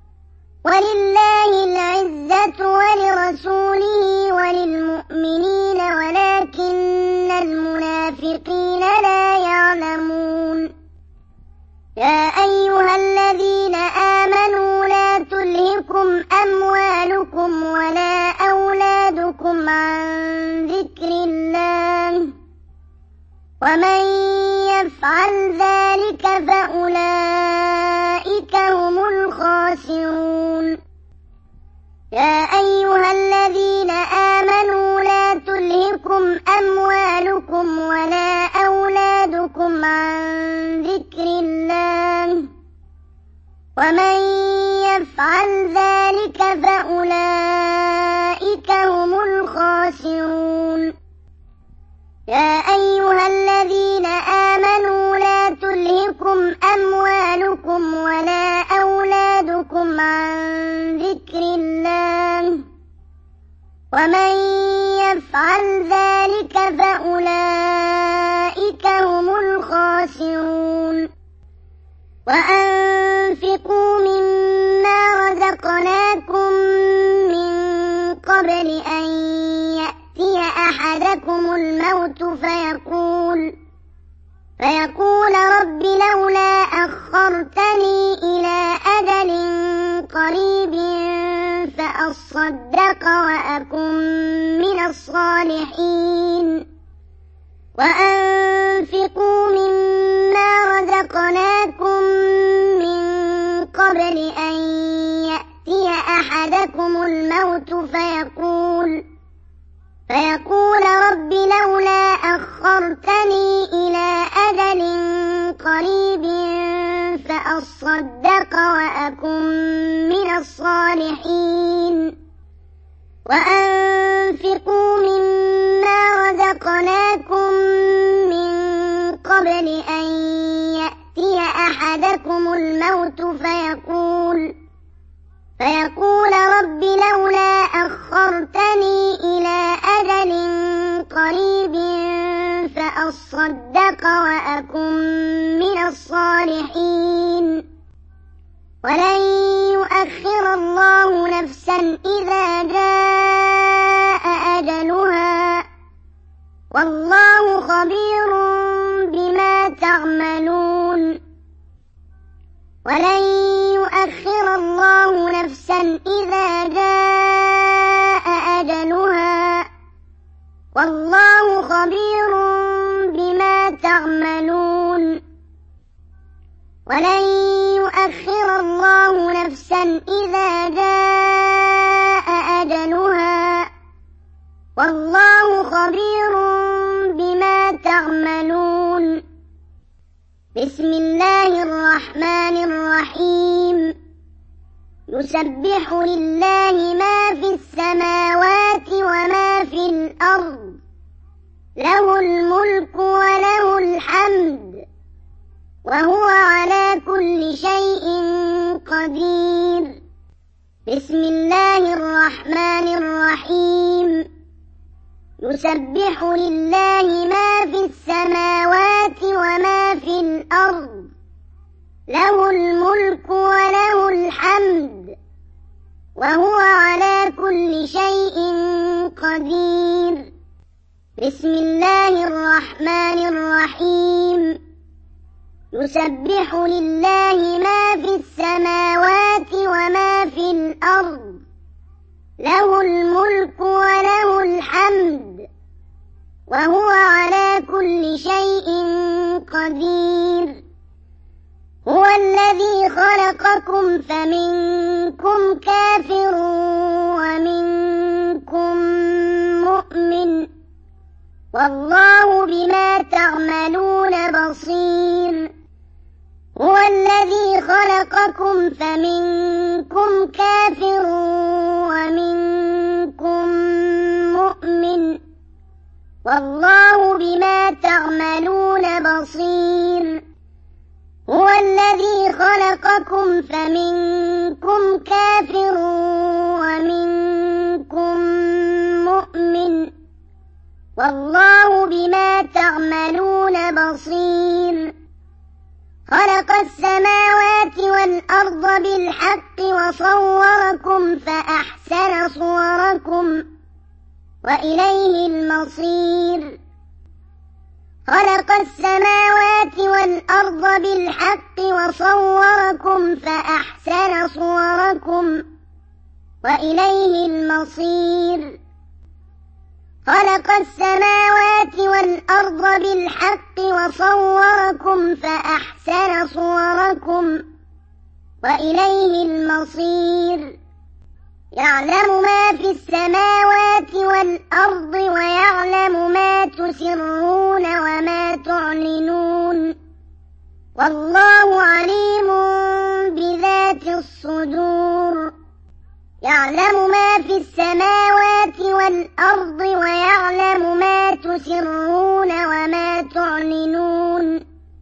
ولله العزة ولرسوله وللمؤمنين ولكن المنافقين لا يعلمون يا أيها الذين آمنوا لا تلهكم أموالكم ولا أولادكم عن ذكر الله ومن يفعل ذلك فأولئك هم الخاسرون يا أيها الذين آمنوا لا تلهكم أموالكم ولا أولادكم عن ذكر الله ومن يفعل ذلك فأولئك هم الخاسرون يا أيها الذين آمنوا لا تلهكم أموالكم ولا أولادكم عن ذكر الله ومن يفعل ذلك فأولئك هم الخاسرون وأنفقوا مما رزقناكم من قبل أن يأتي أحدكم الموت فيقول رب لولا أخرتني إلى أجل قريب فأصدق وأكن من الصالحين وأنفقوا مما أحدكم الموت فيقول رب لولا أخرتني إلى أجل قريب فأصدق وأكن من الصالحين وأنفقوا مما رزقناكم من قبل أن يأتي أحدكم الموت فيقول رب لولا أخرتني إلى أجل قريب فأصدق وأكن من الصالحين ولن يؤخر الله نفسا إذا جاء أجلها والله خبير بما تعملون ولن يؤخر الله نفسا إذا جاء أجلها والله خبير بما تعملون ولن يؤخر الله نفسا إذا جاء أجلها والله خبير بما تعملون بسم الله الرحمن الرحيم يسبح لله ما في السماوات وما في الأرض له الملك وله الحمد وهو على كل شيء قدير بسم الله الرحمن الرحيم يسبح لله ما في السماوات وما في الأرض له الملك وله الحمد وهو على كل شيء قدير بسم الله الرحمن الرحيم يسبح لله ما في السماوات وما في الأرض له الملك وله الحمد وهو على كل شيء قدير هو الذي خلقكم فمنكم كافر ومنكم مؤمن والله بما تعملون بصير هو الذي خلقكم فمنكم كافر ومنكم مؤمن والله بما تعملون بصير هو الذي خلقكم فمنكم كافر ومنكم مؤمن والله بما تعملون بصير خلق السماوات والأرض بالحق وصوركم فأحسن صوركم وإليه المصير خلق السماوات والأرض بالحق وصوركم فأحسن صوركم وإليه المصير خلق السماوات والأرض بالحق وصوركم فأحسن صوركم وإليه المصير يعلم ما في السماوات والأرض ويعلم ما تسرون وما تعلنون والله عليم بذات الصدور يعلم ما في السماوات والأرض ويعلم ما تسرون وما تعلنون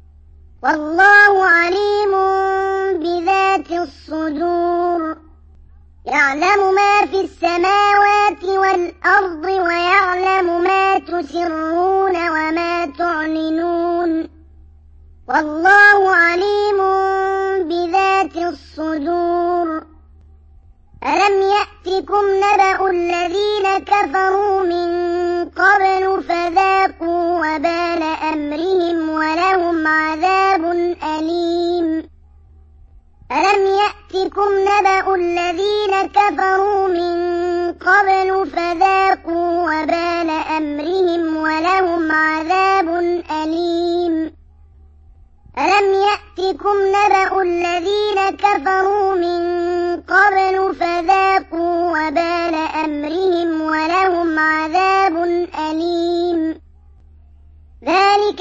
والله عليم بذات الصدور يعلم ما في السماوات والأرض ويعلم ما تسرون وما تعلنون والله عليم بذات الصدور ألم يأتكم نبأ الذين كفروا من قبل فذاقوا وبال أمرهم ولهم عذاب أليم ألم يأتكم نبأ الذين كفروا من قبل فذاقوا وبال أمرهم ولهم عذاب أليم ألم يأتكم نبأ الذين كفروا من قبل فذاقوا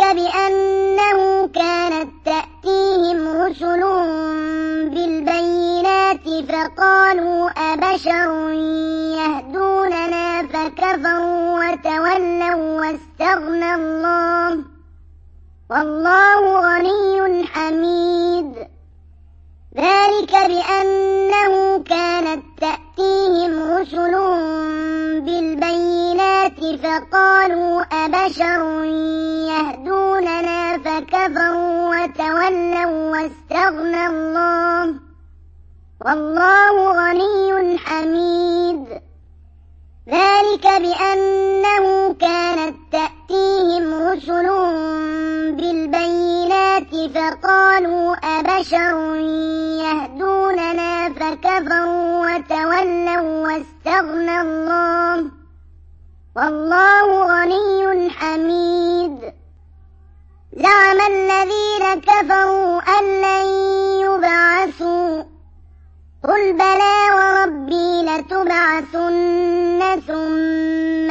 بأنه كانت تأتيهم رسلهم بالبينات فقالوا أبشر يهدوننا فكفروا وتولوا واستغنى الله والله غني حميد. ذلك بأنه كانت تأتيهم رسلهم بالبينات فقالوا أبشر يهدوننا فكفروا وتولوا واستغنى الله والله غني حميد. ذلك بأنه كانت تأتيهم رسلهم بالبينات فقالوا أبشر يهدوننا فكفروا وتولوا واستغنى الله والله غني حميد. زعم الذين كفروا أن لن يبعثوا قل بلى وربي لتبعثن ثم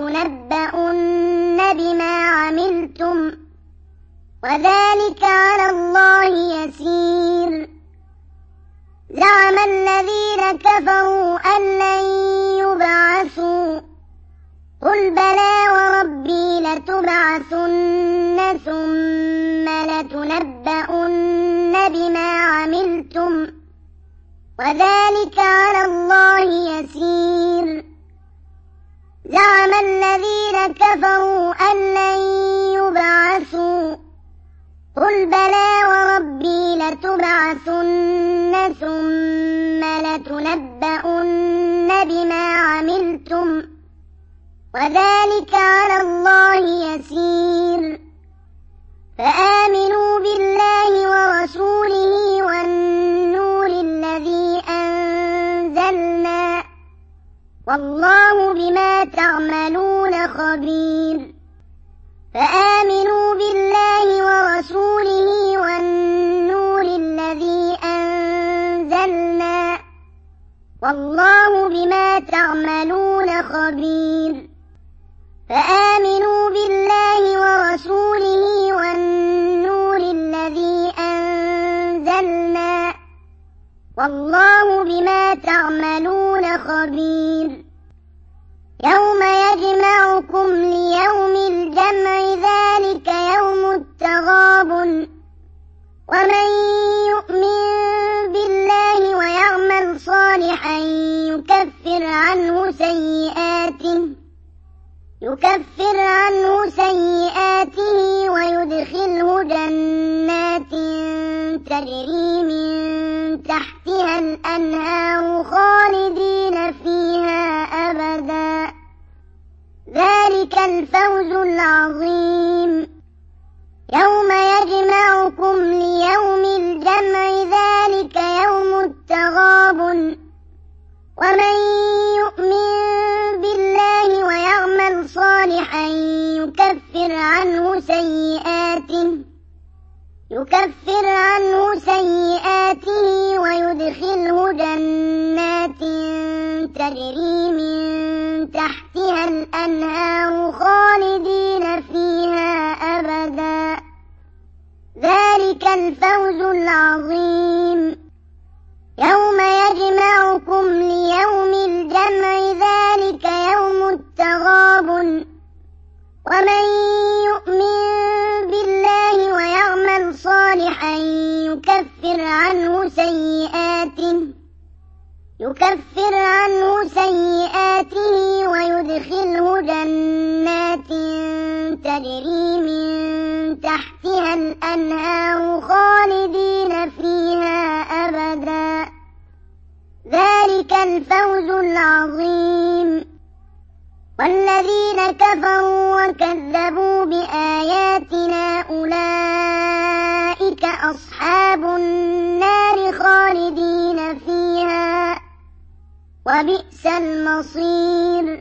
لتنبؤن بما عملتم وذلك على الله يسير. زعم الذين كفروا أن لن يبعثوا قل بلى وربي لتبعثن ثم لتنبؤن بما عملتم وذلك على الله يسير. زعم الذين كفروا أن لن يبعثوا قل بلى وربي لتبعثن ثم لتنبؤن بما عملتم وذلك على الله يسير. فآمنوا بالله ورسوله والنور الذي أنزلنا والله بما تعملون خبير. فآمنوا بالله ورسوله والنور الذي أنزلنا والله بما تعملون خبير. فآمنوا بالله ورسوله والنور الذي أنزلنا والله بما تعملون خبير. يوم يجمعكم ليوم الجمع ذلك يوم التغابن ومن يؤمن بالله ويعمل صالحا يكفر عنه سيئاته ويدخله جنات تجري من تحتها الأنهار خالدين فيها أبدا ذلك الفوز العظيم. يوم يجمعكم ليوم الجمع ذلك يوم التغابن ومن يؤمن بالله ويعمل صالحا يكفر عنه سيئاته ويدخله جنات تجري من تحتها الأنهار خالدين فيها أبدا ذلك الفوز العظيم. يوم يجمعكم ليوم الجمع ذلك يوم التغابن ومن يؤمن بالله ويعمل صالحا يكفر عنه سيئاته ويدخله جنات تجري من تحتها الأنهار خالدين فيها أبدا ذلك الفوز العظيم. والذين كفروا وكذبوا بآياتنا أولئك أصحاب النار خالدين فيها وبئس المصير.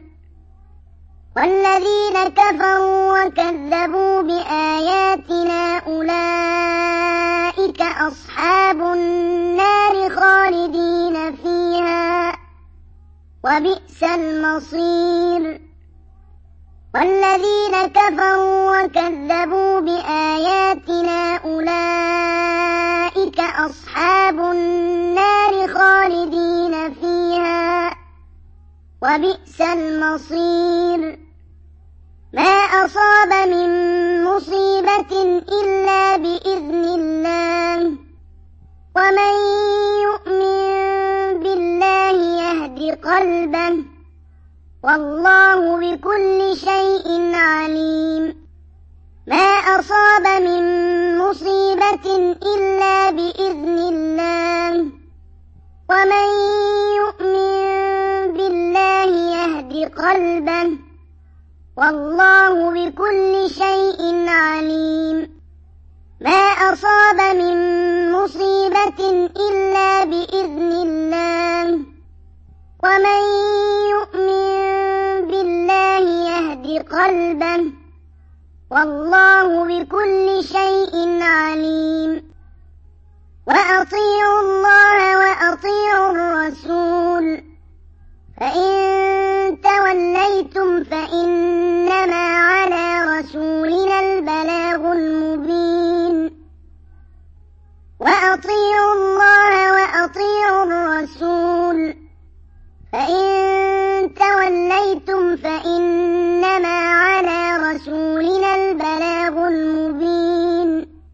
والذين كفروا وكذبوا بآياتنا أولئك أصحاب النار خالدين فيها وبئس المصير. والذين كفروا وكذبوا بآياتنا أولئك أصحاب النار خالدين فيها وبئس المصير ما أصاب من مصيبة إلا بإذن الله ومن يؤمن بالله يهد قلبه والله بكل شيء عليم ما أصاب من مصيبة إلا بإذن الله ومن يؤمن بالله يهد قلبه والله بكل شيء عليم ما أصاب من مصيبة إلا بإذن الله ومن يؤمن بالله يهد قلبه والله بكل شيء عليم وأطيعوا الله وأطيعوا الرسول فإن توليتم فإنما على رسولنا البلاغ المبين وأطيعوا الله وأطيعوا الرسول فإن توليتم فإنما على رسولنا البلاغ المبين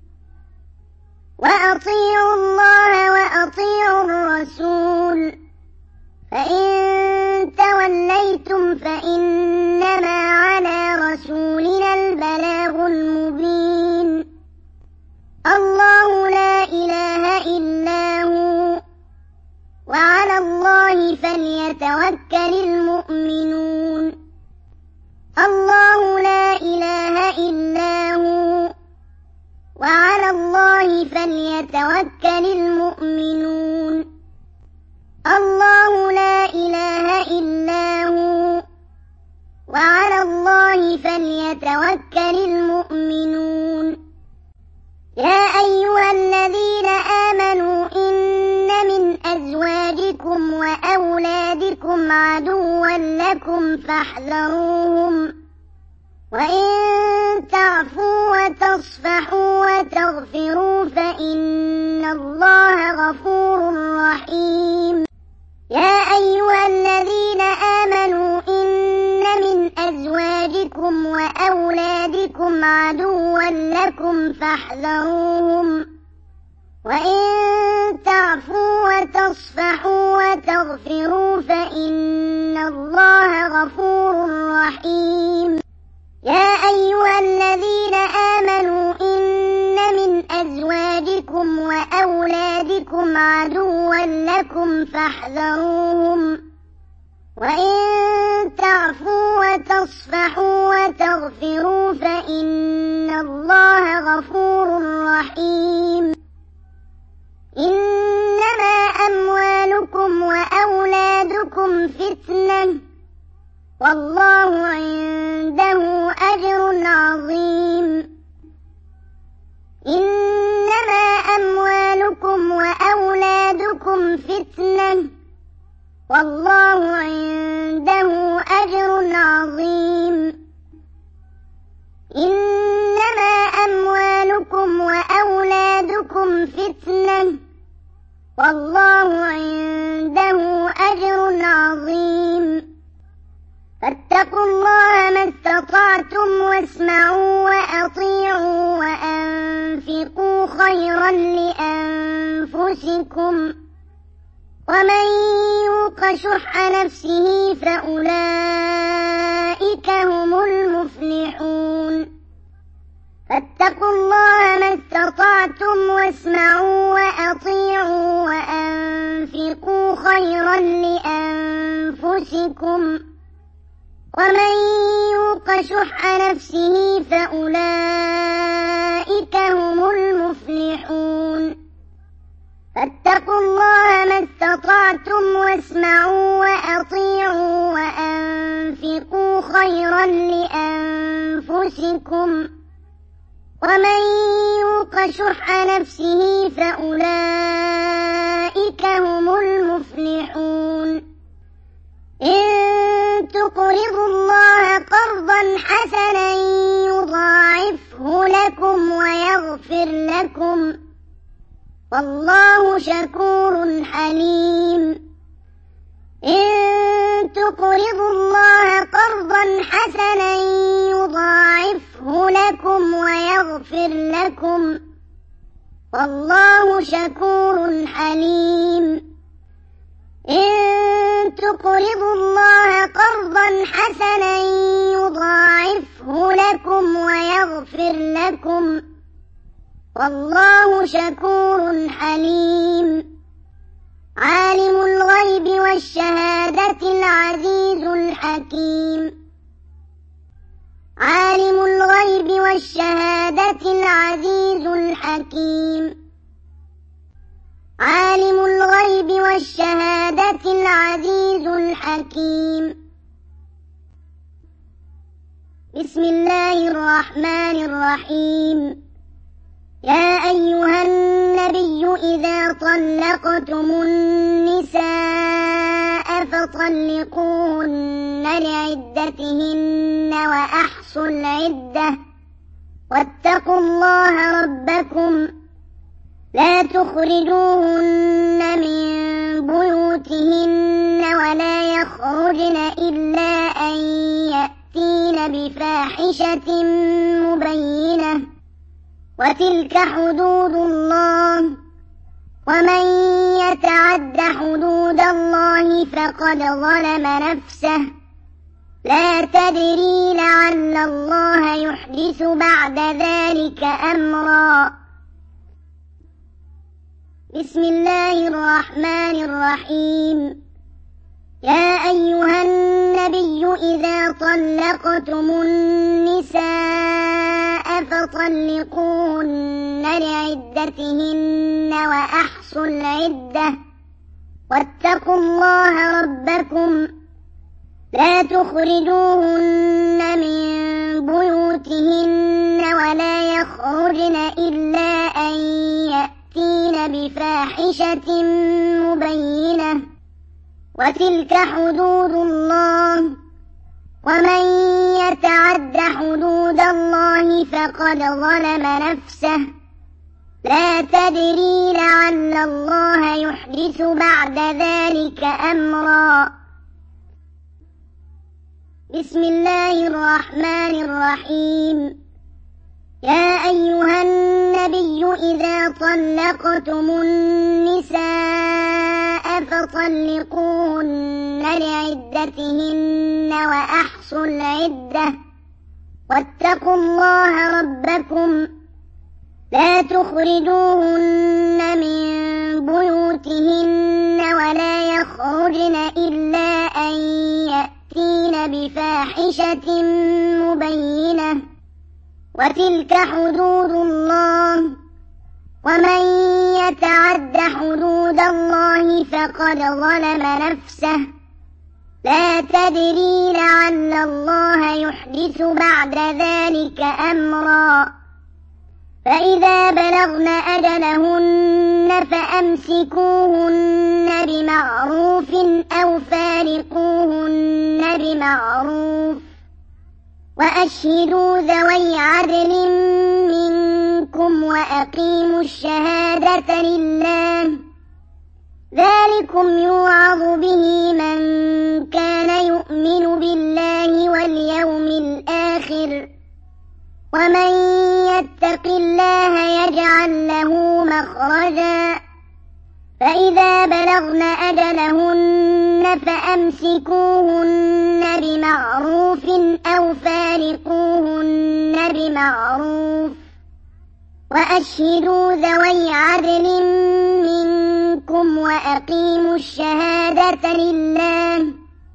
وأطيعوا الله وأطيعوا الرسول فإن توليتم فإنما على رسولنا البلاغ المبين الله لا إله إلا هو وعلى الله فليتوكل المؤمنون الله لا إله إلا هو وعلى الله فليتوكل المؤمنون الله لا إله إلا هو وعلى الله فليتوكل المؤمنون يا أيها الذين آمنوا إن من أزواجكم وأولادكم عدوا لكم فاحذروهم وإن تعفوا وتصفحوا وتغفروا فإن الله غفور رحيم يا أيها الذين آمنوا إن من أزواجكم وأولادكم عدوا لكم فاحذروهم وإن تعفوا وتصفحوا وتغفروا فإن الله غفور رحيم يا أيها الذين آمنوا إن من أزواجكم وأولادكم عدوا لكم فاحذروهم وإن تعفوا وتصفحوا وتغفروا فإن الله غفور رحيم إنما أموالكم وأولادكم فتنة والله عنده أجر عظيم إنما أموالكم وأولادكم فتنة والله عنده أجر عظيم إنما أموالكم وأولادكم فتنة والله عنده أجر عظيم فاتقوا الله ما استطعتم واسمعوا وأطيعوا وأنفقوا خيرا لأنفسكم ومن يوق شح نفسه فأولئك هم المفلحون فاتقوا الله ما استطعتم واسمعوا وأطيعوا وأنفقوا خيرا لأنفسكم ومن يوق شح نفسه فأولئك هم المفلحون فاتقوا الله ما استطعتم واسمعوا وأطيعوا وأنفقوا خيرا لأنفسكم ومن يوق شح نفسه فأولئك هم المفلحون إن تقرضوا الله قرضا حسنا لكم ويغفر لكم، والله شكور حليم. إن تقرضوا الله قرضا حسنا يضاعفه لكم ويغفر لكم، والله شكور حليم. إن تقرضوا الله قرضا حسنا يضاعفه لكم ويغفر لكم، والله شكور حليم. عالم الغيب والشهادة العزيز الحكيم. عالم الغيب والشهادة العزيز الحكيم. عالم الغيب والشهادة العزيز الحكيم. بسم الله الرحمن الرحيم. يا أيها النبي إذا طلقتم النساء فطلقوهن لعدتهن وأحصوا العدة واتقوا الله ربكم لا تخرجوهن من بيوتهن ولا يخرجن إلا أن يأتين بفاحشة مبينة وتلك حدود الله ومن يتعد حدود الله فقد ظلم نفسه لا تدري لعل الله يحدث بعد ذلك أمرا. بسم الله الرحمن الرحيم. يا أيها النبي إذا طلقتم النساء فطلقوهن لعدتهن وأحصوا العدة واتقوا الله ربكم لا تخرجوهن من بيوتهن ولا يخرجن إلا أن يأتين بفاحشة مبينة وتلك حدود الله ومن يتعد حدود الله فقد ظلم نفسه لا تدري لعل الله يحدث بعد ذلك أمرا. بسم الله الرحمن الرحيم. يا أيها النبي إذا طلقتم النساء فطلقوهن لعدتهن وأحصوا العدة واتقوا الله ربكم لا تخرجوهن من بيوتهن ولا يخرجن إلا أن يأتين بفاحشة مبينة وتلك حدود الله ومن يتعد حدود الله فقد ظلم نفسه لا تدري لعل الله يحدث بعد ذلك أمرا. فإذا بلغن أجلهن فأمسكوهن بمعروف أو فارقوهن بمعروف وأشهدوا ذوي عدل منكم وأقيموا الشهادة لله ذلكم يوعظ به من كان يؤمن بالله واليوم الآخر ومن يتق الله يجعل له مخرجا. فإذا بلغن أجلهن فأمسكوهن بمعروف أو فارقوهن بمعروف وأشهدوا ذوي عدل منكم وأقيموا الشهادة لله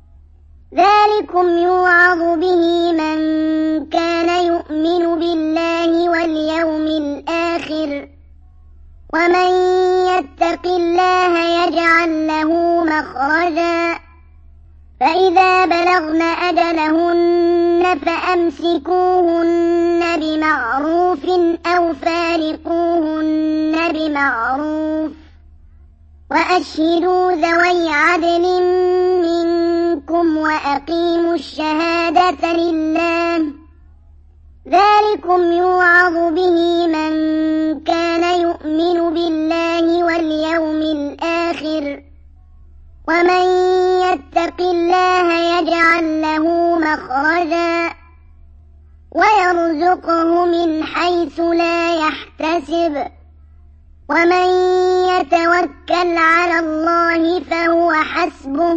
ذلكم يوعظ به من كان يؤمن بالله واليوم الآخر ومن يتق الله يجعل له مخرجا. فإذا بلغن أجلهن فأمسكوهن بمعروف أو فارقوهن بمعروف وأشهدوا ذوي عدل منكم وأقيموا الشهادة لله ذلكم ذلكم يوعظ به من كان يؤمن بالله واليوم الآخر ومن يتق الله يجعل له مخرجا ويرزقه من حيث لا يحتسب ومن يتوكل على الله فهو حسبه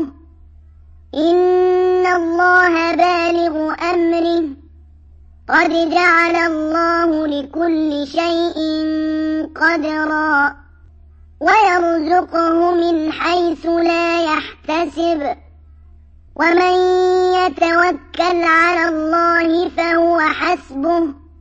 إن الله بالغ أمره قد جعل الله لكل شيء قدرا ويرزقه من حيث لا يحتسب ومن يتوكل على الله فهو حسبه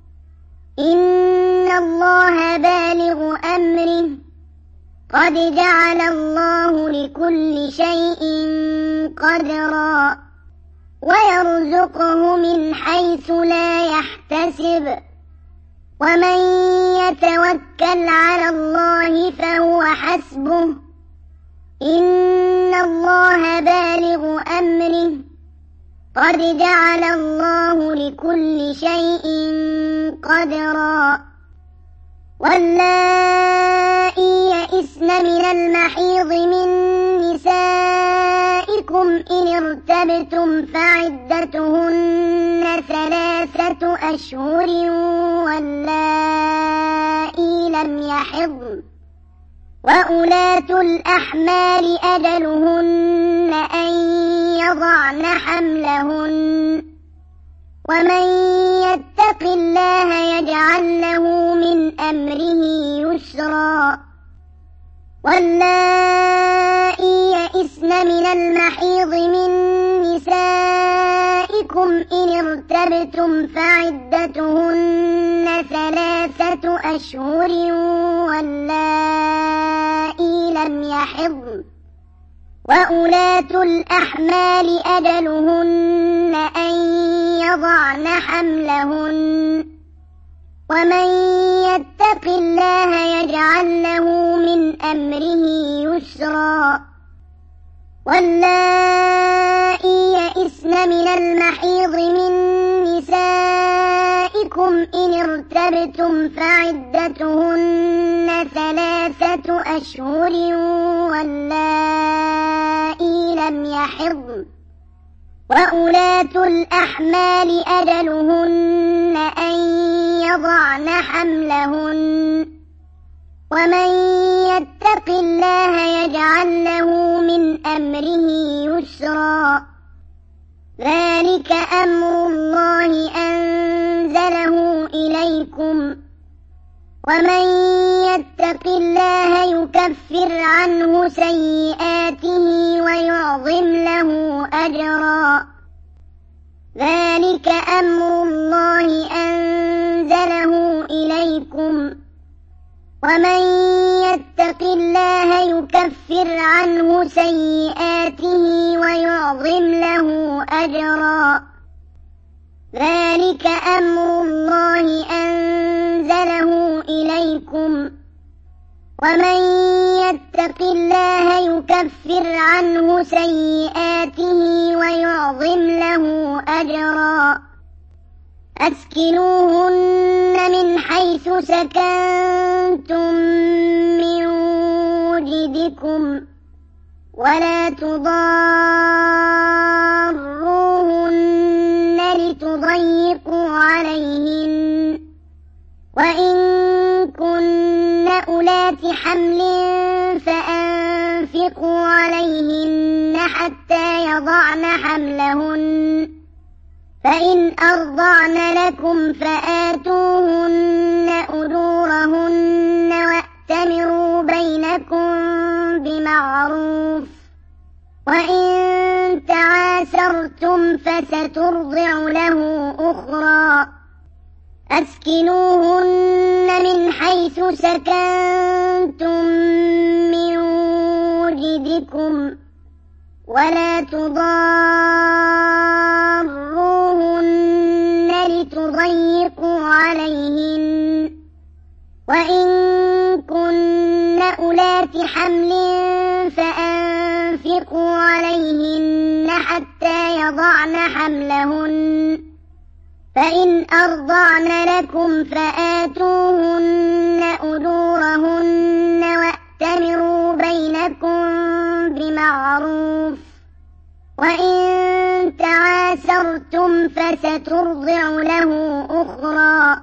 إن الله بالغ أمره قد جعل الله لكل شيء قدرا ويرزقه من حيث لا يحتسب ومن يتوكل على الله فهو حسبه إن الله بالغ أمره قد جعل الله لكل شيء قدرا واللائي يئسن من المحيض من نسائكم إن ارتبتم فعدتهن 3 أشهر واللائي لم يحضن وأولاة الأحمال أجلهن أن يضعن حملهن ومن يتق الله يجعل له من أمره يسرا واللائي يئسن من المحيض من نسائكم إن ارتبتم فعدتهن 3 أشهر واللائي لم يحضن وأولاة الأحمال أجلهن أن يضعن حملهن ومن يتق الله يجعل له من أمره يسرا واللائي يئسن من المحيض من نسائكم إن ارتبتم فعدتهن 3 أشهر واللائي لم يحضن وأولاة الأحمال أجلهن أن يضعن حملهن ومن يتق الله يجعل له من أمره يسرا ذلك أمر الله أنزله إليكم ومن يتق الله يكفر عنه سيئاته ويعظم له أجرا ذلك أمر الله أنزله إليكم ومن يتق الله يكفر عنه سيئاته ويعظم له أجرا ذلك أمر الله أنزله إليكم ومن يتق الله يكفر عنه سيئاته ويعظم له أجرا أسكنوهن من حيث سكنتم من وجدكم ولا تضاروهن لتضيقوا عليهن وإن كن أولات حمل فأنفقوا عليهن حتى يضعن حملهن فإن أرضعن لكم فآتوهن أجورهن وأتمروا بينكم بمعروف وإن تعاسرتم فسترضع له أخرى أسكنوهن من حيث سكنتم من وجدكم ولا تضاروهن لتضيقوا عليهن وإن كن أولات حمل فأنفقوا عليهن حتى يضعن حملهن فإن أرضعن لكم فآتوهن أجورهن وأتمروا بينكم بمعروف وإن تعاسرتم فسترضع له أخرى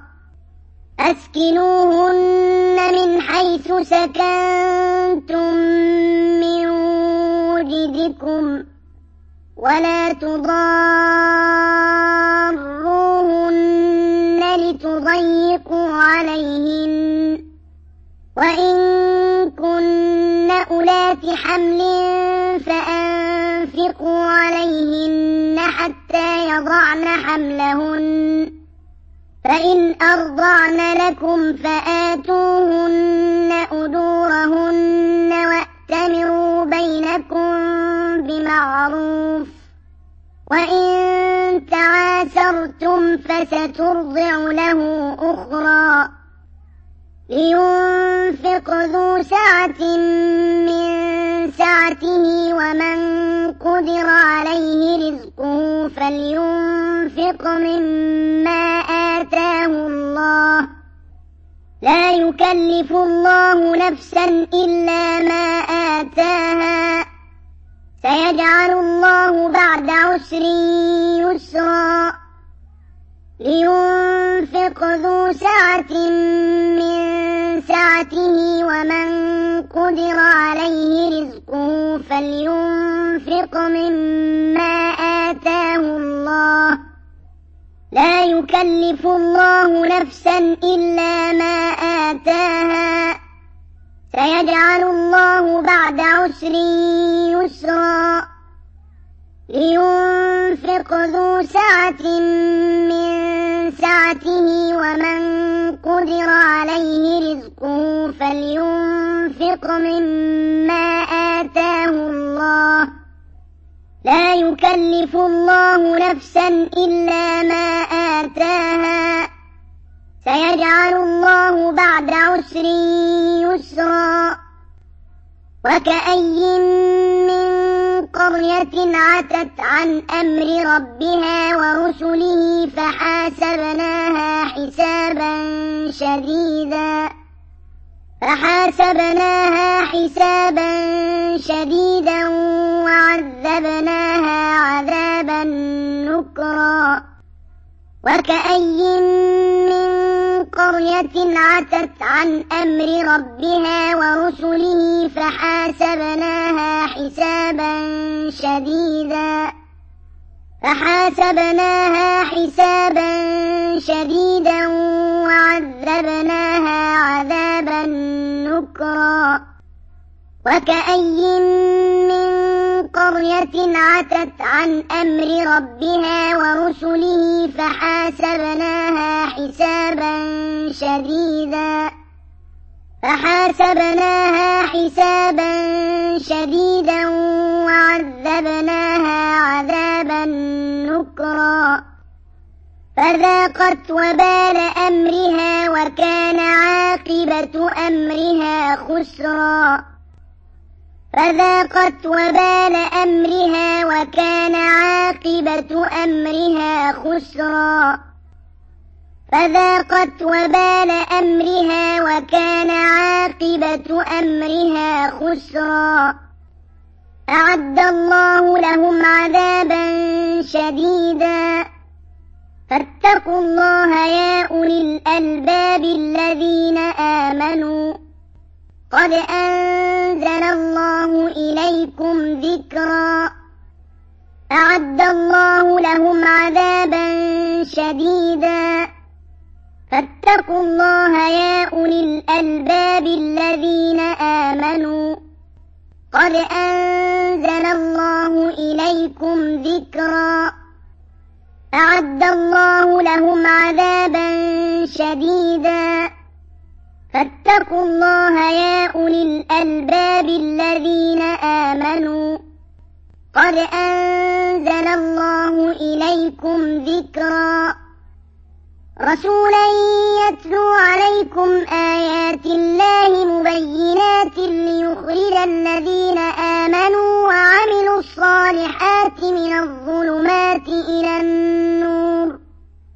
أسكنوهن من حيث سكنتم من وجدكم ولا تضاروهن لتضيقوا عليهن وإن كن أولات حمل فأنفقوا عليهن حتى يضعن حملهن فإن أرضعن لكم فآتوهن أجورهن وأتمروا بينكم بمعروف وإن تعاسرتم فسترضع له أخرى لينفق ذو سعة من سعته ومن قدر عليه رزقه فلينفق مما آتاه الله لا يكلف الله نفسا إلا ما آتاها سيجعل الله بعد عسر يسرا لينفق ذو سعة من سعته ومن قدر عليه رزقه فلينفق مما آتاه الله لا يكلف الله نفسا إلا ما آتاها سيجعل الله بعد عسر يسرا لينفق ذو سعة من سعته ومن قدر عليه رزقه فلينفق مما آتاه الله لا يكلف الله نفسا إلا ما آتاها سيجعل الله بعد عسر يسرا وكأي من قرية عتت عن أمر ربها ورسله فحاسبناها حسابا شديدا وعذبناها عذابا نكرا وكأي من قرية عتت عن أمر ربها ورسله فحاسبناها حسابا شديدا وعذبناها عذابا نكرا وكأي من قرية عتت عن أمر ربها ورسله فحاسبناها حسابا شديدا وعذبناها عذابا نكرا فذاقت وبال أمرها وكان عاقبة أمرها خسرا أعد الله لهم عذابا شديدا فاتقوا الله يا أولي الألباب الذين آمنوا قد أنزل الله إليكم ذكرا أعد الله لهم عذابا شديدا فاتقوا الله يا أولي الألباب الذين آمنوا قد أنزل الله إليكم ذكرا أعد الله لهم عذابا شديدا فاتقوا الله يا أولي الألباب الذين آمنوا قد أنزل الله إليكم ذكرا رسولا يتلو عليكم آيات الله مبينات ليخرج الذين آمنوا وعملوا الصالحات من الظلمات إلى النور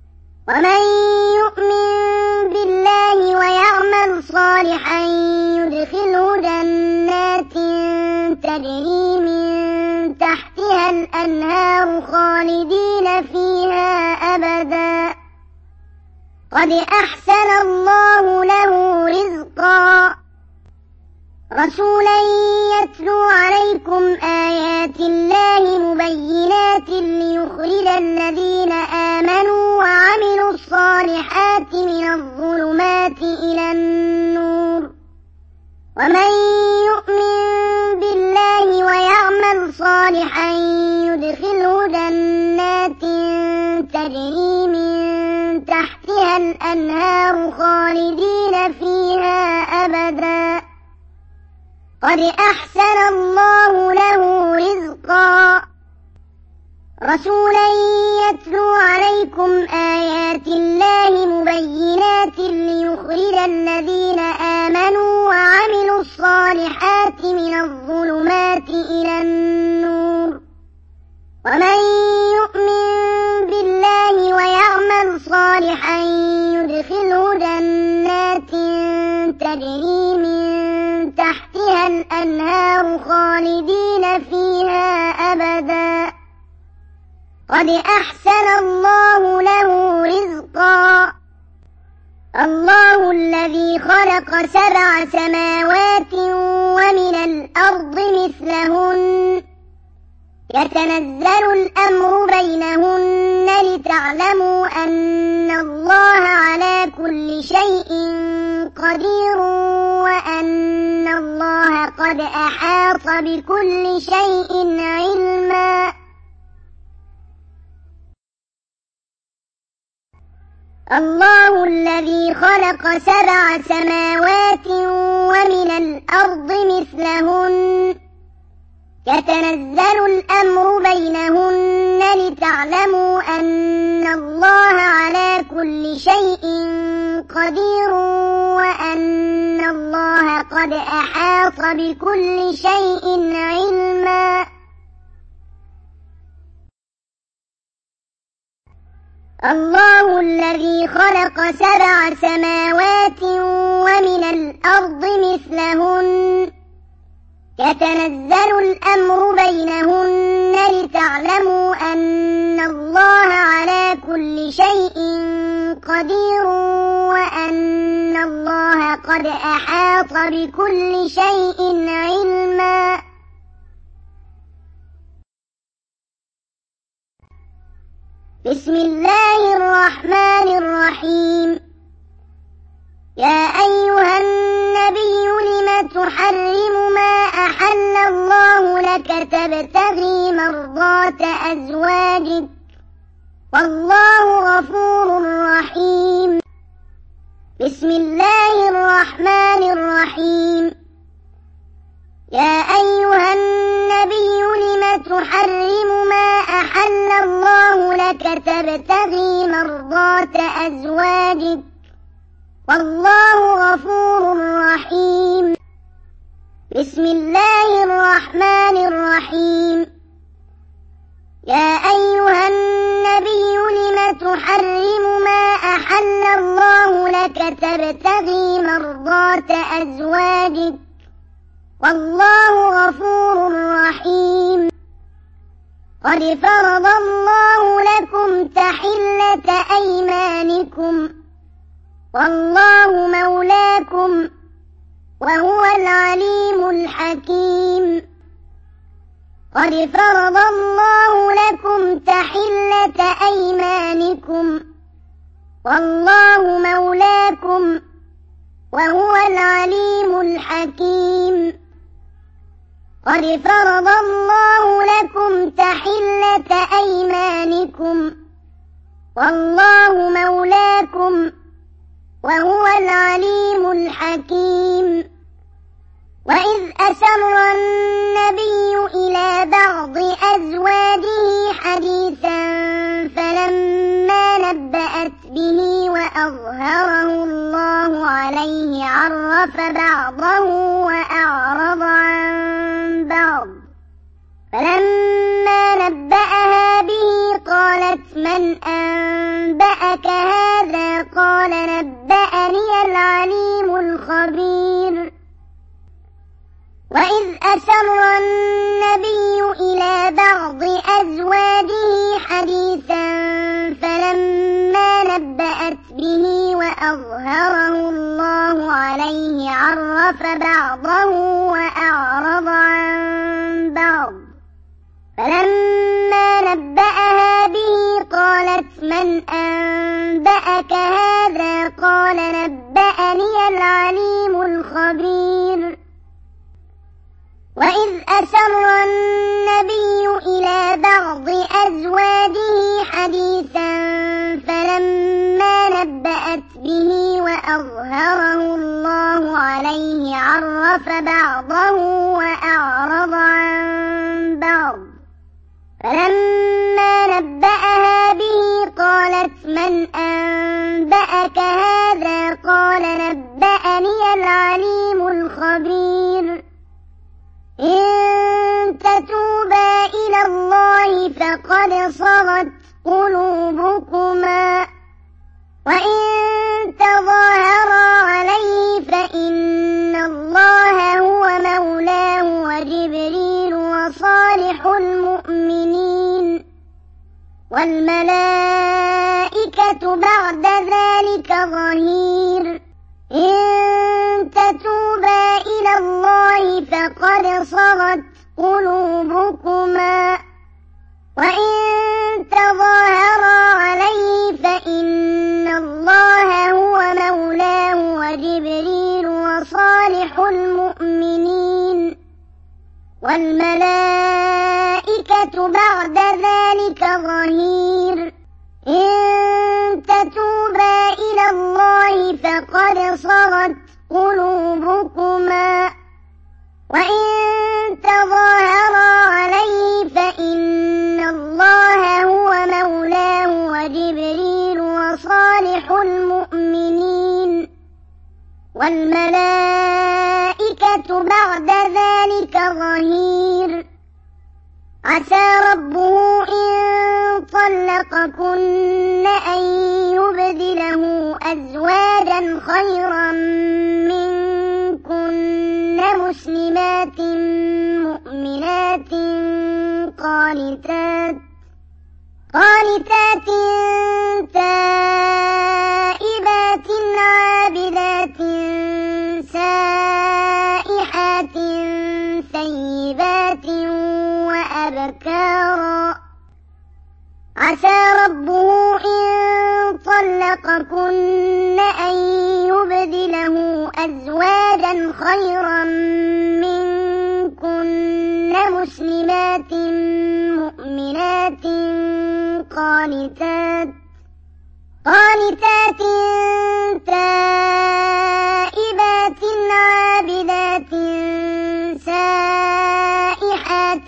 ومن يؤمن بالله ويعمل صالحا يدخله جنات تجري من تحتها الأنهار خالدين فيها أبدا قد أحسن الله له رزقا رسولا يتلو عليكم آيات الله مبينات ليخرج الذين آمنوا وعملوا الصالحات من الظلمات إلى النور ومن يؤمن بالله ويعمل صالحا يدخله جنات تجري من تحتها الأنهار خالدين فيها أبدا قد أحسن الله له رزقا رسولا يتلو عليكم آيات الله مبينات ليخرج الذين آمنوا وعملوا الصالحات من الظلمات إلى النور ومن يؤمن بالله ويعمل صالحا يدخله جنات تجري من تحتها الأنهار خالدين فيها أبدا قد أحسن الله له رزقا الله الذي خلق 7 سماوات ومن الأرض مثلهن يتنزل الأمر بينهن لتعلموا أن الله على كل شيء قدير وأن الله قد أحاط بكل شيء علما الله الذي خلق 7 سماوات ومن الأرض مثلهن يتنزل الأمر بينهن لتعلموا أن الله على كل شيء قدير وأن الله قد أحاط بكل شيء علما الله الذي خلق 7 سماوات ومن الأرض مثلهن يتنزل الأمر بينهن لتعلموا أن الله على كل شيء قدير وأن الله قد أحاط بكل شيء علما بسم الله الرحمن الرحيم يا أيها النبي لم تحرم ما أحل الله لك تبتغي مرضات أزواجك والله غفور رحيم بسم الله الرحمن الرحيم يا أيها النبي لم تحرم ما أحل الله لك تبتغي مرضات أزواجك والله غفور رحيم بسم الله الرحمن الرحيم يا أيها النبي لم تحرم ما أحل الله لك تبتغي مرضات أزواجك والله غفور رحيم قد فرض الله لكم تحلة أيمانكم والله مولاكم وهو العليم الحكيم قد فرض الله لكم تحلة أيمانكم والله مولاكم وهو العليم الحكيم قد فرض الله لكم تحلة أيمانكم والله مولاكم وهو العليم الحكيم وإذ أسر النبي إلى بعض أزواجه حديثا فلما نبأت به وأظهره الله عليه عرف بعضه وأعرض عن بعض فلما نبأها به قالت من أنبأك هذا أسر النبي إلى بعض أزواجه حديثا فلما نبأت به وأظهره الله عليه عرف بعضه وأعرض عن بعض فلما نبأها به قالت من أنبأك هذا قال نبأني العليم الخبير وإذ أسر النبي إلى بعض أزواجه حديثا فلما نبأت به وأظهره الله عليه عرف بعضه وأعرض عن بعض فلما نبأها به قالت من أنبأك هذا قال نبأني العليم الخبير إن تتوبا إلى الله فقد صغت قلوبكما وإن تظاهرا عليه فإن الله هو مولاه وجبريل وصالح المؤمنين والملائكة بعد ذلك ظهير إن تتوبا إلى الله فقد صغت قلوبكما وإن تظاهرا عليه فإن الله هو مولاه وجبريل وصالح المؤمنين والملائكة بعد ذلك ظهير إن تتوبا إلى الله فقد صغت قلوبكما وإن تظاهرا عليه فإن الله هو مولاه وجبريل وصالح المؤمنين والملائكة بعد ذلك ظهير عسى ربه إن طلقكن أن يبدله أزواجا خيرا منكن مسلمات مؤمنات قانتات تائبات عابدات سائحات ثيبات وأبكارا عسى ربه إن طلقكن أن يبدله أزواجا خيرا منكن مسلمات مؤمنات قانتات تائبات عابدات سائحات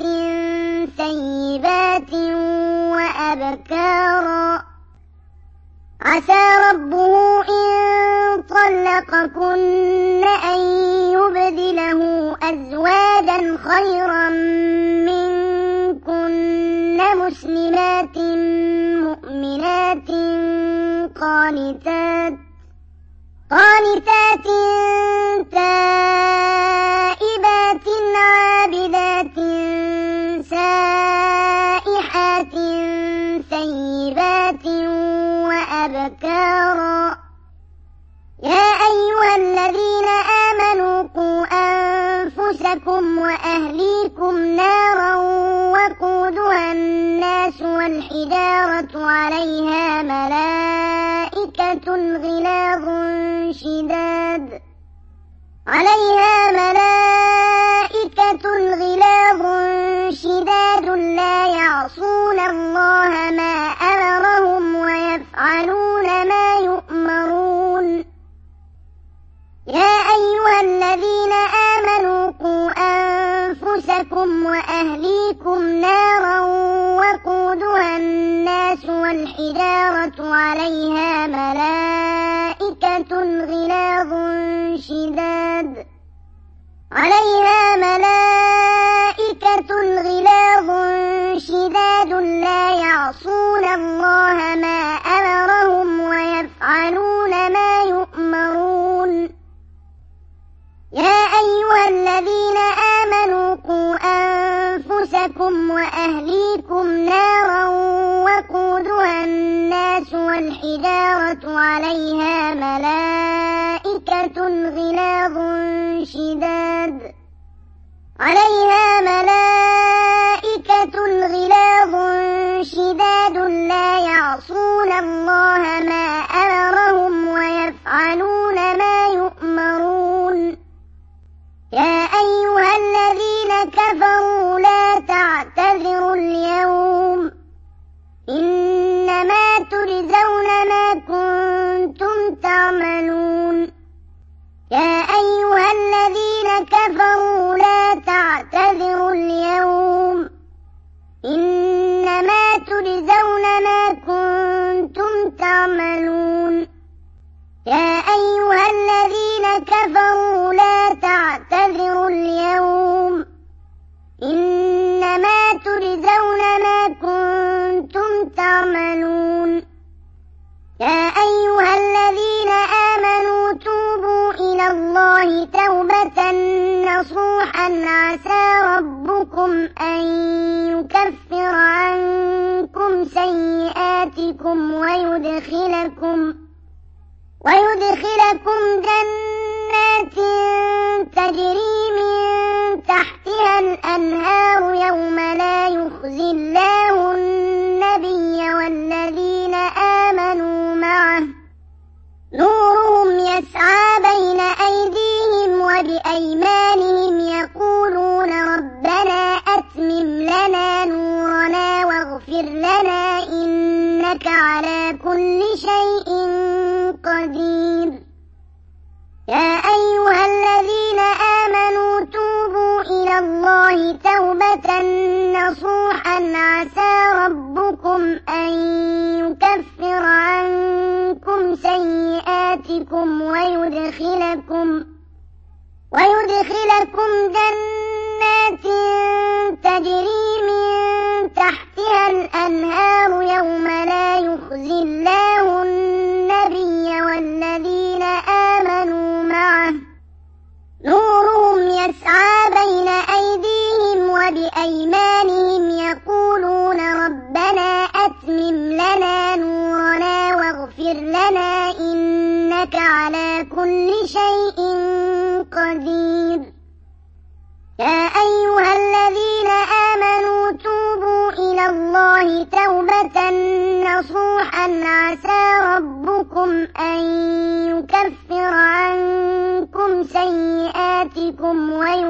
ثيبات وأبكارا عسى ربه إن طلقكن أن يبدله أزواجا خيرا منكن مسلمات مؤمنات قانتات تائبات عابدات سائحات ثيبات وأبكارا يا أيها الذين آمنوا قوا أنفسكم وأهليكم نارا وقودها الناس والحجارة عليها ملائكة غلاظ شداد لا يعصون الله ما أمرهم ويفعلون ما يؤمرون يا أيها الذين آمنوا قوا أنفسكم وأهليكم نارا وقودها الناس والحجارة عليها ملائكة غلاظ شداد لا يعصون الله ما أمرهم ويفعلون ما يؤمرون يا أيها الذين آمنوا وأهليكم نارا وقودها الناس والحجارة عليها ملائكة غلاظ شداد لا يعصون الله ما أمرهم ويفعلون ما يؤمرون يا أيها الذين كفروا لا تعتذروا اليوم إنما تجزون ما كنتم تعملون يا أيها الذين كفروا لا تعتذروا اليوم إنما تجزون ما كنتم تعملون يا أيها الذين كفروا لا تعتذروا اليوم إنما تجزون ما كنتم تعملون يا أيها الذين آمنوا توبوا إلى الله توبة نصوحا عسى ربكم أن يكفر عنكم سيئاتكم ويدخلكم جنات تجري من تحتها الأنهار يوم لا يخزي الله النبي والذين آمنوا معه نورهم يسعى بين أيديهم وبأيمانهم يقولون ربنا أتمم لنا نورنا واغفر لنا إنك على كل شيء قدير يا أيها الذين آمنوا توبوا إلى الله توبة نصوحا عسى ربكم أن يكفر عنكم سيئاتكم ويدخلكم جنات تجري من تحتها الأنهار يوم لا يخزي الله النبي والذين آمنوا معه نورهم يسعى بين أيديهم وبأيمانهم يقولون ربنا أتمم لنا نورنا واغفر لنا إنك على كل شيء قدير يا أيها الذين آمنوا توبوا إلى الله توبة نصوحا عسى ربكم أن يكفر عنكم سيئاتكم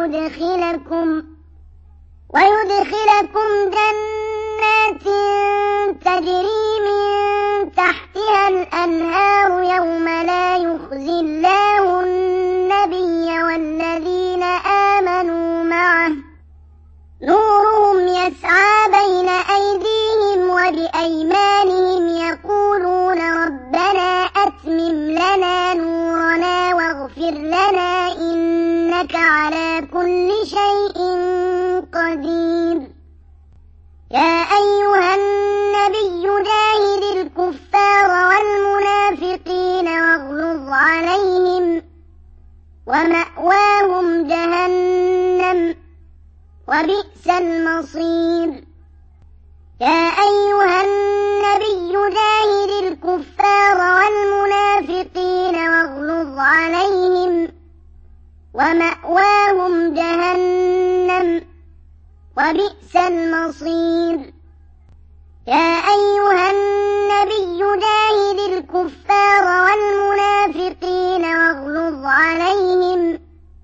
ويدخلكم جنات تجري من تحتها الأنهار يوم لا يخزي الله النبي والذين آمنوا معه نورهم يسعى بين أيديهم وبأيمانهم يقولون ربنا أتمم لنا نورنا واغفر لنا إنك على كل شيء قدير يا أيها النبي جاهد الكفار والمنافقين واغلظ عليهم ومأواهم جهنم وبئس المصير يا أيها النبي جاهد الكفار والمنافقين واغلظ عليهم ومأواهم جهنم وبئس المصير يا أيها النبي جاهد الكفار والمنافقين واغلظ عليهم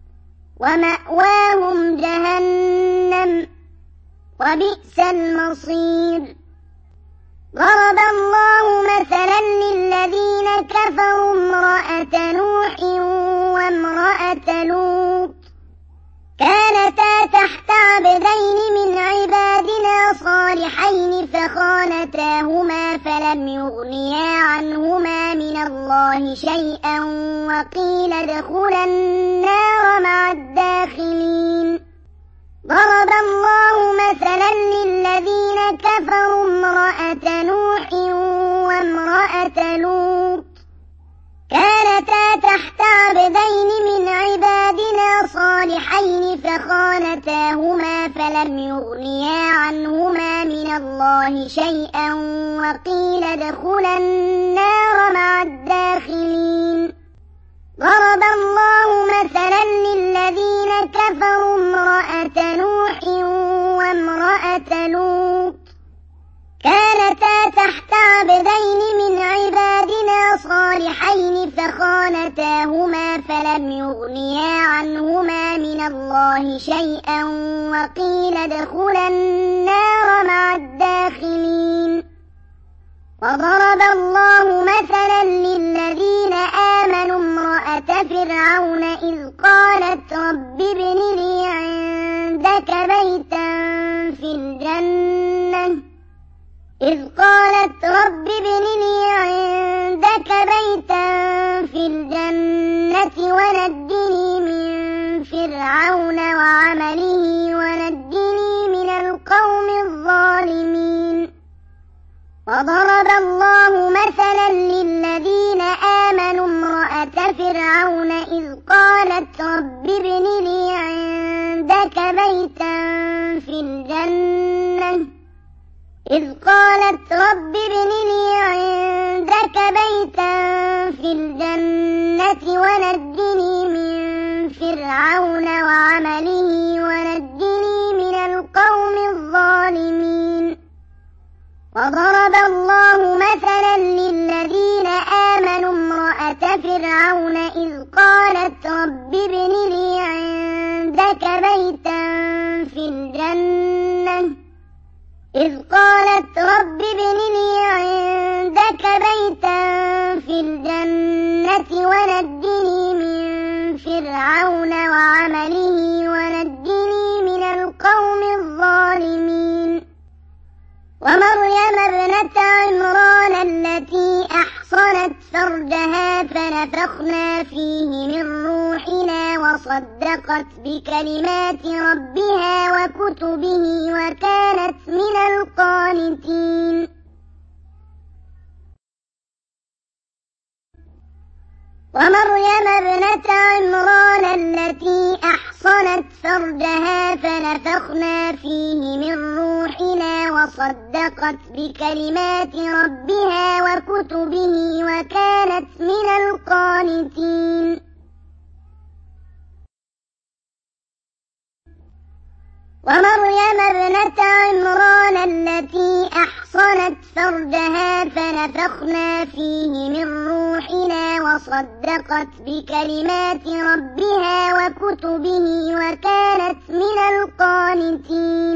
ومأواهم جهنم وبئس المصير ضرب الله مثلا للذين كفروا امرأة نوح وامرأة لوط كانتا تحت عبدين من عبادنا صالحين فخانتاهما فلم يغنيا عنهما من الله شيئا وقيل ادخلا النار مع الداخلين ضرب الله مثلا للذين كفروا امرأة نوح وامرأة لوط كانتا تحت عبدين من عبادنا صالحين صالحين فخانتاهما فلم يغنيا عنهما من الله شيئا وقيل ادخلا النار مع الداخلين. ضرب الله مثلا للذين كفروا امرأة نوح وامرأة لوط كانتا تحت عبدين من عبادنا صالحين فخانتاهما فلم يغنيا عنهما من الله شيئا وقيل ادخلا النار مع الداخلين. وضرب الله مثلا للذين آمنوا امرأة فرعون إذ قالت رب ابن لي عندك بيتا في الجنة ونجني من فرعون وعمله ونجني من القوم الظالمين. وضرب الله مثلا للذين آمنوا امرأة فرعون إذ قالت رب ابن لي عندك بيتا في الجنة ونجني من فرعون وعمله ونجني من القوم الظالمين. وضرب الله مثلا للذين آمنوا امرأة فرعون إذ قالت رب ابن لي عندك بيتا في الجنة ونجني من فرعون وعمله ونجني من القوم الظالمين. ومريم ابنة عمران التي أحصنت فرجها فنفخنا فيه من روحنا وصدقت بكلمات ربها وكتبه وكانت من القانتين. ومريم ابنة عمران التي أحصنت فرجها فنفخنا فيه من روحنا وصدقت بكلمات ربها وكتبه وكانت من القانتين. ومريم ابنة عمران التي أحصنت فرجها فنفخنا فيه من روحنا وصدقت بكلمات ربها وكتبه وكانت من القانتين.